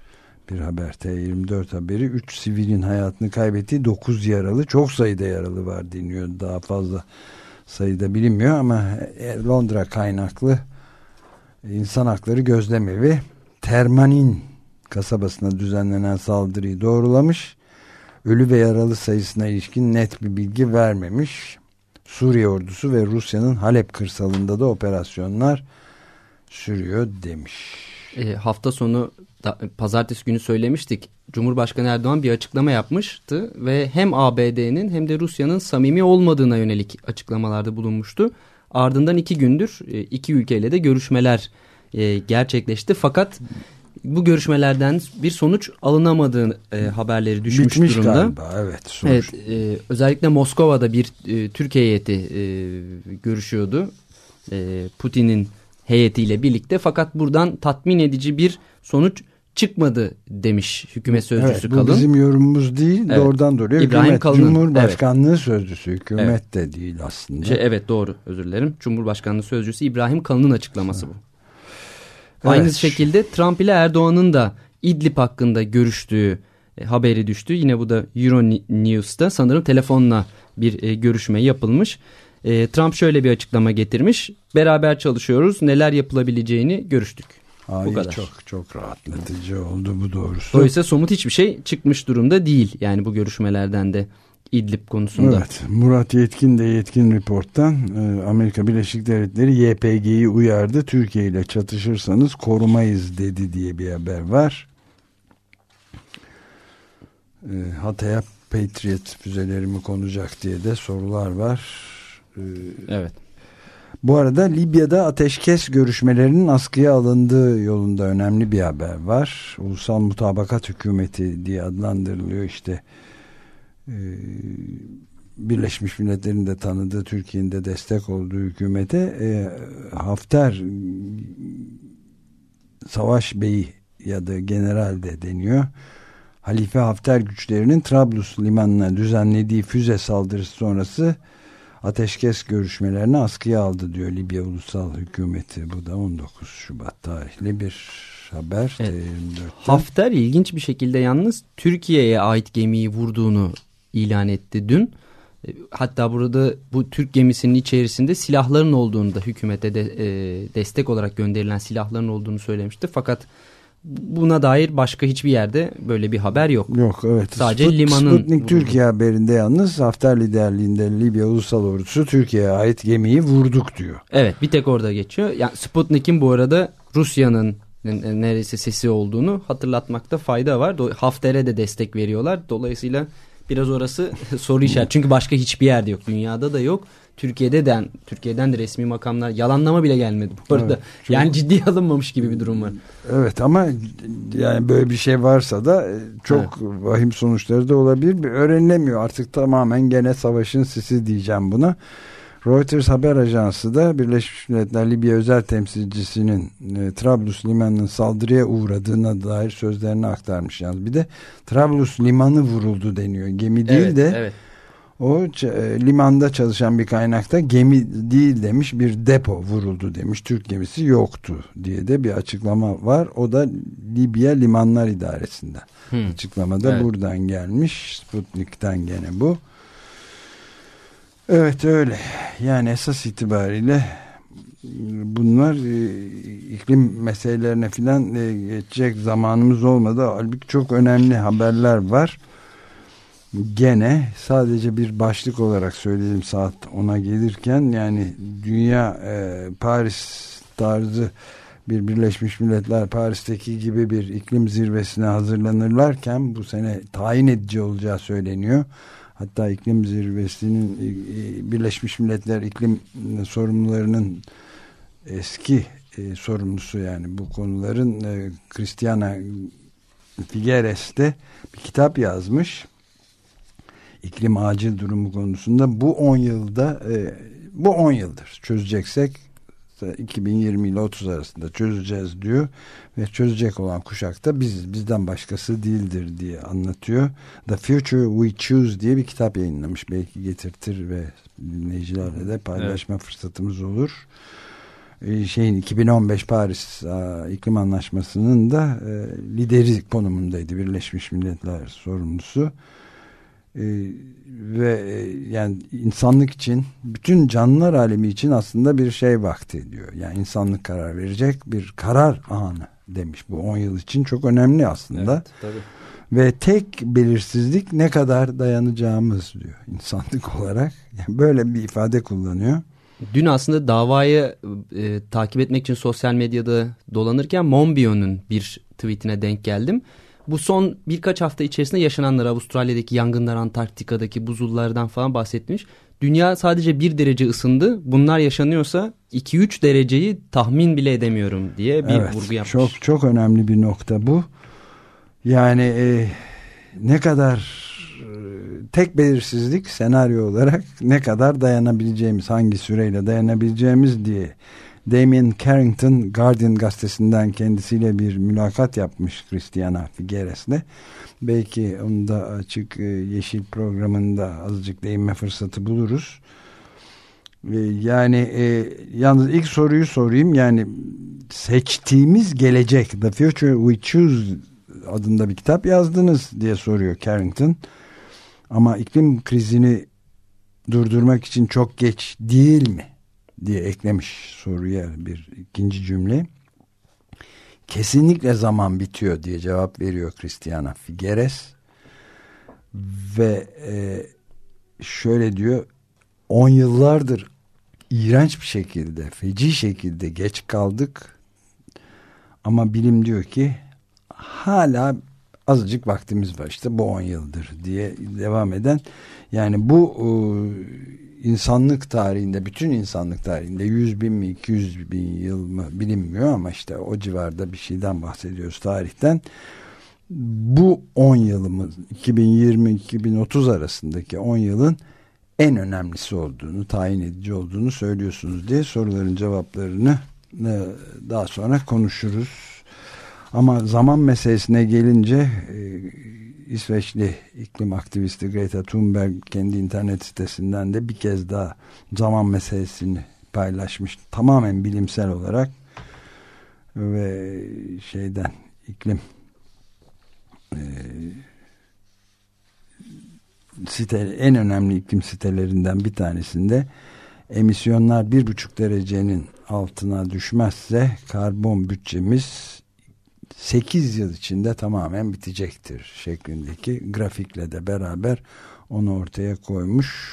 bir haber. T yirmi dört haberi. üç sivilin hayatını kaybettiği, dokuz yaralı, çok sayıda yaralı var deniyor. Daha fazla sayıda bilinmiyor ama Londra kaynaklı İnsan Hakları Gözlemevi Termanin kasabasına düzenlenen saldırıyı doğrulamış. Ölü ve yaralı sayısına ilişkin net bir bilgi vermemiş. Suriye ordusu ve Rusya'nın Halep kırsalında da operasyonlar sürüyor demiş.
E, hafta sonu da, pazartesi günü söylemiştik. Cumhurbaşkanı Erdoğan bir açıklama yapmıştı ve hem A B D'nin hem de Rusya'nın samimi olmadığına yönelik açıklamalarda bulunmuştu. Ardından iki gündür e, iki ülkeyle de görüşmeler e, gerçekleşti. Fakat bu görüşmelerden bir sonuç alınamadığı e, haberleri düşmüş
Bitmiş
durumda.
Galiba, evet.
Evet, e, özellikle Moskova'da bir e, Türkiye heyeti e, görüşüyordu. E, Putin'in heyetiyle birlikte, fakat buradan tatmin edici bir sonuç çıkmadı demiş hükümet sözcüsü
evet, bu
Kalın.
Bu bizim yorumumuz değil, evet. Doğrudan doğruya
İbrahim
hükümet,
Kalın'ın,
Cumhurbaşkanlığı
evet.
sözcüsü, hükümet evet. de değil aslında.
Şey, evet doğru, özür dilerim. Cumhurbaşkanlığı sözcüsü İbrahim Kalın'ın açıklaması bu. Evet. Aynı şekilde Trump ile Erdoğan'ın da İdlib hakkında görüştüğü e, haberi düştü. Yine bu da Euronews'ta sanırım telefonla bir e, görüşme yapılmış. E, Trump şöyle bir açıklama getirmiş. Beraber çalışıyoruz, neler yapılabileceğini görüştük.
Ay,
bu kadar.
Çok çok rahatlatıcı oldu bu doğrusu.
Dolayısıyla somut hiçbir şey çıkmış durumda değil. Yani bu görüşmelerden de İdlib konusunda.
Evet, Murat Yetkin de Yetkin Report'tan e, Amerika Birleşik Devletleri Y P G'yi uyardı. Türkiye ile çatışırsanız korumayız dedi diye bir haber var. E, Hatay'a Patriot füzeleri mi konacak diye de sorular var. E,
evet.
Bu arada Libya'da ateşkes görüşmelerinin askıya alındığı yolunda önemli bir haber var. Ulusal Mutabakat Hükümeti diye adlandırılıyor işte. Birleşmiş Milletler'in de tanıdığı, Türkiye'nin de destek olduğu hükümete Hafter Savaş Beyi ya da General de deniyor. Halife Hafter güçlerinin Trablus limanına düzenlediği füze saldırısı sonrası ateşkes görüşmelerini askıya aldı diyor Libya Ulusal Hükümeti. Bu da on dokuz Şubat tarihli bir haber.
Evet. Hafter ilginç bir şekilde yalnız Türkiye'ye ait gemiyi vurduğunu ilan etti dün. Hatta burada bu Türk gemisinin içerisinde silahların olduğunu da, hükümete de e, destek olarak gönderilen silahların olduğunu söylemişti. Fakat buna dair başka hiçbir yerde böyle bir haber yok.
Yok, evet.
Sadece
Sput,
limanın
Sputnik
vuruldu.
Türkiye haberinde yalnız Hafter liderliğinde Libya Ulusal Ordusu Türkiye'ye ait gemiyi vurduk diyor.
Evet, bir tek orada geçiyor. Yani Sputnik'in bu arada Rusya'nın neredeyse sesi olduğunu hatırlatmakta fayda var. Hafter'e de destek veriyorlar. Dolayısıyla biraz orası soru işareti. Çünkü başka hiçbir yerde yok. Dünyada da yok. Türkiye'de de, Türkiye'den de resmi makamlar yalanlama bile gelmedi bu arada. Evet, çünkü... Yani ciddiye alınmamış gibi bir durum var.
Evet, ama yani böyle bir şey varsa da çok evet. vahim sonuçları da olabilir. Öğrenilemiyor artık, tamamen gene savaşın sesi diyeceğim buna. Reuters haber ajansı da Birleşmiş Milletler Libya özel temsilcisinin e, Trablus limanının saldırıya uğradığına dair sözlerini aktarmış. Yani bir de Trablus limanı vuruldu deniyor. Gemi değil
evet,
de
evet.
o e, limanda çalışan bir kaynakta gemi değil demiş, bir depo vuruldu demiş. Türk gemisi yoktu diye de bir açıklama var. O da Libya Limanlar İdaresi'nden. Hmm. Açıklamada evet. buradan gelmiş. Sputnik'ten gene bu. Evet, öyle. Yani esas itibariyle bunlar e, iklim meselelerine filan e, geçecek zamanımız olmadı. Halbuki çok önemli haberler var. Gene sadece bir başlık olarak söyleyelim saat ona gelirken, yani dünya e, Paris tarzı bir Birleşmiş Milletler Paris'teki gibi bir iklim zirvesine hazırlanırlarken bu sene tayin edici olacağı söyleniyor. Hatta iklim zirvesinin Birleşmiş Milletler iklim sorumlularının eski e, sorumlusu, yani bu konuların e, Christiana Figueres de bir kitap yazmış. İklim acil durumu konusunda bu on yılda e, bu on yıldır çözeceksek iki bin yirmi ile otuz arasında çözeceğiz diyor ve çözecek olan kuşakta biz, bizden başkası değildir diye anlatıyor. The Future We Choose diye bir kitap yayınlamış. Belki getirtir ve dinleyicilerle de paylaşma evet. fırsatımız olur. şeyin iki bin on beş Paris İklim Anlaşması'nın da lideri konumundaydı, Birleşmiş Milletler sorumlusu. Ve yani insanlık için, bütün canlılar alemi için aslında bir şey vakti diyor. Yani insanlık karar verecek bir karar anı demiş. Bu on yıl için çok önemli aslında.
Evet, tabii.
Ve tek belirsizlik ne kadar dayanacağımız diyor insanlık olarak. Yani böyle bir ifade kullanıyor.
Dün aslında davayı e, takip etmek için sosyal medyada dolanırken Monbiot'un bir tweetine denk geldim. Bu son birkaç hafta içerisinde yaşananlar, Avustralya'daki yangınlar, Antarktika'daki buzullardan falan bahsetmiş. Dünya sadece bir derece ısındı. Bunlar yaşanıyorsa iki üç dereceyi tahmin bile edemiyorum diye bir
evet,
vurgu yapmış.
Çok çok önemli bir nokta bu. Yani e, ne kadar e, tek belirsizlik senaryo olarak ne kadar dayanabileceğimiz, hangi süreyle dayanabileceğimiz diye Damien Carrington Guardian gazetesinden kendisiyle bir mülakat yapmış Christiana Figueres'le. Belki onu da Açık Yeşil programında azıcık değinme fırsatı buluruz. Yani e, yalnız ilk soruyu sorayım. Yani seçtiğimiz gelecek, The Future We Choose adında bir kitap yazdınız diye soruyor Carrington. Ama iklim krizini durdurmak için çok geç değil mi diye eklemiş soruya bir ikinci cümle. Kesinlikle zaman bitiyor diye cevap veriyor Christiana Figueres. Ve e, şöyle diyor, on yıllardır iğrenç bir şekilde, feci şekilde geç kaldık. Ama bilim diyor ki hala azıcık vaktimiz var, işte bu on yıldır diye devam eden. Yani bu e, insanlık tarihinde, bütün insanlık tarihinde yüz bin mi iki yüz bin yıl mı bilinmiyor ama işte o civarda bir şeyden bahsediyoruz tarihten. Bu on yılımız iki bin yirmi iki bin otuz arasındaki on yılın en önemlisi olduğunu, tayin edici olduğunu söylüyorsunuz diye soruların cevaplarını daha sonra konuşuruz. Ama zaman meselesine gelince İsveçli iklim aktivisti Greta Thunberg kendi internet sitesinden de bir kez daha zaman meselesini paylaşmış. Tamamen bilimsel olarak ve şeyden iklim e, site, en önemli iklim sitelerinden bir tanesinde emisyonlar bir buçuk derecenin altına düşmezse karbon bütçemiz sekiz yıl içinde tamamen bitecektir şeklindeki grafikle de beraber onu ortaya koymuş.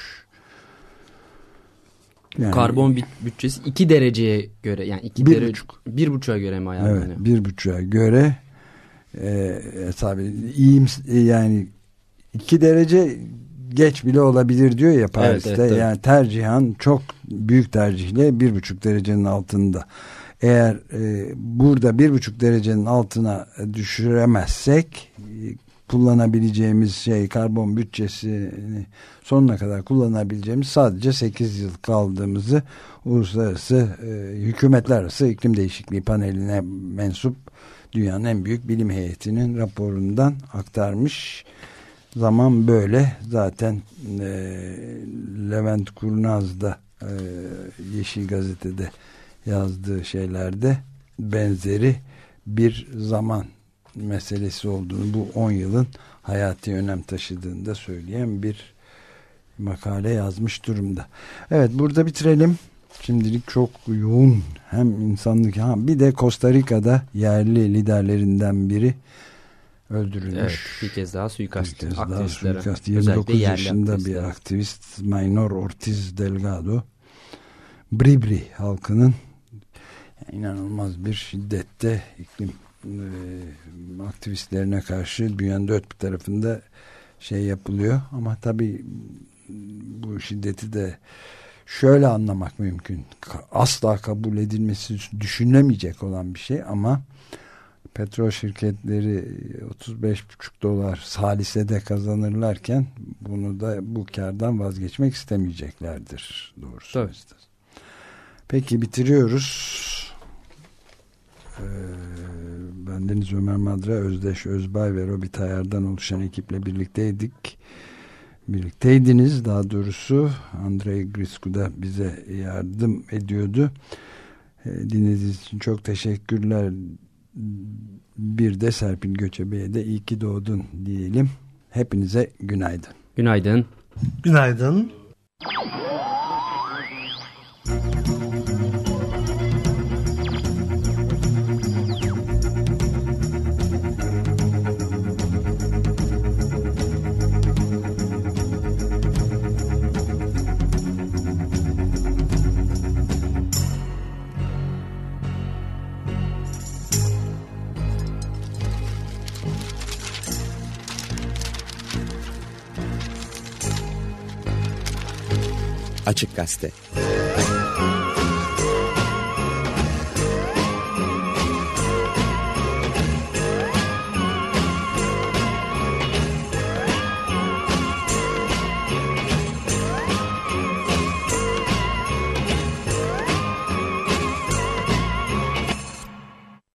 Yani, karbon bütçesi iki dereceye göre, yani iki
bir
derece,
buçuk.
bir buçuğa göre mi ayarlanıyor?
Evet, bir buçuğa göre e, tabii iyiyim, yani iki derece geç bile olabilir diyor ya Paris'te. Evet, evet, yani tercihan çok büyük tercihle bir buçuk derecenin altında. Eğer e, burada bir buçuk derecenin altına düşüremezsek e, kullanabileceğimiz şey, karbon bütçesini sonuna kadar kullanabileceğimiz sadece sekiz yıl kaldığımızı Uluslararası e, Hükümetler Arası İklim Değişikliği Paneli'ne mensup dünyanın en büyük bilim heyetinin raporundan aktarmış. Zaman böyle. Zaten e, Levent Kurnaz da e, Yeşil Gazete'de yazdığı şeylerde benzeri bir zaman meselesi olduğunu, bu on yılın hayati önem taşıdığını da söyleyen bir makale yazmış durumda. Evet, burada bitirelim. Şimdilik çok yoğun hem insanlık, ha bir de Costa Rica'da yerli liderlerinden biri öldürülmüş. Evet,
bir kez daha suikast.
Bir kez daha suikast. yirmi dokuz yaşında bir aktivist Maynor Ortiz Delgado, Bribri halkının inanılmaz bir şiddette iklim e, aktivistlerine karşı dünyanın dört bir tarafında şey yapılıyor. Ama tabii bu şiddeti de şöyle anlamak mümkün. Asla kabul edilmesi düşünülemeyecek olan bir şey ama petrol şirketleri otuz beş buçuk dolar salisede kazanırlarken bunu da, bu kardan vazgeçmek istemeyeceklerdir doğrusu.
Tabii.
Peki bitiriyoruz. Ee, bendeniz Ömer Madra, Özdeş Özbay ve Robi Tayar'dan oluşan ekiple birlikteydik. Birlikteydiniz daha doğrusu. Andrei Grisku da bize yardım ediyordu. Dinlediğiniz için çok teşekkürler. Bir de Serpil Göçebe'ye de iyi ki doğdun diyelim. Hepinize günaydın.
Günaydın.
Günaydın.
Açık Gazete.